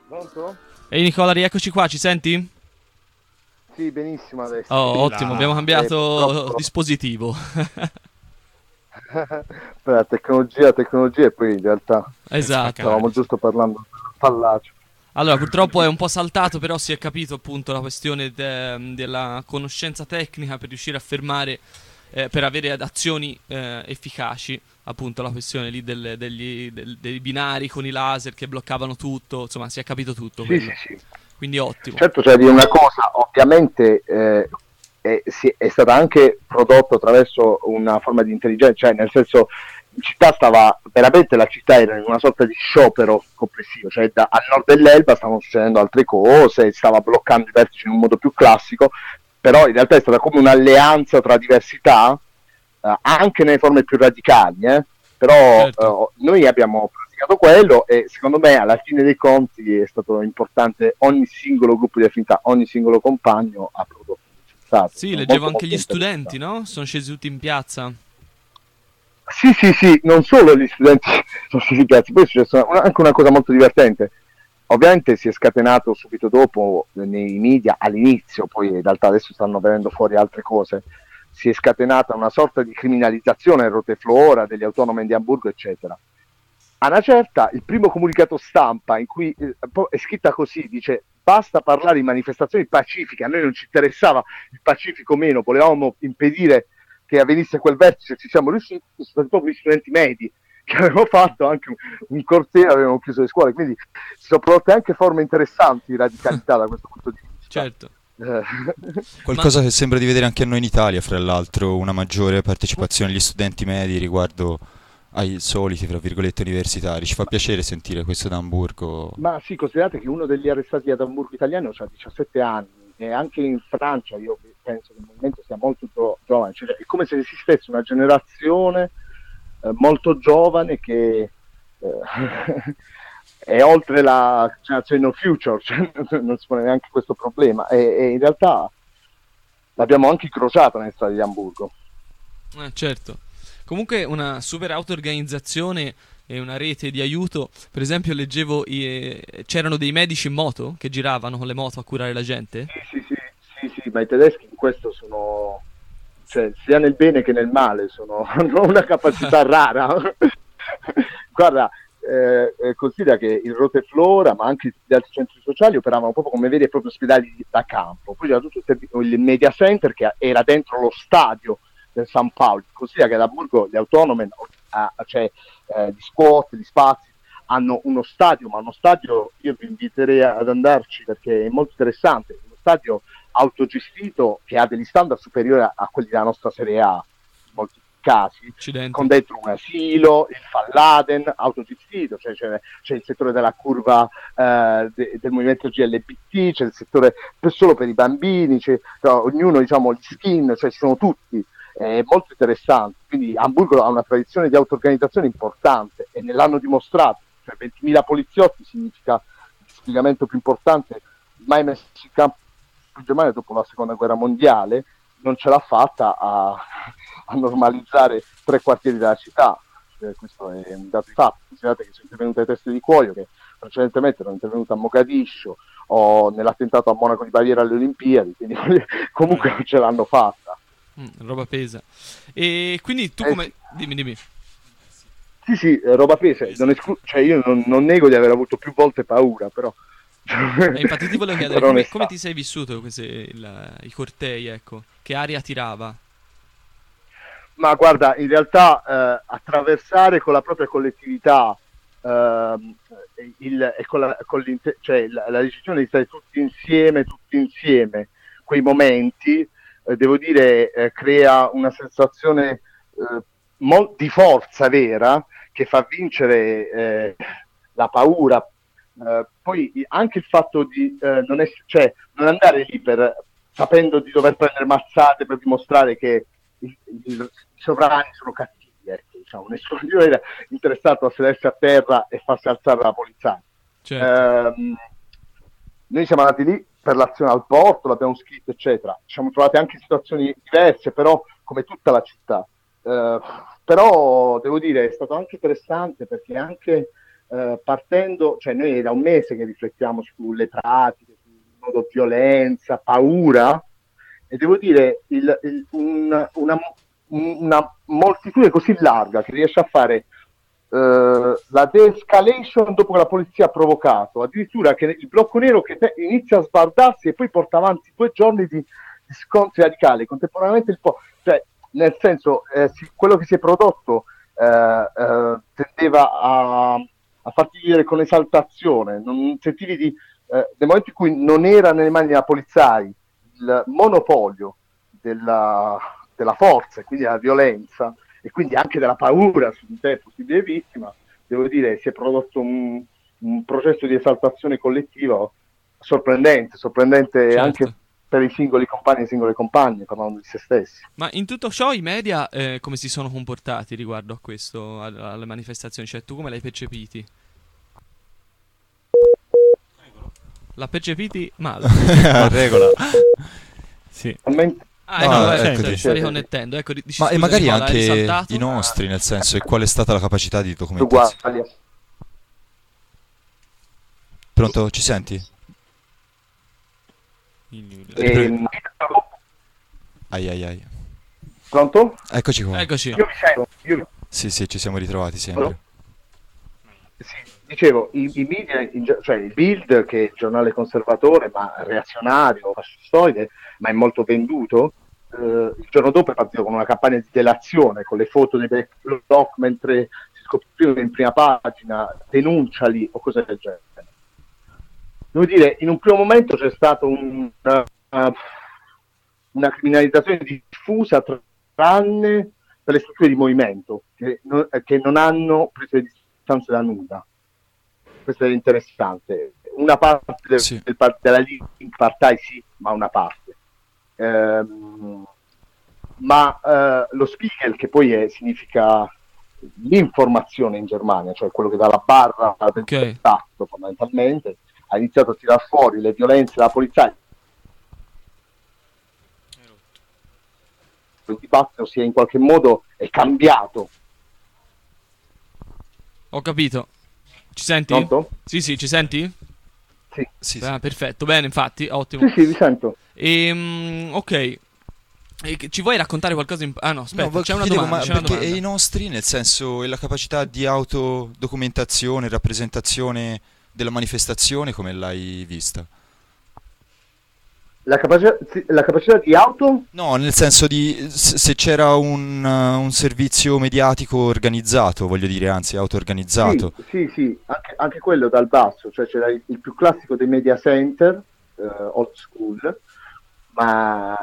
Pronto? Ehi Nicola, rieccoci qua, ci senti? Sì, benissimo adesso. Oh, ottimo, abbiamo cambiato Eh, troppo. dispositivo. Beh, tecnologia, tecnologia e poi in realtà Esatto. stavamo giusto parlando del fallacio. Allora, purtroppo è un po' saltato, però si è capito appunto la questione de- della conoscenza tecnica per riuscire a fermare, eh, per avere azioni eh, efficaci, appunto la questione lì del- degli, del- dei binari con i laser che bloccavano tutto, insomma si è capito tutto. Sì, quello. sì, sì. Quindi ottimo. Certo, c'è di una cosa, ovviamente eh, è, si- è stata anche prodotto attraverso una forma di intelligenza, cioè nel senso in città stava, veramente la città era in una sorta di sciopero complessivo, cioè da, al nord dell'Elba stavano succedendo altre cose, stava bloccando i vertici in un modo più classico, però in realtà è stata come un'alleanza tra diversità, eh, anche nelle forme più radicali, eh? Però Certo. eh, noi abbiamo praticato quello e secondo me alla fine dei conti è stato importante ogni singolo gruppo di affinità, ogni singolo compagno ha prodotto un risultato. Sì, Sono leggevo molto, anche molto gli studenti, no? Sono scesi tutti in piazza. Sì, sì, sì, non solo gli studenti sono stati piazzi, poi è successa una- anche una cosa molto divertente. Ovviamente si è scatenato subito dopo nei media, all'inizio, poi in realtà adesso stanno venendo fuori altre cose, si è scatenata una sorta di criminalizzazione del Roteflora, degli autonomi di Amburgo, eccetera. A una certa, il primo comunicato stampa in cui eh, po- è scritta così, dice basta parlare di manifestazioni pacifiche, a noi non ci interessava il pacifico meno, volevamo impedire che avvenisse quel vertice, ci siamo riusciti, sono stati proprio gli studenti medi che avevano fatto anche un, un corteo, avevano chiuso le scuole, quindi si sono prodotte anche forme interessanti di radicalità da questo punto di vista. Certo. Eh, Qualcosa che sembra di vedere anche a noi in Italia, fra l'altro, una maggiore partecipazione degli studenti medi riguardo ai soliti, tra virgolette, universitari. Ci fa piacere sentire questo da Amburgo. Ma sì, considerate che uno degli arrestati ad Amburgo italiano ha diciassette anni e anche in Francia io penso che il movimento sia molto gio- giovane, cioè, è come se esistesse una generazione eh, molto giovane che eh, è oltre la generazione no future, cioè, non si pone neanche questo problema e, e in realtà l'abbiamo anche incrociata nelle strade di Amburgo. Eh, certo. Comunque una super auto-organizzazione e una rete di aiuto. Per esempio leggevo i- c'erano dei medici in moto che giravano con le moto a curare la gente. Sì, sì, sì, sì, ma i tedeschi in questo sono, cioè, sia nel bene che nel male, sono, hanno una capacità rara. Guarda, eh, eh, considera che il Roteflora, ma anche gli altri centri sociali, operavano proprio come veri e propri ospedali di- da campo. Poi c'era tutto il, servi- il media center che era dentro lo stadio del San Paolo. Considera che ad Amburgo le autonome, ah, cioè eh, di squat, di spazi, hanno uno stadio, ma uno stadio io vi inviterei ad andarci perché è molto interessante, uno stadio autogestito che ha degli standard superiori a, a quelli della nostra Serie A in molti casi, Accidenti. con dentro un asilo, il Falladen autogestito, cioè c'è, c'è il settore della curva eh, de- del movimento G L B T, c'è il settore per- solo per i bambini, c'è, cioè, ognuno diciamo gli skin, cioè ci sono tutti, è molto interessante. Quindi Amburgo ha una tradizione di auto-organizzazione importante e nell'hanno dimostrato, cioè ventimila poliziotti significa il dispiegamento più importante mai messo in campo in Germania dopo la seconda guerra mondiale, non ce l'ha fatta a, a normalizzare tre quartieri della città. Cioè, questo è un dato di fatto. Considerate che sono intervenute le teste di cuoio che precedentemente erano intervenute a Mogadiscio o nell'attentato a Monaco di Baviera alle Olimpiadi, quindi comunque non ce l'hanno fatta. Mm, roba pesa. E quindi tu Eh, come... sì. Dimmi, dimmi. Sì, sì, eh, roba pesa. Non esclu- cioè io non, non nego di aver avuto più volte paura, però... E infatti ti volevo chiedere Per come, onestà. come ti sei vissuto queste, il- i cortei, ecco. Che aria tirava? Ma guarda, in realtà eh, attraversare con la propria collettività ehm, il, e con la, con l'inte- cioè, la, la decisione di stare tutti insieme, tutti insieme, quei momenti, eh, devo dire, eh, crea una sensazione eh, mol- di forza vera che fa vincere eh, la paura. Eh, poi i- anche il fatto di eh, non, ess- cioè, non andare lì per, sapendo di dover prendere mazzate per dimostrare che i, i- i sovrani sono cattivi, ecco, diciamo. Nessuno di noi era interessato a sedersi a terra e farsi alzare la polizia. Certo. Ehm, noi siamo andati lì per l'azione al porto, l'abbiamo scritto, eccetera. Ci siamo trovati anche in situazioni diverse, però come tutta la città. Eh, però devo dire è stato anche interessante perché anche eh, partendo, cioè noi è da un mese che riflettiamo sulle pratiche, sul modo violenza, paura, e devo dire il, il, un, una, una moltitudine così larga che riesce a fare Uh, la de-escalation dopo che la polizia ha provocato, addirittura che il blocco nero che te- inizia a sbardarsi e poi porta avanti due giorni di, di scontri radicali contemporaneamente, il po- cioè nel senso eh, si, quello che si è prodotto eh, eh, tendeva a, a farti vivere con esaltazione, non sentivi di eh, nel momento in cui non era nelle mani della polizia il monopolio della, della forza e quindi della violenza e quindi anche della paura su di te possibile vittima, devo dire si è prodotto un, un processo di esaltazione collettiva sorprendente, sorprendente Certo. anche per i singoli compagni e singole compagne, parlando di se stessi. Ma in tutto ciò i media eh, come si sono comportati riguardo a questo, a- alle manifestazioni? Cioè tu come l'hai percepiti? L'ha percepiti male. A regola. Sì. Ah, No, no, ecco, ecco, sì. sto riconnettendo. Ecco, dici, Ma e scusa, magari Nicola, hai anche risaltato? i nostri, nel senso, e qual è stata la capacità di documentazione? Uguali. Pronto, ci senti? Ehm, Ai ai ai. Pronto? Eccoci qua. Eccoci. Io mi sento, io- Sì, sì, ci siamo ritrovati sempre. Sì, dicevo, i, i media, in ge- cioè il Bild, che è il giornale conservatore, ma reazionario, fascistoide, ma è molto venduto, eh, il giorno dopo è partito con una campagna di delazione, con le foto dei back block mentre si scoprivano in prima pagina, denunciali o cose del genere. Devo dire, in un primo momento c'è stata un, una, una criminalizzazione diffusa, tranne per le strutture di movimento, che non, che non hanno preso le distanze da nulla. Questo è interessante. Una parte del, Sì. del par- della Link Partei sì, ma una parte. Ehm, ma eh, lo Spiegel, che poi è- significa l'informazione in Germania, cioè quello che dà la barra del Ok. tatto fondamentalmente, ha iniziato a tirar fuori le violenze della polizia. Il dibattito si è in qualche modo è cambiato. Ho capito. Ci senti? Pronto? Sì, sì, ci senti? Sì. Sì, Ah, perfetto, bene, infatti, ottimo. Sì, sì, vi sento. Ehm, ok. E che- ci vuoi raccontare qualcosa in... Ah no, aspetta, No, c'è una chiedevo, domanda, ma c'è una perché domanda. i nostri, nel senso, e la capacità di autodocumentazione, rappresentazione della manifestazione, come l'hai vista? La, capaci- sì, la capacità di auto? No, nel senso di s- se c'era un, uh, un servizio mediatico organizzato, voglio dire, anzi auto-organizzato. Sì, sì, sì, anche, anche quello dal basso, cioè c'era il, il più classico dei media center, eh, old school, ma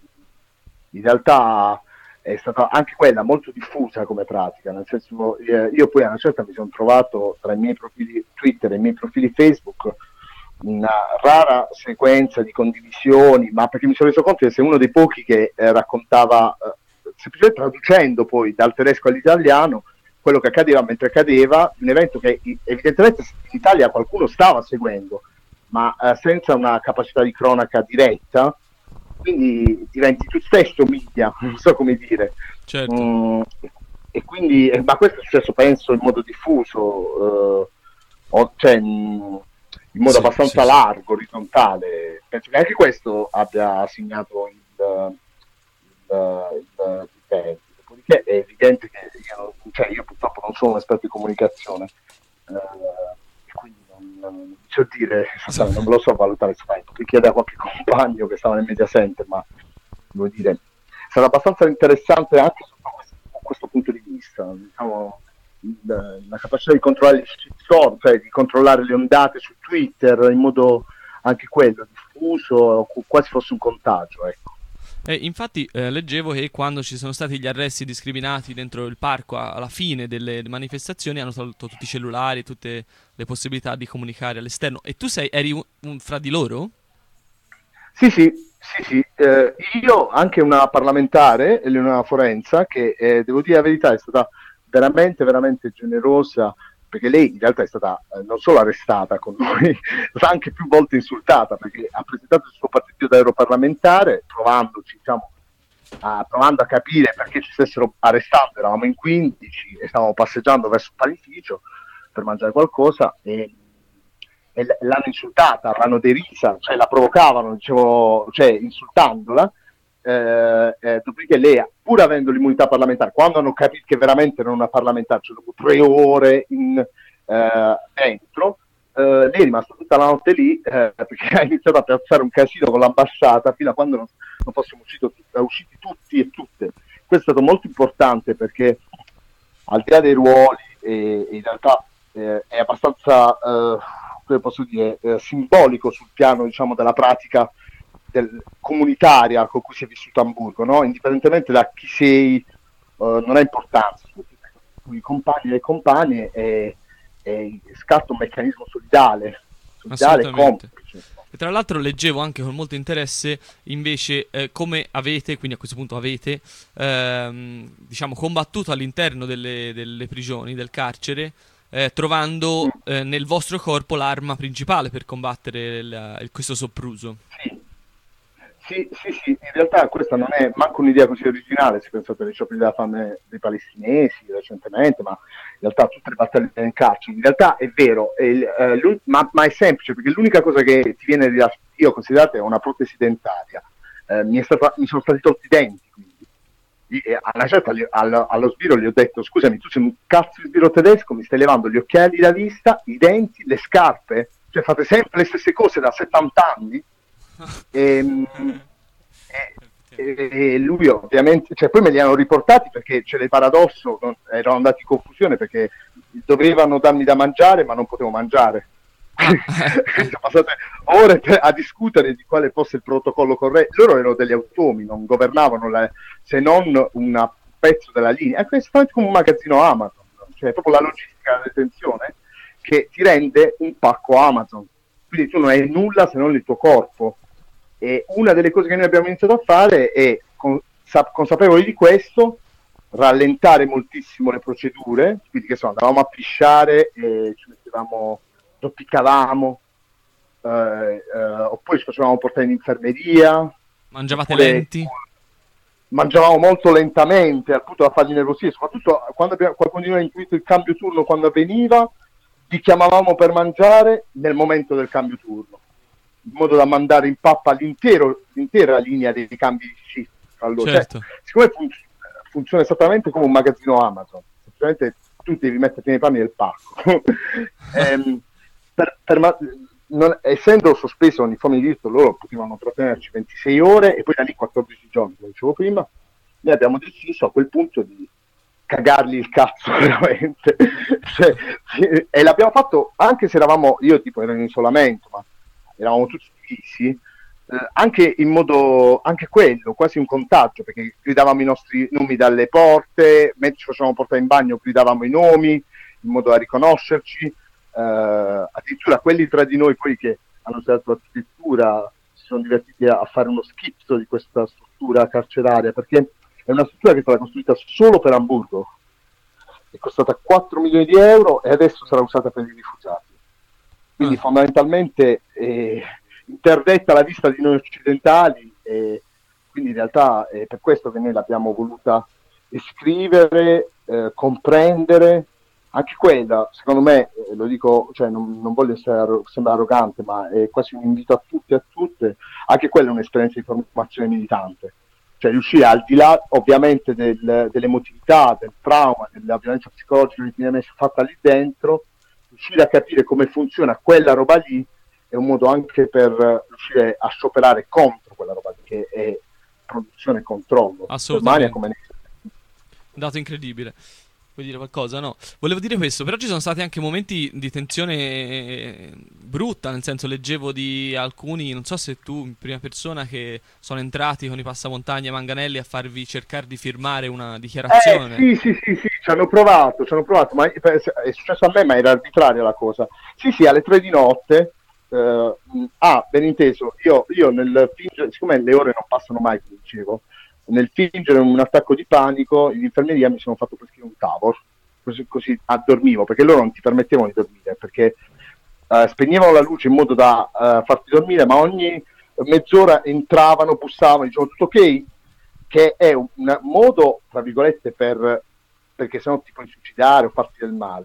in realtà è stata anche quella molto diffusa come pratica, nel senso eh, io poi a una certa mi sono trovato tra i miei profili Twitter e i miei profili Facebook una rara sequenza di condivisioni, ma perché mi sono reso conto di essere uno dei pochi che eh, raccontava, eh, semplicemente traducendo poi dal tedesco all'italiano, quello che accadeva mentre accadeva, un evento che i- evidentemente in Italia qualcuno stava seguendo, ma eh, senza una capacità di cronaca diretta, quindi diventi tu stesso media, non so come dire. Certo. Mm, e quindi, eh, ma questo è successo penso in modo diffuso, eh, o- cioè in, in modo Sì, abbastanza sì, sì. largo, orizzontale. Penso che anche questo abbia segnato il, il, il, il tempo. Dopodiché è evidente che io, cioè io purtroppo non sono un esperto di comunicazione, eh, e quindi non, non so dire, non me lo so valutare su questo. Mi chiede a qualche compagno che stava nel media center, ma devo dire, sarà abbastanza interessante anche sotto questo, questo punto di vista, diciamo, il- la capacità di controllare il shitstorm, cioè di controllare le ondate su Twitter in modo anche quello diffuso, qu- quasi fosse un contagio, ecco. E infatti eh, leggevo che quando ci sono stati gli arresti discriminati dentro il parco a- alla fine delle manifestazioni hanno tolto tutti i cellulari, tutte le possibilità di comunicare all'esterno. E tu sei, eri un, un fra di loro? Sì, sì, sì, sì. Eh, io, anche una parlamentare, Eleonora Forenza, che eh, devo dire la verità è stata veramente, veramente generosa, perché lei in realtà è stata eh, non solo arrestata con noi, è stata anche più volte insultata, perché ha presentato il suo partito da europarlamentare, provandoci, diciamo, a, provando a capire perché ci stessero arrestando, eravamo in quindici e stavamo passeggiando verso un panificio, per mangiare qualcosa e, e l- l'hanno insultata, l'hanno derisa, cioè la provocavano, dicevo, cioè insultandola. Eh, eh, dopodiché lei, pur avendo l'immunità parlamentare, quando hanno capito che veramente non è una parlamentare, cioè dopo tre ore in, eh, dentro, eh, lei è rimasta tutta la notte lì eh, perché ha iniziato a piazzare un casino con l'ambasciata fino a quando non, non fossimo usciti, usciti tutti e tutte. Questo è stato molto importante perché al di là dei ruoli eh, in realtà eh, è abbastanza eh, come posso dire eh, simbolico sul piano, diciamo, della pratica del, comunitaria con cui si è vissuto a Amburgo, no? Indipendentemente da chi sei, eh, non ha importanza, i compagni e le compagne e, e scatta un meccanismo solidale, solidale e complice. E tra l'altro leggevo anche con molto interesse invece eh, come avete, quindi a questo punto avete ehm, diciamo combattuto all'interno delle, delle prigioni, del carcere, eh, trovando eh, nel vostro corpo l'arma principale per combattere il, il, questo sopruso. Sì. Sì, sì, sì, in realtà questa non è manco un'idea così originale, si pensa per i scioperi della fame dei palestinesi recentemente, ma in realtà tutte le battaglie in carcere, in realtà è vero, è il, eh, ma, ma è semplice, perché l'unica cosa che ti viene rilasciata, io ho considerato è una protesi dentaria, eh, mi, è stata, mi sono stati tolti i denti, quindi e a una certa allo, allo sbiro gli ho detto: scusami, tu sei un cazzo di sbiro tedesco, mi stai levando gli occhiali da vista, i denti, le scarpe, cioè fate sempre le stesse cose da settanta anni. E, e, e lui ovviamente, cioè poi me li hanno riportati perché c'è il paradosso, non, erano andati in confusione perché dovevano darmi da mangiare ma non potevo mangiare. Sono passate ore per, a discutere di quale fosse il protocollo corretto. Loro erano degli automi, non governavano la, se non un pezzo della linea. È esattamente come un magazzino Amazon, cioè proprio la logistica della detenzione che ti rende un pacco Amazon, quindi tu non hai nulla se non il tuo corpo. E una delle cose che noi abbiamo iniziato a fare è, consa- consapevoli di questo, rallentare moltissimo le procedure, quindi che so, andavamo a pisciare e ci mettevamo, zoppicavamo, eh, eh, oppure ci facevamo portare in infermeria. Mangiavate oppure, lenti? Mangiavamo molto lentamente, al punto da fargli nervosire, soprattutto quando abbiamo, qualcuno di noi ha intuito il cambio turno quando avveniva, li chiamavamo per mangiare nel momento del cambio turno, in modo da mandare in pappa l'intero, l'intera linea dei cambi di shift. Allora, certo. cioè, siccome fun- funziona esattamente come un magazzino Amazon, semplicemente tu devi metterti nei panni del pacco. ehm, per, per ma- non, essendo sospeso ogni forma di diritto, loro potevano trattenerci ventisei ore e poi da lì quattordici giorni, come dicevo prima. Noi abbiamo deciso a quel punto di cagargli il cazzo veramente. Cioè, e l'abbiamo fatto anche se eravamo, io tipo ero in isolamento, ma eravamo tutti divisi, eh, anche in modo, anche quello, quasi un contagio, perché gridavamo i nostri nomi dalle porte, mentre ci facevamo portare in bagno gridavamo i nomi, in modo da riconoscerci, eh, addirittura quelli tra di noi poi che hanno studiato l'architettura si sono divertiti a, a fare uno schizzo di questa struttura carceraria, perché è una struttura che è stata costruita solo per Amburgo, è costata quattro milioni di euro e adesso sarà usata per i rifugiati. Quindi ah. fondamentalmente eh, interdetta la vista di noi occidentali, e quindi in realtà è per questo che noi l'abbiamo voluta scrivere, eh, comprendere. Anche quella, secondo me, eh, lo dico, cioè non, non voglio essere, sembrare arrogante, ma è quasi un invito a tutti e a tutte, anche quella è un'esperienza di formazione militante. Cioè riuscire al di là ovviamente del, dell'emotività, del trauma, della violenza psicologica che viene fatta lì dentro, riuscire a capire come funziona quella roba lì è un modo anche per riuscire a scioperare contro quella roba lì, che è produzione e controllo. Assolutamente. Come ne... Un dato incredibile. Vuoi dire qualcosa? No. Volevo dire questo, però ci sono stati anche momenti di tensione brutta, nel senso leggevo di alcuni, non so se tu in prima persona, che sono entrati con i passamontagna e manganelli a farvi cercare di firmare una dichiarazione. Eh, sì, sì, sì, sì, ci hanno provato, ci hanno provato, ma è successo a me, ma era arbitraria la cosa. Sì, sì, alle tre di notte, eh, ah, ben inteso, io, io nel fingere, siccome le ore non passano mai, come dicevo, nel fingere un attacco di panico in infermeria mi sono fatto prescrivere un Tavor, così, così addormivo, perché loro non ti permettevano di dormire, perché uh, spegnevano la luce in modo da uh, farti dormire, ma ogni mezz'ora entravano, bussavano, dicevano tutto ok, che è un, un modo, tra virgolette, per perché sennò ti puoi suicidare o farti del male,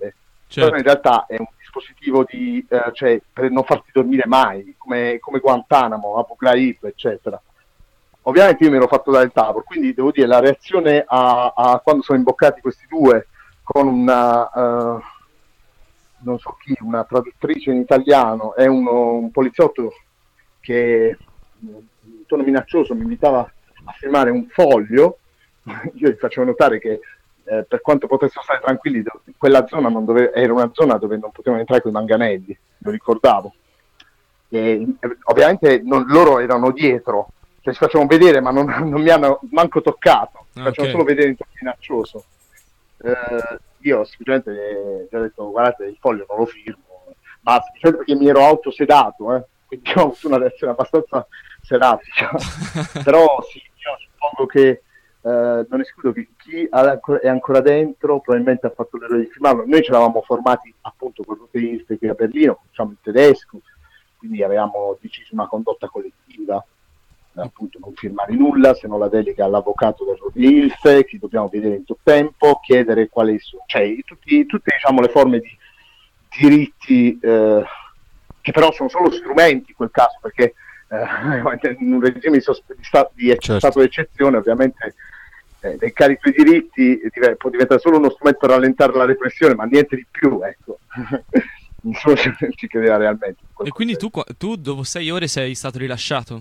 Certo. Però in realtà è un dispositivo di, eh, cioè, per non farti dormire mai, come, come Guantanamo, Abu Ghraib, eccetera. Ovviamente io mi ero fatto dare il Tabor, quindi devo dire la reazione a, a quando sono imboccati questi due con una, uh, non so chi, una traduttrice in italiano e uno, un poliziotto che in tono minaccioso mi invitava a firmare un foglio, io gli facevo notare che eh, per quanto potessero stare tranquilli, quella zona non dove, era una zona dove non potevano entrare con i manganelli, lo ricordavo. E, ovviamente non, loro erano dietro, cioè si facevano vedere ma non, non mi hanno manco toccato, si Okay. facevano solo vedere in tono minaccioso. Eh, io semplicemente gli ho detto guardate il foglio non lo firmo, ma semplicemente perché mi ero autosedato, eh, quindi ho avuto una reazione abbastanza serafica. Però sì, io suppongo che eh, non escludo che chi ha- è ancora dentro probabilmente ha fatto l'errore di firmarlo. Noi ci eravamo formati appunto con Ruth Hilfe qui a Berlino, facciamo il tedesco, quindi avevamo deciso una condotta collettiva, appunto non firmare nulla se non la delega all'avvocato del Ruth Hilfe, che dobbiamo vedere in tutto tempo, chiedere quali sono, cioè tutti, tutte diciamo le forme di diritti eh, che però sono solo strumenti in quel caso, perché eh, in un regime di, sospe- di, sta- di ec- Certo. stato di eccezione ovviamente eh, nel carico dei diritti div- può diventare solo uno strumento per rallentare la repressione, ma niente di più, ecco. Nessuno ci ci credeva realmente in quel E quindi tu, qua- tu dopo sei ore sei stato rilasciato?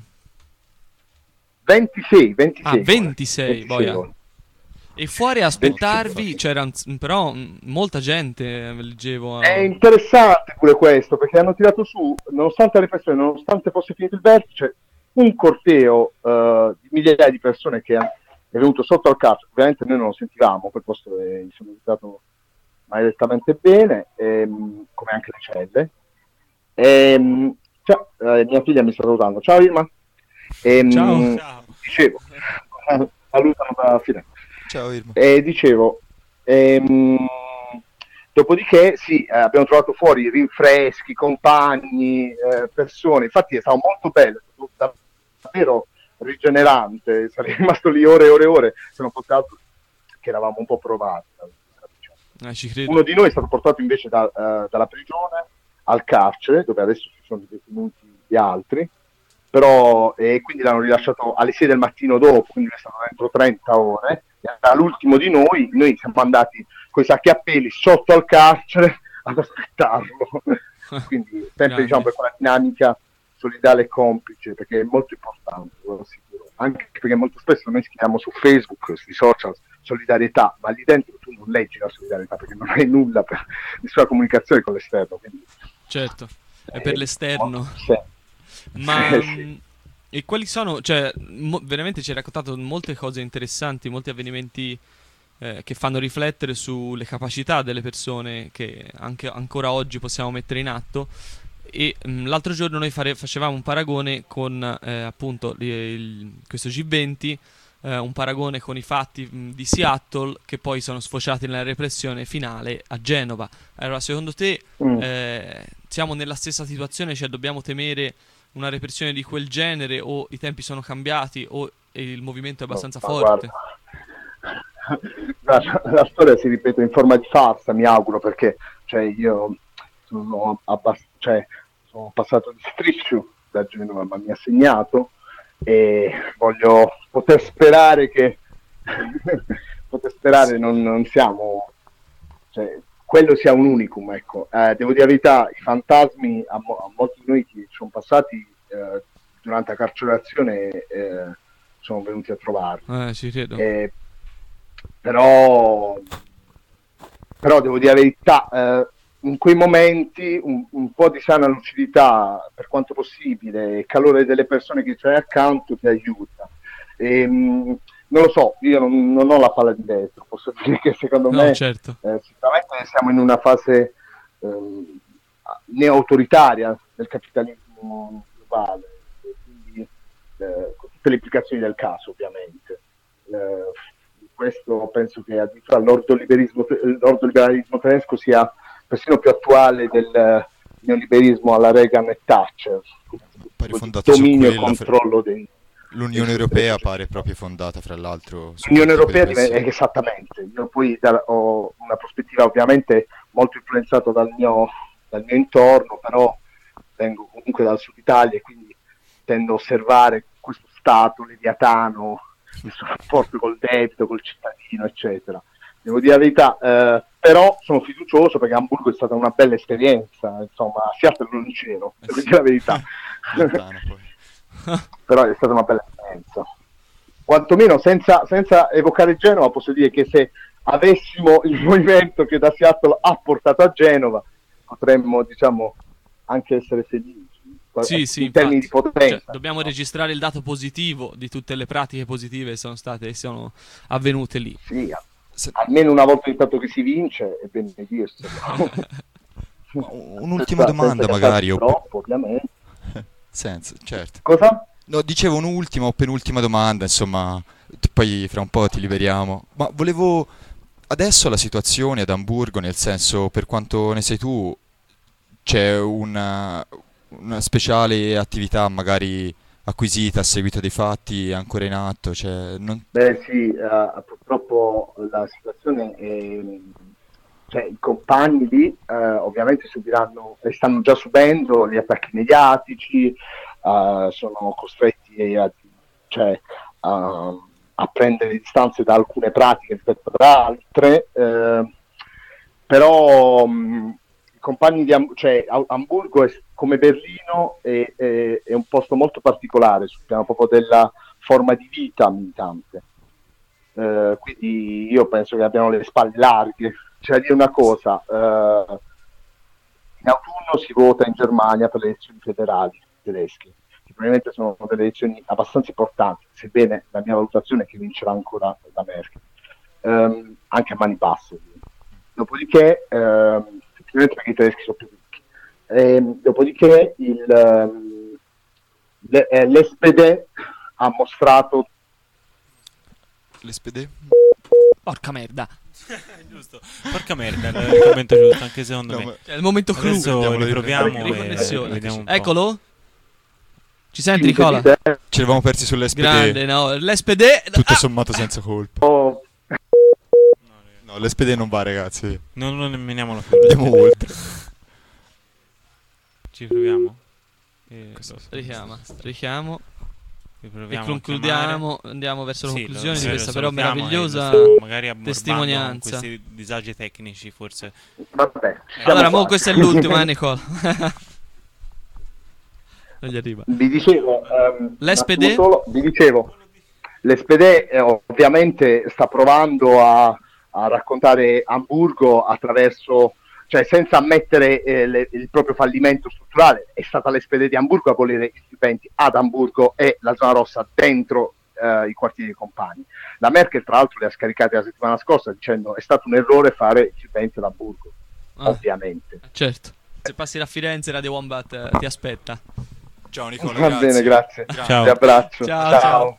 ventisei, ventisei Ah, ventisei, ventisei boia. ore. E fuori a aspettarvi ventisei. c'era un- però mh, molta gente, eh, leggevo. È a- interessante pure questo, perché hanno tirato su, nonostante la repressione, nonostante fosse finito il vertice, un corteo eh, di migliaia di persone che è venuto sotto al carcere. Ovviamente noi non lo sentivamo, per questo eh, sono stato maledettamente bene, ehm, come anche le celle. Ehm, ciao, eh, mia figlia mi sta salutando. Ciao Irma. Ehm, Ciao. Dicevo, salutano da Firenze. Ciao Irma. E dicevo, ehm, dopodiché sì, eh, abbiamo trovato fuori rinfreschi, compagni, eh, persone, infatti è stato molto bello, è stato davvero rigenerante, sarei rimasto lì ore e ore e ore, se non fosse altro che eravamo un po' provati. Eh, ci credo. Uno di noi è stato portato invece da, eh, dalla prigione al carcere, dove adesso ci sono i detenuti di altri, però e quindi l'hanno rilasciato alle sei del mattino dopo, quindi è stato dentro trenta ore. All'ultimo di noi, noi siamo andati con i sacchi a peli sotto al carcere ad aspettarlo. Quindi sempre Grande. diciamo per quella dinamica solidale e complice, perché è molto importante, ve lo assicuro. Anche perché molto spesso noi scriviamo su Facebook, sui social, solidarietà, ma lì dentro tu non leggi la solidarietà perché non hai nulla per nessuna comunicazione con l'esterno. Quindi, Certo, è per eh, l'esterno. sì. Ma Eh, sì. mh, e quali sono, cioè, mo- veramente ci hai raccontato molte cose interessanti, molti avvenimenti eh, che fanno riflettere sulle capacità delle persone che anche ancora oggi possiamo mettere in atto. E mh, l'altro giorno noi fare- facevamo un paragone con eh, appunto li- il- questo G venti, eh, un paragone con i fatti mh, di Seattle che poi sono sfociati nella repressione finale a Genova. Allora, secondo te Mm. eh, siamo nella stessa situazione, cioè dobbiamo temere una repressione di quel genere, o i tempi sono cambiati, o il movimento è abbastanza Ma forte? guarda, la storia si ripete in forma di farsa, mi auguro, perché cioè, io sono, abbast- cioè, sono passato di striscio da Genova, ma mi ha segnato e voglio poter sperare che poter sperare non, non siamo, cioè, quello sia un unicum, ecco. Eh, devo dire la verità, i fantasmi a, mo- a molti di noi che ci sono passati eh, durante la carcerazione eh, sono venuti a trovarli. Eh, ci credo. Eh, però, però devo dire la verità, eh, in quei momenti un, un po' di sana lucidità, per quanto possibile, e calore delle persone che c'hai accanto ti aiuta. E, mh, non lo so, io non, non ho la palla di vetro, posso dire che secondo No, me certo. eh, sicuramente siamo in una fase ehm, neo-autoritaria del capitalismo globale, e quindi eh, con tutte le implicazioni del caso, ovviamente. Eh, questo penso che addirittura l'ordoliberismo, l'ordoliberalismo tedesco sia persino più attuale del neoliberismo alla Reagan e Thatcher, Pare il fondata su dominio e quella, fra- controllo dei... L'Unione Europea pare proprio fondata, fra l'altro, su L'Unione queste Europea repressioni. div- esattamente, io poi da- ho una prospettiva ovviamente molto influenzato dal mio, dal mio intorno, però vengo comunque dal sud Italia e quindi tendo a osservare questo stato leviatano, il suo rapporto col debito, col cittadino, eccetera. Devo dire la verità, eh, però sono fiducioso perché Amburgo è stata una bella esperienza, insomma, a Seattle non c'ero, devo dire la verità. Però è stata una bella esperienza. Quantomeno senza, senza evocare Genova posso dire che se avessimo il movimento che da Seattle ha portato a Genova potremmo, diciamo, anche essere felici. Sì, in sì, termini infatti. di potenza. Cioè, dobbiamo registrare il dato positivo di tutte le pratiche positive che sono state sono avvenute lì. Sì, almeno una volta ogni tanto che si vince è bene dirselo. Un'ultima Senza- domanda senza magari. gastarsi o- troppo, ovviamente. Senza, certo. Cosa? No, dicevo un'ultima o penultima domanda, insomma, t- poi fra un po' ti liberiamo. Ma volevo adesso la situazione ad Amburgo, nel senso, per quanto ne sai tu, c'è una, una speciale attività magari acquisita a seguito dei fatti ancora in atto, cioè non... Beh sì, eh, purtroppo la situazione è... Cioè, i compagni lì eh, ovviamente subiranno e stanno già subendo gli attacchi mediatici, eh, sono costretti a, cioè, a, a prendere distanze da alcune pratiche rispetto ad altre, eh, però mh, i compagni di Am- cioè, Am- Amburgo è, come Berlino è, è, è un posto molto particolare sul piano proprio della forma di vita militante. Eh, quindi io penso che abbiamo le spalle larghe. C'è da dire una cosa, eh, in autunno si vota in Germania per le elezioni federali tedesche, che probabilmente sono delle elezioni abbastanza importanti, sebbene la mia valutazione è che vincerà ancora la Merkel, ehm, anche a mani basse. Dopodiché, ehm, semplicemente perché i tedeschi sono più ricchi, ehm, dopodiché il, ehm, le, eh, l'S P D ha mostrato... L'S P D? Porca merda. Giusto. Porca merda, è il momento giusto, anche secondo No, me. ma- È il momento clou. Adesso Andiamo a riproviamo e Riconnessione. vediamo un po'. Eccolo? Ci senti, Sì, Nicola? sentite? Ci eravamo persi sull'S P D, Grande, no, l'S P D... tutto Ah! sommato senza colpa. Oh, No, l'S P D non va, ragazzi. Non lo nemmeniamo la Andiamo oltre. Ci proviamo? E... Richiama, richiamo. E Riproviamo a concludiamo, chiamare. andiamo verso la Sì, conclusione lo- di sì, questa lo però salutiamo e meravigliosa lo stiamo magari abborbando testimonianza. con questi disagi tecnici, forse. vabbè, Allora, siamo mo qua. questo è l'ultimo, eh, Nicola. Non gli arriva. Vi dicevo, ehm, L'S P D? un attimo solo, vi dicevo, l'S P D eh, ovviamente sta provando a, a raccontare Amburgo attraverso, cioè senza ammettere eh, le- il proprio fallimento strutturale. È stata l'S P D di Amburgo a volere gli stipendi ad Amburgo e la zona rossa dentro eh, i quartieri dei compagni. La Merkel tra l'altro le ha scaricate la settimana scorsa dicendo è stato un errore fare gli stipendi ad Amburgo, Ah. ovviamente. Certo. Se passi da Firenze, Radio Wombat eh, ti aspetta. Ciao Nicola, Va grazie. bene, grazie. Ciao. Vi abbraccio. Ciao, ciao.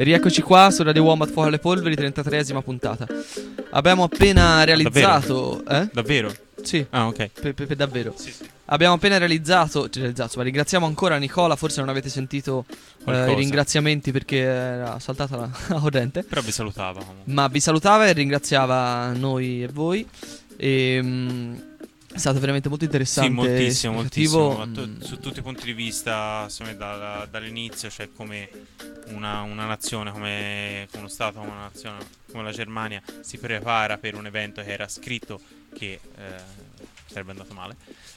Rieccoci qua su Radio Wombat Fuoco alle Polveri, trentatreesima puntata. Abbiamo appena realizzato... Davvero? Eh? Davvero? Sì. Ah, ok. Per, per, per davvero. Sì, sì. Abbiamo appena realizzato, cioè realizzato, ma ringraziamo ancora Nicola, forse non avete sentito eh, i ringraziamenti perché era saltata la, la corrente. Però vi salutava comunque. Ma vi salutava e ringraziava noi e voi. E, mh, è stato veramente molto interessante. Sì, moltissimo, moltissimo. Mm. Su tutti i punti di vista, insomma, da, dall'inizio, cioè come una, una nazione, come, come uno Stato, come una nazione, come la Germania si prepara per un evento che era scritto che eh, sarebbe andato male.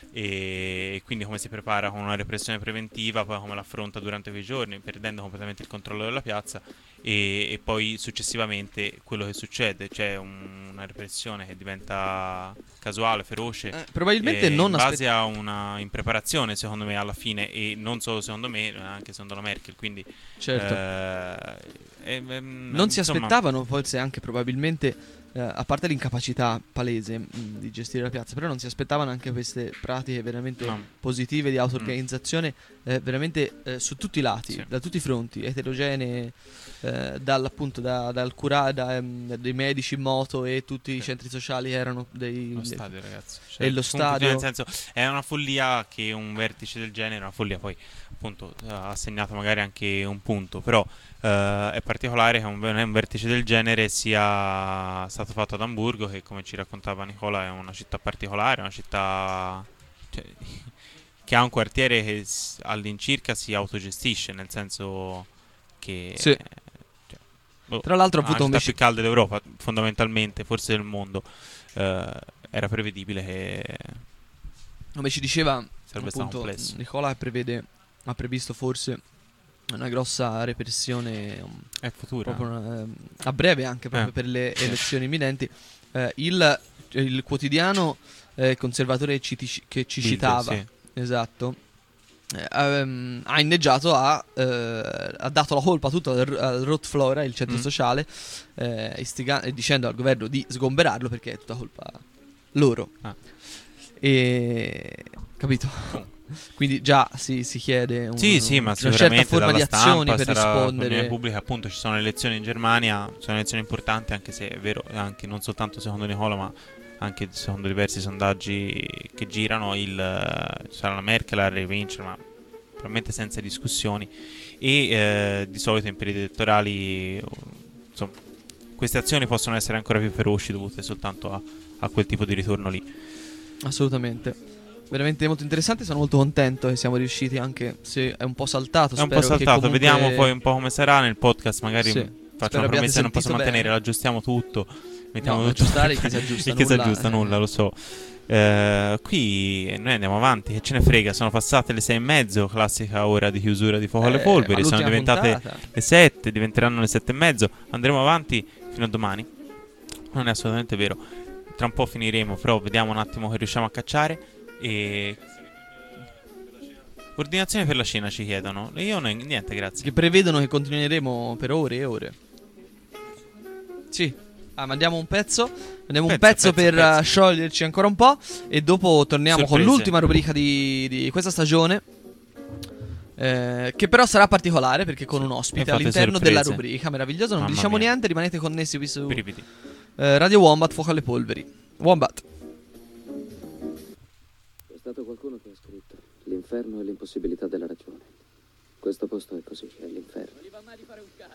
E quindi come si prepara con una repressione preventiva, poi come l'affronta durante quei giorni, perdendo completamente il controllo della piazza, e, e poi successivamente quello che succede, c'è un, una repressione che diventa casuale, feroce, eh, probabilmente non in base aspet- a una impreparazione secondo me alla fine, e non solo secondo me, anche secondo la Merkel, quindi certo. eh, eh, eh, non si insomma, aspettavano forse anche probabilmente eh, a parte l'incapacità palese mh, di gestire la piazza, però non si aspettavano anche queste pratiche veramente No. positive di auto-organizzazione, eh, veramente eh, su tutti i lati, Sì. da tutti i fronti, eterogenee, eh, dal, appunto da, dal cura, da, um, dei medici in moto e tutti i centri sociali erano dei... Lo dei- stadio, ragazzi. Cioè, e lo comunque, stadio... nel senso, è una follia che un vertice del genere, una follia poi appunto ha assegnato magari anche un punto, però eh, è particolare che un, un vertice del genere sia stato fatto ad Amburgo, che come ci raccontava Nicola è una città particolare, una città, cioè, che ha un quartiere che s- all'incirca si autogestisce, nel senso che Sì. cioè, boh, Tra l'altro ha avuto la un città vici- più calda d'Europa, fondamentalmente, forse del mondo. Eh, era prevedibile che Come ci diceva sarebbe stato appunto complesso. Nicola, prevede, ha previsto forse una grossa repressione um, È futura. proprio una- ehm, a breve anche proprio Eh. per le elezioni imminenti. Eh, il, il quotidiano eh, conservatore ci- ti- che ci Bild, citava, sì. esatto, eh, ehm, ha inneggiato, a, eh, ha dato la colpa tutta al, al Rotflora, il centro Mm. sociale, eh, istiga- eh, dicendo al governo di sgomberarlo perché è tutta colpa loro. Ah. E capito? Quindi già si, si chiede un- Sì, sì, ma una certa sicuramente forma dalla di azioni stampa, per sarà rispondere. opinione pubblica, appunto ci sono le elezioni in Germania, sono elezioni importanti, anche se è vero, anche non soltanto secondo Nicola, ma anche secondo diversi sondaggi che girano, il, sarà la Merkel a rivincere, ma probabilmente senza discussioni, e eh, di solito in periodi elettorali, insomma, queste azioni possono essere ancora più feroci dovute soltanto a, a quel tipo di ritorno lì. Assolutamente. Veramente molto interessante, sono molto contento che siamo riusciti, anche se è un po' saltato. È un spero po' che saltato, comunque- vediamo poi un po' come sarà nel podcast, magari Sì. faccio Spero una abbiate promessa che non posso sentito mantenere, bene. l'aggiustiamo tutto, mettiamo No, tutto. aggiustare chi si aggiusta E chi si nulla, aggiusta eh. nulla, lo so. Eh, qui noi andiamo avanti, che ce ne frega, sono passate le sei e mezzo, classica ora di chiusura di Fuoco alle Eh, Polveri, sono all'ultima diventate puntata. le sette, diventeranno le sette e mezzo, andremo avanti fino a domani. Non è assolutamente vero, tra un po' finiremo, però vediamo un attimo che riusciamo a cacciare. E ordinazione per la cena ci chiedono, e io ne- niente, grazie. Che prevedono che continueremo per ore e ore. Sì. Ah, mandiamo un pezzo. Mandiamo un Pezzo, pezzo, pezzo, per pezzo. uh, scioglierci ancora un po'. E dopo torniamo Sorprese. con l'ultima rubrica di, di questa stagione. eh, che però sarà particolare perché con un ospite Infatti, all'interno sorprese. della rubrica. Meraviglioso. Non vi Mamma diciamo mia. niente. Rimanete connessi qui su Brividi. eh, Radio Wombat Fuoco alle Polveri. Wombat. C'è stato qualcuno che ha scritto: l'inferno è l'impossibilità della ragione. Questo posto è così, è l'inferno. Non gli va mai di fare un cazzo.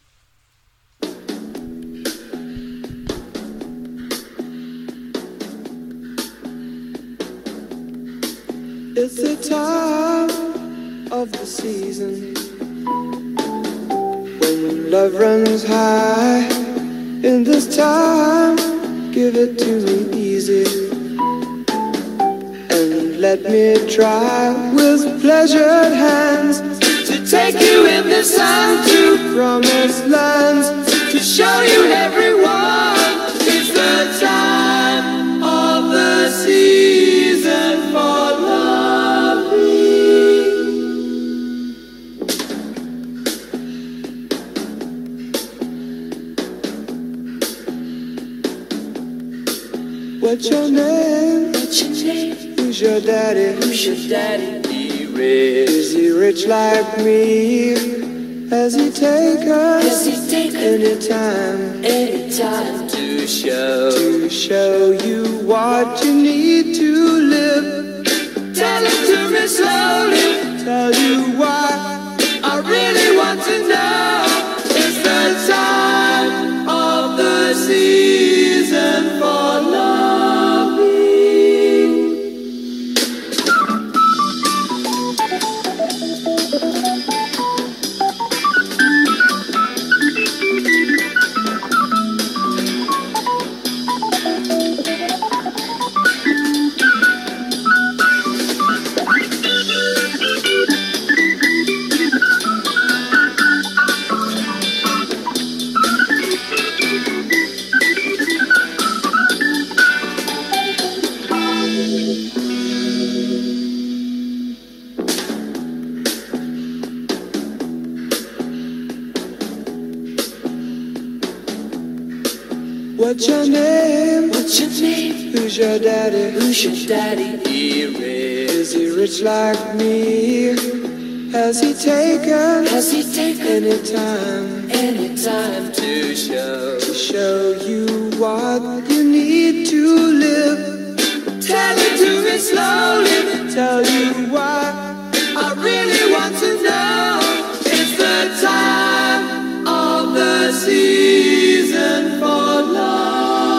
It's the time of the season when love runs high. In this time, give it to me easy and let me try with pleasured hands to take you in the sun to promised lands, to show you everyone. It's the time of the season for loving. What's your name? What's your name? Who's your daddy? Who's your daddy? He rich. Is he rich like me? Has he taken, Has he taken any time, any time to show, to show you what you need to live? Tell it to me slowly, tell you why I really want to know. It's the time of the season for loving. What's your name? What's your name? Who's your daddy? Who's your daddy? He rich. Is he rich like me? Has he taken? Has he taken any time? any time To show, to show you what you need to live. Tell it to me slowly, tell you why I really want to know. It's the time of the season for love.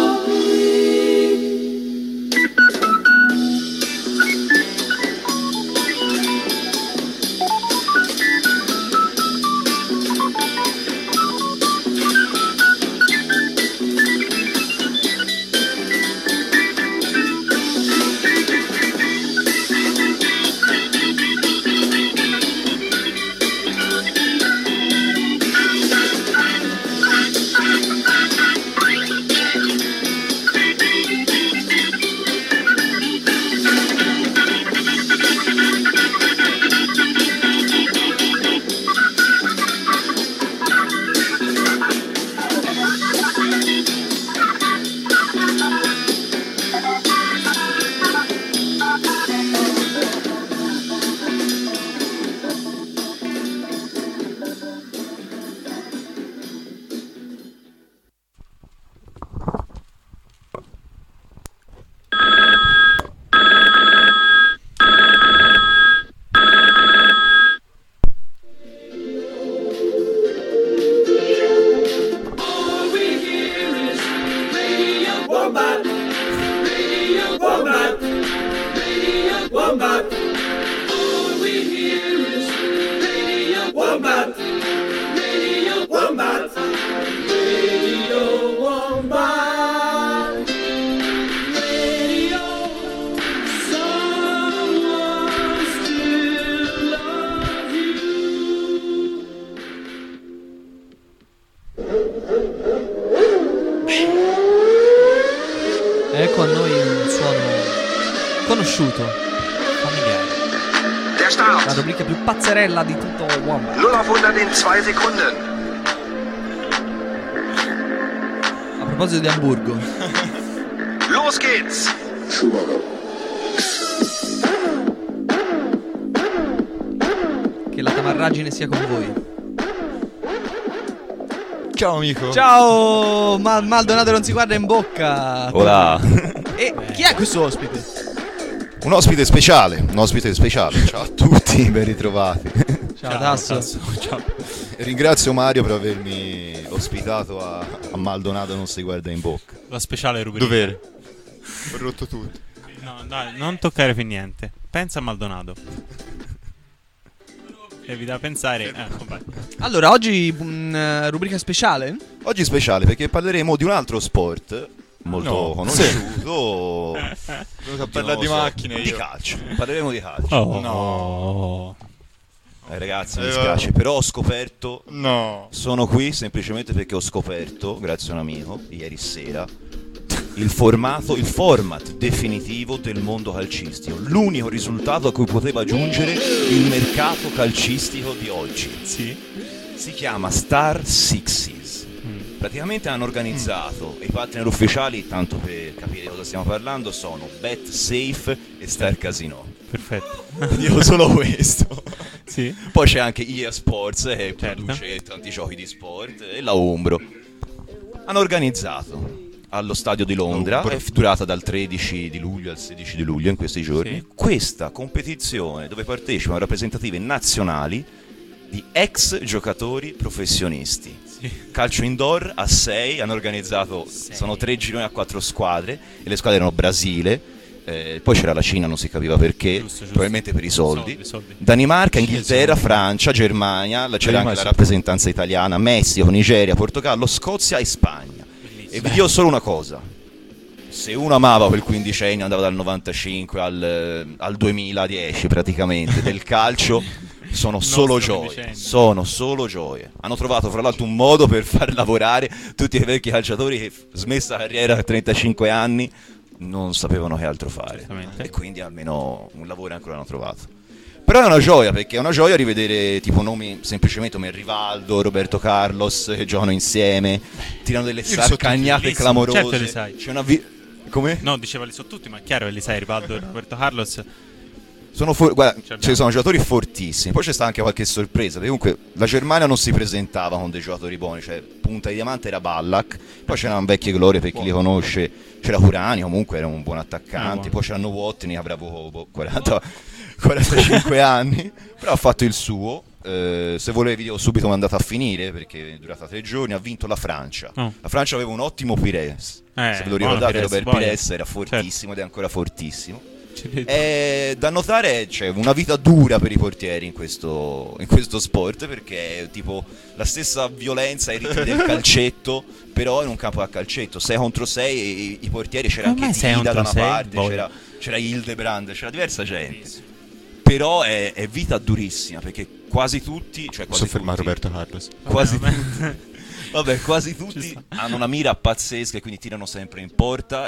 Ecco a noi un suono conosciuto, familiare. Der Start. La rubrica più pazzerella di tutto Wombat. null auf hundert in zwei Sekunden. A proposito di Amburgo. Los geht's. Che la tamarragine sia con voi. Ciao amico. Ciao, Ma- Maldonado non si guarda in bocca. Hola. E chi è questo ospite? Un ospite speciale, un ospite speciale. Ciao a tutti, ben ritrovati. Ciao, Tasso. Ciao. Ringrazio Mario per avermi ospitato a, a Maldonado non si guarda in bocca. La speciale rubrica. Dov'eri? Ho rotto tutto. No, dai, non toccare per niente. Pensa a Maldonado. Devi da pensare. Eh, vabbè. Allora, oggi mh, rubrica speciale? Oggi speciale perché parleremo di un altro sport molto No, conosciuto. Venuto a parlare di macchine Di io. calcio. Parleremo di calcio. Oh. No. Eh, ragazzi, mi Eh, dispiace, però ho scoperto. No. Sono qui semplicemente perché ho scoperto, grazie a un amico, ieri sera, il formato, il format definitivo del mondo calcistico. L'unico risultato a cui poteva giungere il mercato calcistico di oggi. Sì. Si chiama Star Sixes. Mm. Praticamente hanno organizzato mm. i partner ufficiali, tanto per capire di cosa stiamo parlando, sono BetSafe e Star Casino. Perfetto. Dico solo questo. Sì. Poi c'è anche E A Sports che Certo. produce tanti giochi di sport e la Umbro. Hanno organizzato allo stadio di Londra, è durata dal tredici di luglio al sedici di luglio in questi giorni, Sì. questa competizione dove partecipano rappresentative nazionali di ex giocatori professionisti. Calcio indoor a sei, hanno organizzato, sono tre gironi a quattro squadre e le squadre erano Brasile, eh, poi c'era la Cina, non si capiva perché, probabilmente per i soldi, Soldi, soldi. Danimarca, Inghilterra, Francia, Germania, la- c'era anche la rappresentanza italiana, Messico, Nigeria, Portogallo, Scozia e Spagna. E vi dico solo una cosa: se uno amava quel quindicennio, andava dal novantacinque al, al duemiladieci praticamente del calcio, sono solo gioie, sono solo gioie. Hanno trovato fra l'altro un modo per far lavorare tutti i vecchi calciatori che, smessa la carriera a trentacinque anni, non sapevano che altro fare, e quindi almeno un lavoro ancora hanno trovato. Però è una gioia, perché è una gioia rivedere tipo nomi semplicemente come Rivaldo, Roberto Carlos che giocano insieme, tirano delle Io li so saccagnate tutti, clamorose. certo li sai. C'è una vi- come? No, diceva li so tutti, ma è chiaro che li sai, Rivaldo e Roberto Carlos. Sono for- guarda, Ci ci sono giocatori fortissimi. Poi c'è stata anche qualche sorpresa, perché comunque la Germania non si presentava con dei giocatori buoni, cioè punta di diamante era Ballack, poi c'erano vecchie glorie per chi li conosce, c'era Curani, comunque era un buon attaccante, Ah, poi c'erano Watney, avrà boh, quaranta, quarantacinque anni, però ha fatto il suo. Eh, se volevi subito mandato a finire, perché è durata tre giorni, ha vinto la Francia. Oh. La Francia aveva un ottimo Pires, Eh, se ve lo buono ricordate, Pires, Robert buono. Pires era fortissimo ed è ancora fortissimo. vedo. È da notare, c'è una vita dura per i portieri in questo, in questo sport, perché è tipo la stessa violenza ai ritmi del calcetto, però in un campo da calcetto, sei contro sei, e i, i portieri c'era Ormai anche sei Dida da contro una sei, parte, boia. c'era, c'era Hildebrand, c'era diversa gente. Però è, è vita durissima, perché quasi tutti, cioè quasi Posso fermare tutti, Roberto Carlos? Quasi tutti, vabbè, quasi tutti hanno una mira pazzesca e quindi tirano sempre in porta,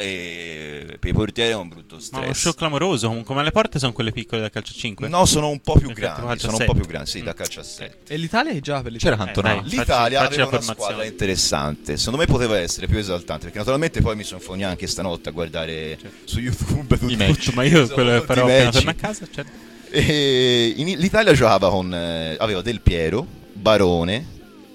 e per i portieri è un brutto Ma stress. uno show clamoroso, comunque, ma le porte sono quelle piccole da calcio a cinque? No, sono un po' più Perché grandi, calcio a sono un sette. po' più grandi, sì, da calcio a sette. E l'Italia è già per C'era l'Italia. Cantona. Eh, L'Italia facci- facci aveva la una formazione. squadra interessante, secondo me poteva essere più esaltante, perché naturalmente poi mi sono fognato anche stanotte a guardare su YouTube tutti I match, ma io quello che farò appena torno a casa, certo. E in- l'Italia giocava con eh, aveva Del Piero, Barone,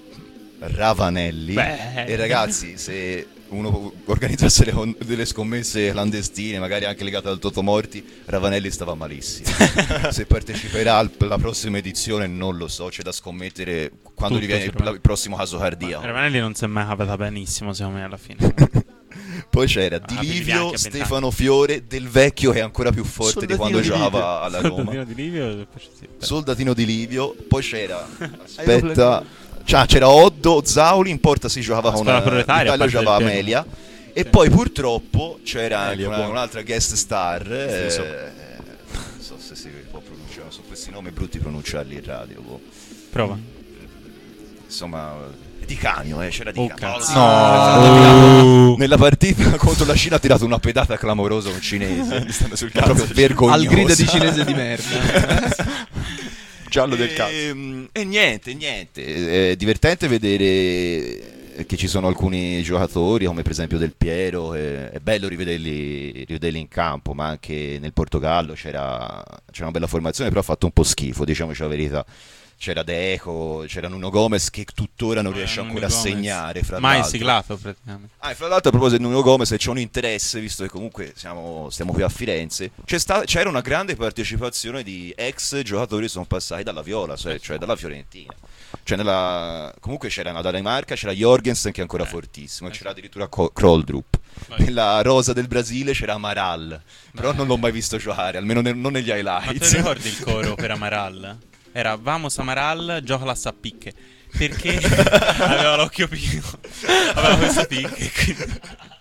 Ravanelli. Beh. E ragazzi, se uno organizzasse le con- delle scommesse clandestine, magari anche legate al Totomorti, Ravanelli stava malissimo. Se parteciperà al- alla prossima edizione non lo so, c'è da scommettere quando Tutto gli viene il, sicuramente. il prossimo caso cardiaco. Ravanelli non si è mai cavata benissimo, secondo me, alla fine. Poi c'era Ah, Di Billy Livio, Bianchi a Stefano Fiore, Del Vecchio, che è ancora più forte di Soldatino quando di giocava Livio. alla Roma. Soldatino di Livio, e poi sì, beh. Soldatino di Livio, poi c'era aspetta, cioè, c'era Oddo, Zauli, in porta si giocava con squadra proletaria, a l'Italia parte giocava Del Piero. Amelia, e poi purtroppo c'era anche Amelia, una- buono. un'altra guest star, eh, Sì, so. non so se si può pronunciare, sono questi nomi brutti pronunciarli in radio, boh. Prova. Insomma, Di Canio, eh, c'era Di Oh, Canio. cazzo. Sì, No. Nella partita contro la Cina ha tirato una pedata clamorosa un cinese, mi stanno sul cazzo. proprio vergognosa. Al grido di cinese di merda. Giallo del cazzo. E, e niente, niente. È divertente vedere che ci sono alcuni giocatori, come per esempio Del Piero. È, è bello rivederli, rivederli in campo, ma anche nel Portogallo c'era, c'era una bella formazione, però ha fatto un po' schifo, diciamoci la verità. C'era Deco, c'era Nuno Gomez che tuttora non Eh, riesce Nuno ancora a Gomez. segnare. Fra Mai l'altro. siglato, praticamente. Ah, e fra l'altro a proposito di Nuno Gomez, se c'è un interesse, visto che comunque siamo, stiamo qui a Firenze, c'è sta- c'era una grande partecipazione di ex giocatori che sono passati dalla Viola, cioè, cioè dalla Fiorentina. Cioè nella, comunque c'era la Danimarca, c'era Jorgensen che è ancora fortissimo, c'era addirittura Co- Kroldrup. Nella rosa del Brasile c'era Amaral, però non l'ho mai visto giocare, almeno ne- non negli Ma te highlights. ricordi il coro per Amaral? Era Vamos Amaral, gioca a picche. Perché aveva l'occhio piccolo, aveva queste picche. Quindi...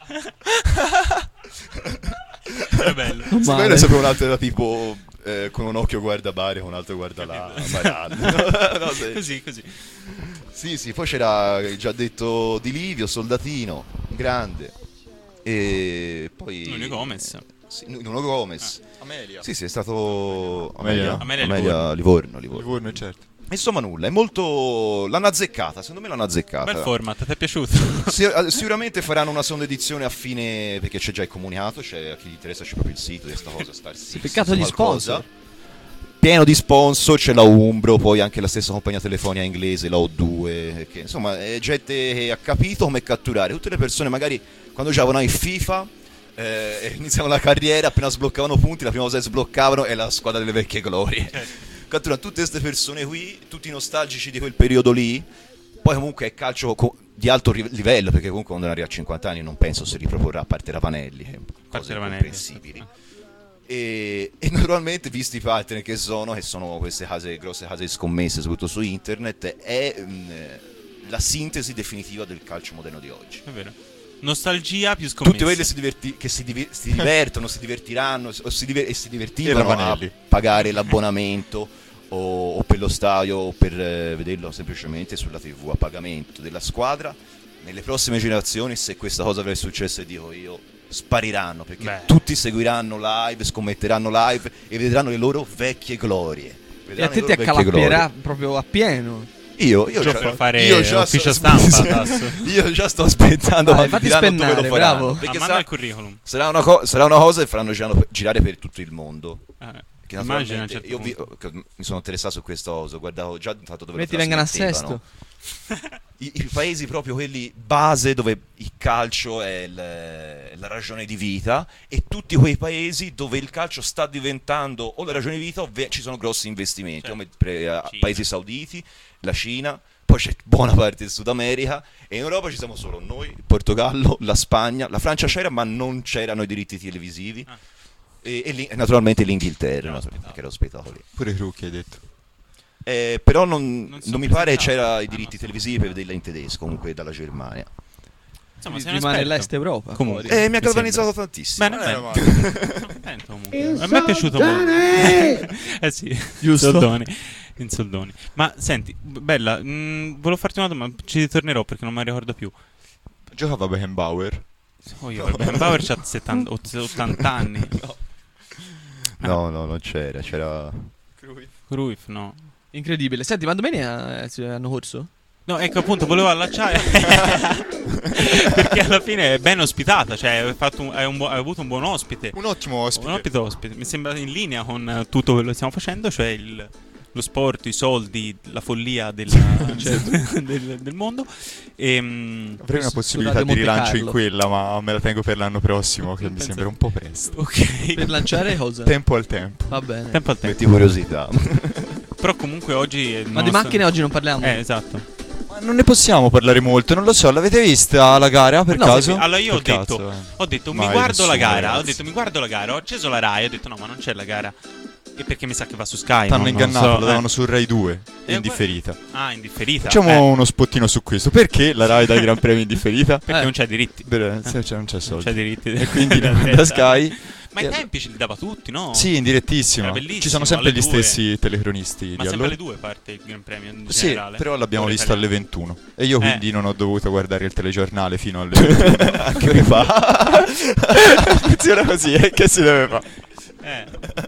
Era bello. Sì, poi ne sapevo un'altra era tipo eh, con un occhio guarda Bari, con un altro guarda là, Amaral. No, sì. Così, così. Sì, sì, poi c'era il già detto Di Livio, Soldatino, grande. E poi Nuno Gomez. Sì, Nuno Gomez. Amelia. Sì, sì, è stato Amelia. Amelia, Amelia Livorno, Livorno. Livorno, certo. Insomma nulla, è molto l'hanno azzeccata, secondo me l'hanno azzeccata. Bel format, ti è piaciuto? Sì, eh, sicuramente faranno una sonda edizione a fine, perché c'è già il comunicato, c'è, a chi gli interessa c'è proprio il sito di questa cosa, Star Six, Peccato gli qualcosa. sponsor. pieno di sponsor, c'è la Umbro, poi anche la stessa compagnia telefonica inglese, la O due, che insomma è gente che ha capito come catturare tutte le persone, magari quando giocavano in FIFA eh, iniziavano la carriera, appena sbloccavano punti, la prima cosa che sbloccavano è la squadra delle vecchie glorie. Catturano tutte queste persone qui, tutti nostalgici di quel periodo lì. Poi comunque è calcio co- di alto ri- livello, perché comunque quando arriva a cinquanta anni non penso si riproporrà, a parte Ravanelli, che cose incomprensibili. E, e naturalmente, visti i partner che sono, che sono queste case, grosse case di scommesse, soprattutto su internet, è mh, la sintesi definitiva del calcio moderno di oggi. È vero. Nostalgia più scommesse. Tutti quelli si diverti- che si, div- si divertono, si divertiranno o si diver- e si divertivano a pagare l'abbonamento o, o per lo stadio o per eh, vederlo semplicemente sulla tivù a pagamento della squadra. Nelle prossime generazioni, se questa cosa avrà successo, e dico io, spariranno, perché Beh. tutti seguiranno live, scommetteranno live e vedranno le loro vecchie glorie. E a te ti accalappierà proprio a pieno. Io, io, Già già, per fare io già ufficio sto, stampa, io già sto aspettando Vai, quando fatti diranno spennare, dove lo faranno, bravo. perché Ah, manda sarà, il curriculum. sarà, una co- sarà una cosa che faranno girare, girare per tutto il mondo. Eh, Che immagina, a un naturalmente certo io vi- che mi sono interessato su questa cosa, guardavo già tanto dove lo Metti vengano a trasmettevano. sesto. I, I paesi proprio quelli base dove il calcio è il- è la ragione di vita, e tutti quei paesi dove il calcio sta diventando o la ragione di vita o ve- ci sono grossi investimenti, come pre- a- paesi sauditi, la Cina, poi c'è buona parte del Sud America, e in Europa ci siamo solo noi, il Portogallo, la Spagna, la Francia c'era ma non c'erano i diritti televisivi, e, e lì- e naturalmente l'Inghilterra, no, perché era ospitato lì. Pure Crucchi hai detto. Eh, però non, Non non, so mi pare presentato. c'era i diritti televisivi per vederla in tedesco, comunque dalla Germania. Insomma, sei un Rimane esperto. l'Est Europa. Comunque, Eh, mi ha sembra. galvanizzato tantissimo. Bene, Eh, bene. ma- Sono contento comunque. A me è piaciuto molto. Eh sì, Giusto. in soldoni. In soldoni. Ma senti, Bella, mh, volevo farti una domanda, ci ritornerò perché non me la ricordo più. Giocava Beckenbauer. Oh, io, Beckenbauer c'ha settanta, ottanta anni. No, no, non c'era, c'era... Cruyff, no. Incredibile. Senti, ma domenica eh, hanno corso? No, ecco appunto, volevo allacciare perché alla fine è ben ospitata, cioè hai, fatto un, hai, un buo- hai avuto un buon ospite. Un ottimo ospite. Un ospite ospite. Mi sembra in linea con eh, tutto quello che stiamo facendo, cioè il, lo sport, i soldi, la follia della- del, del mondo. E, mh, Avrei una Su- possibilità su di Radio Monte rilancio in Carlo. quella, ma me la tengo per l'anno prossimo, che mi Pensa- sembra un po' presto. ok. Per lanciare cosa? Tempo al tempo. Va bene. Tempo al tempo. Metti curiosità. Però comunque oggi è il Ma di nostro- macchine oggi non parliamo? Eh, esatto. Ma non ne possiamo parlare molto, non lo so, l'avete vista la gara per No, caso? sì, allora io ho Per detto, cazzo, eh. ho detto mi Mai guardo la nessuno, gara, ho ragazzi. detto mi guardo la gara, ho acceso la Rai, ho detto no, ma non c'è la gara. E perché mi sa che va su Sky. T'hanno non- non ingannato, so, lo davano eh. su Rai due, E in gua- differita. Ah, in differita. Facciamo Eh, uno spottino su questo. Perché la Rai dà i Gran Premi in differita? perché Eh. non c'è diritti. Beh, se c'è- non c'è Non soldi. c'è diritti. E quindi da da diretta. Sky. Ma ai tempi ce li dava tutti, no? Sì, in direttissima. Era bellissimo, Ci sono sempre alle gli due. stessi telecronisti Ma di sempre allora. alle due parte il Gran Premio in Sì, generale. però l'abbiamo Ora visto alle italiano. ventuno. E io Eh. quindi non ho dovuto guardare il telegiornale fino alle ventuno. Anche mi fa. Funziona così, eh, che si deve fare? Eh.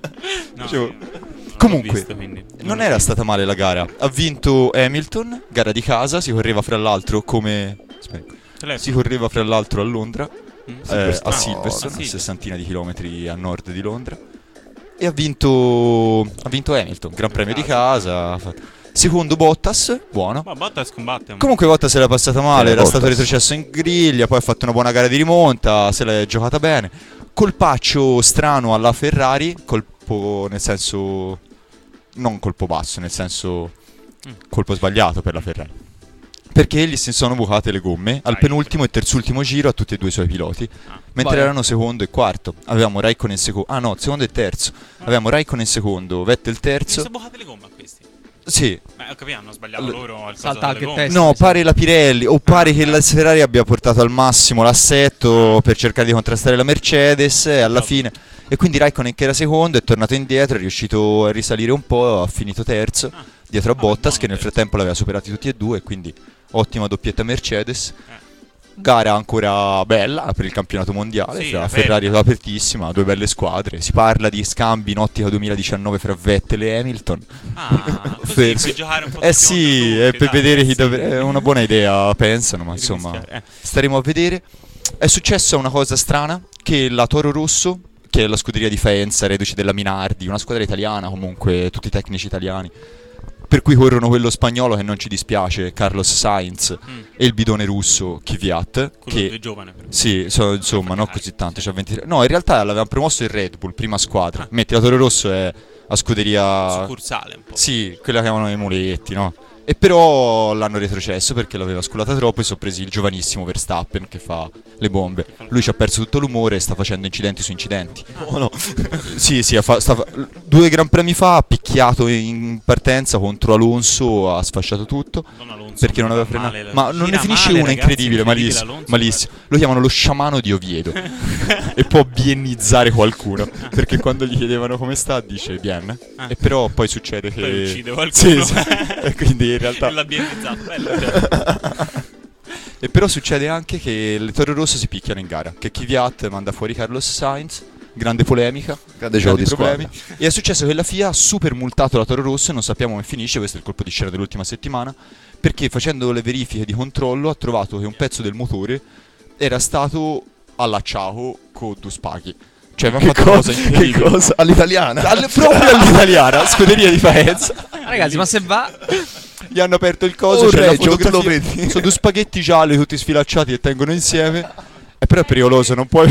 No, Dicevo, io non l'ho comunque, visto, quindi non l'ho era visto. stata male la gara. Ha vinto Hamilton, gara di casa, si correva fra l'altro come... aspetta, Telefono. si correva fra l'altro a Londra, Mm. eh, Silverstone. a Silverstone, Ah, sì. a sessantina di chilometri a nord di Londra. E ha vinto, ha vinto Hamilton, Gran Premio di casa. ha fatto- Secondo Bottas, buono. Ma Bottas combatte. un- Comunque Bottas se l'è passata male, Eh, era Bottas. stato retrocesso in griglia, poi ha fatto una buona gara di rimonta, se l'è giocata bene. Colpaccio strano alla Ferrari, colpo nel senso... non colpo basso, nel senso Mm. colpo sbagliato per la Ferrari. Perché gli si sono bucate le gomme al Dai. penultimo e terzultimo giro a tutti e due i suoi piloti, Ah. mentre Vai. erano secondo e quarto. Avevamo Raikkonen in secondo, ah no, secondo e terzo. Avevamo Raikkonen in secondo, Vettel Mi terzo. sono bucate le gomme a questi. Sì, Beh, ho capito, hanno sbagliato Allora, loro al salta coso anche delle il gomme. testo. no, mi sa. pare la Pirelli o pare che eh. la Ferrari abbia portato al massimo l'assetto per cercare di contrastare la Mercedes e alla Dopo. fine. E quindi Raikkonen, che era secondo, è tornato indietro, è riuscito a risalire un po', ha finito terzo Ah. dietro a Vabbè, Bottas, buono che nel terzo. frattempo l'aveva superati tutti e due, quindi ottima doppietta Mercedes. Eh. Gara ancora bella per il campionato mondiale, Sì, fra bella. Ferrari apertissima, due belle squadre. Si parla di scambi in ottica duemiladiciannove fra Vettel e Hamilton. Ah, così Per- per giocare un po' Eh tutti sì, contro è tutti, per dai, vedere chi sì. dovrebbe... È una buona idea, pensano, ma insomma Rischiare, eh. staremo a vedere. È successa una cosa strana, che la Toro Rosso, che è la scuderia di Faenza, reduci della Minardi, una squadra italiana comunque, tutti tecnici italiani. Per cui corrono quello spagnolo che non ci dispiace, Carlos Sainz, Mm. e il bidone russo Kvyat, Quello che più giovane, però. sì, so- insomma, non così tanto, c'ha ventitré. No, in realtà l'avevano promosso il Red Bull, prima squadra. Metti la Toro Rosso è a scuderia Succursale un po'. Sì, quella che chiamano i muletti, no? E però l'hanno retrocesso perché l'aveva sculata troppo e sono presi il giovanissimo Verstappen che fa le bombe. Lui ci ha perso tutto l'umore e sta facendo incidenti su incidenti. Oh no. Sì, sì, ha fa- sta fa- due Gran Premi fa ha picchiato in partenza contro Alonso, ha sfasciato tutto Non Alonso, perché non aveva gira frenato. male, Ma non ne gira finisce male, una, ragazzi, incredibile, incredibile malissimo, Alonso, malissimo. Lo chiamano lo sciamano di Oviedo e può biennizzare qualcuno perché quando gli chiedevano come sta dice bien. Ah. E però poi succede che Poi uccide qualcuno. Sì, sì. E quindi in realtà L'ha bienizzato, bello, cioè. E però succede anche che le Toro Rosso si picchiano in gara, che Kvyat manda fuori Carlos Sainz, grande polemica, Grande gioco grandi di problemi. squadra. E è successo che la F I A ha super multato la Toro Rosso e non sappiamo come finisce, questo è il colpo di scena dell'ultima settimana, perché facendo le verifiche di controllo ha trovato che un pezzo del motore era stato allacciato con due spaghi. Cioè, mi ha Che fatto una cosa cosa? incredibile. Che cosa? All'italiana? Alle- proprio all'italiana, scuderia di Faenza. Ragazzi, ma se va... Gli hanno aperto il coso, Oh, c'è la Reggio, tu lo fotografia. vedi? Sono due spaghetti gialli tutti sfilacciati che tengono insieme. E però è pericoloso, non puoi.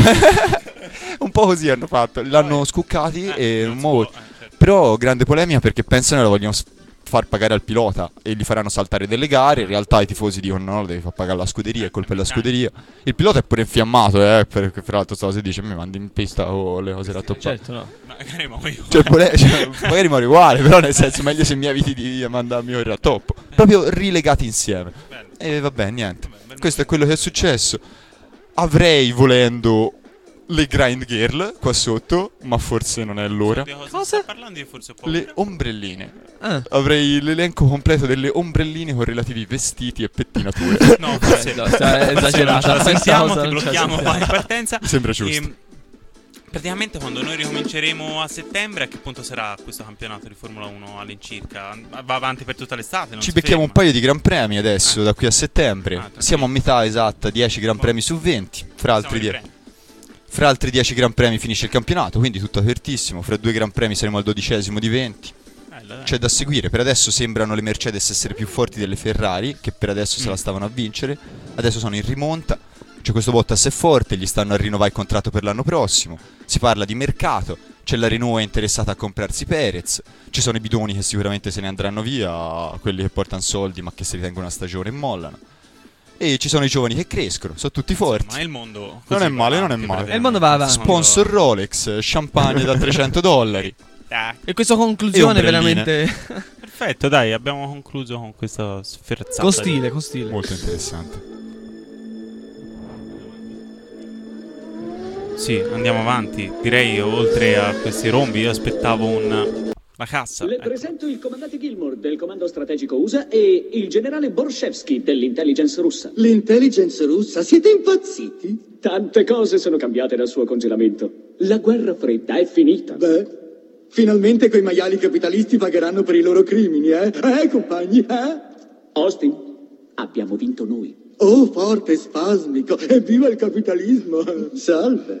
Un po' così hanno fatto. L'hanno scuccati e mo- Però grande polemica perché pensano che lo vogliono s- far pagare al pilota e gli faranno saltare delle gare. In realtà i tifosi dicono no, lo devi far pagare alla scuderia, è colpa della scuderia. Il pilota è pure infiammato, eh, perché fra l'altro stavo si dice mi mandi in pista con le cose rattoppate. Certo, no. Magari muoio. Cioè, pole- cioè, magari muore uguale, però nel senso meglio se mi eviti di mandarmi il rattoppo. Proprio rilegati insieme. E vabbè, niente. Questo è quello che è successo. Avrei volendo le Grind Girl qua sotto, ma forse non è l'ora. Cosa? Sta parlando io forse un po'. Le ombrelline. Ah. Avrei l'elenco completo delle ombrelline con relativi vestiti e pettinature. No, forse no, sta esagerata. Non ce la sentiamo, Questa ti cosa non ce la blocchiamo qua sentiamo. in partenza. Mi sembra giusto. E, praticamente quando noi ricominceremo a settembre, a che punto sarà questo campionato di Formula uno all'incirca? Va avanti per tutta l'estate? Non Ci si becchiamo un ferma? paio di Gran Premi adesso, Ah. da qui a settembre. Ah, tranquillo. Siamo a metà esatta, dieci Gran Premi su venti. Fra altri, Siamo die- in fra altri dieci Gran Premi finisce il campionato, quindi tutto apertissimo. Fra due Gran Premi saremo al dodicesimo di venti. Bello, dai. C'è da seguire. Per adesso sembrano le Mercedes essere più forti delle Ferrari, che per adesso se la Mm. stavano a vincere. Adesso sono in rimonta. C'è questo Bottas è forte, gli stanno a rinnovare il contratto per l'anno prossimo. Si parla di mercato. C'è la Renault è interessata a comprarsi Perez. Ci sono i bidoni che sicuramente se ne andranno via, quelli che portano soldi ma che si ritengono una stagione e mollano. E ci sono i giovani che crescono, sono tutti forti. Ma il mondo Non così è male, va non è avanti, male. praticamente. E il mondo va avanti. Sponsor Rolex, champagne da trecento dollari. Dai. E questa E conclusione ombrelline. veramente... Perfetto, dai, abbiamo concluso con questa sferzata. con stile, con stile. Molto interessante. Sì, andiamo avanti. Direi oltre a questi rombi io aspettavo un... la cassa. Le ecco. presento il comandante Gilmour del comando strategico U S A e il generale Borshevsky dell'intelligence russa. L'intelligence russa? Siete impazziti? Tante cose sono cambiate dal suo congelamento. La guerra fredda è finita. Beh, finalmente quei maiali capitalisti pagheranno per i loro crimini, eh? Eh, compagni, eh? Austin, abbiamo vinto noi. Oh, forte spasmico! Evviva il capitalismo! Salve!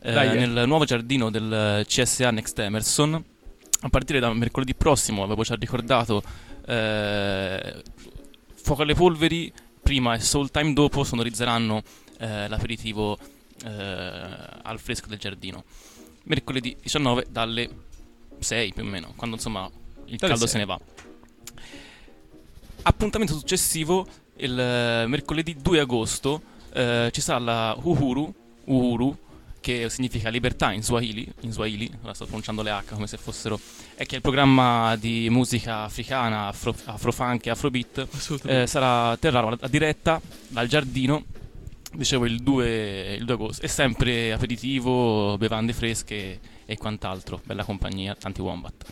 eh, Dai, eh. nel nuovo giardino del C S A Next Emerson. A partire da mercoledì prossimo, avevo già ricordato, eh, Fuoco alle Polveri prima e Soul Time dopo sonorizzeranno eh, l'aperitivo eh, al fresco del giardino. Mercoledì diciannove dalle sei più o meno, quando insomma il Dalle caldo sei. se ne va. Appuntamento successivo, il eh, mercoledì due agosto eh, ci sarà la Uhuru, Uhuru, che significa libertà in Swahili, in Swahili, ora sto pronunciando le H come se fossero, è che è il programma di musica africana, afro, afrofunk e afrobeat, eh, sarà terrà la diretta dal giardino, dicevo il due, il due agosto, e sempre aperitivo, bevande fresche e quant'altro, bella compagnia, tanti wombat.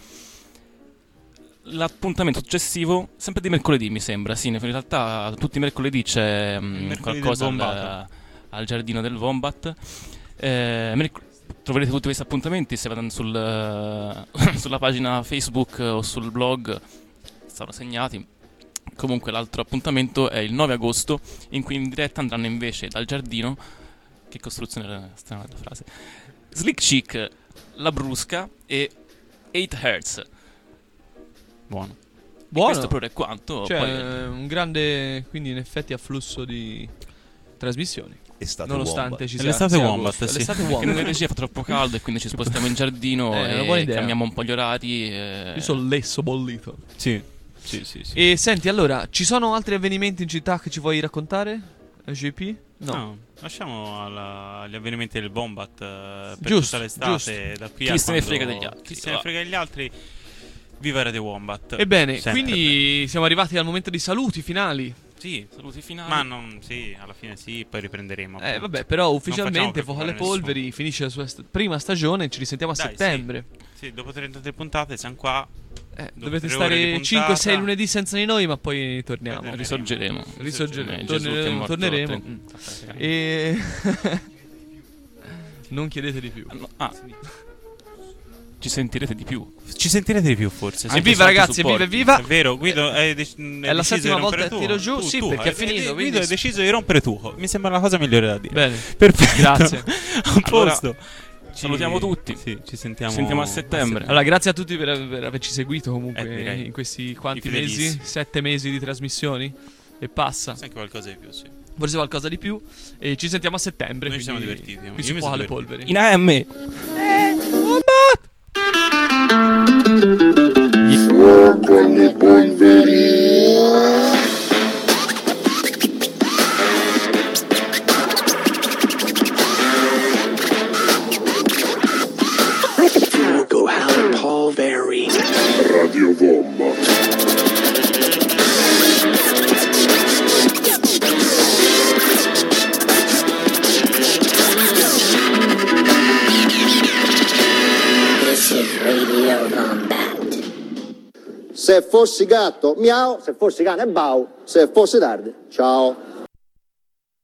L'appuntamento successivo, sempre di mercoledì mi sembra, sì, in realtà tutti i mercoledì c'è mh, mercoledì qualcosa del al, Wombat. al giardino del Wombat. Eh, merc- troverete tutti questi appuntamenti se vadano sul, sulla pagina Facebook o sul blog, saranno segnati. Comunque l'altro appuntamento è il nove agosto, in cui in diretta andranno invece dal giardino, che costruzione era strana la frase, Slick Chick, La Brusca e eight Hertz. Buono. Buono. E questo però è quanto. Cioè, poi... un grande, quindi in effetti afflusso di trasmissioni. Estate Nonostante Wombat. ci È sia l'estate sia Wombat, agosto. sì. È l'estate Perché Wombat. in regia fa troppo caldo e quindi ci spostiamo in giardino Eh, è una buona e idea. cambiamo un po' gli orari. E... Io sono lesso bollito. Sì, sì, sì, sì. E senti, allora, ci sono altri avvenimenti in città che ci vuoi raccontare? G P? No. No, lasciamo alla- agli avvenimenti del Wombat eh, per Giusto, tutta l'estate. giusto. Da qui Chi a se ne quando- frega degli altri, Chi se ne va. frega degli altri. Viva Radio Wombat. Ebbene, Sempre. quindi siamo arrivati al momento di saluti finali. Sì, saluti finali. Ma non, sì, alla fine sì, poi riprenderemo. Eh, appunto. vabbè, però Non ufficialmente facciamo Fuoco alle preoccupare Polveri finisce la sua st- prima stagione. Ci risentiamo a Dai, settembre. Sì, sì, dopo trentatré puntate siamo qua. Eh, Dopo dovete tre ore di stare puntata. cinque sei lunedì senza di noi, ma poi torniamo. Torneremo. Risorgeremo. Risorgeremo. Eh, Gesù che è Torneremo. morto torneremo. tre- Mm. tre- E non chiedete di più. Ah, ci sentirete di più. Ci sentirete di più forse. sì. Evviva ragazzi, evviva, evviva. È vero, Guido hai dec- hai È la deciso settima di rompere volta che tu. tiro giù, Tu- sì, tu perché hai- è finito, Guido quindi- hai deciso di rompere tu. Mi sembra la cosa migliore da dire. Bene. Perfetto. Grazie. A Allora, posto. Ci- salutiamo tutti. Sì, ci sentiamo, Ci sentiamo a settembre. Allora, grazie a tutti per, per averci seguito comunque Eh, direi. in questi quanti I mesi? fedelissimi. Sette mesi di trasmissioni? E passa. Anche qualcosa di più, sì. Forse qualcosa di più. E ci sentiamo a settembre. Noi ci siamo quindi divertiti. Qui Io su mi Fuoco sono alle divertito. Polveri. In A M. Fuoco alle Polveri. Radio Wombat. This is Radio Wombat. Se fossi gatto, miau, se fossi cane, bau, se fossi tardi, ciao.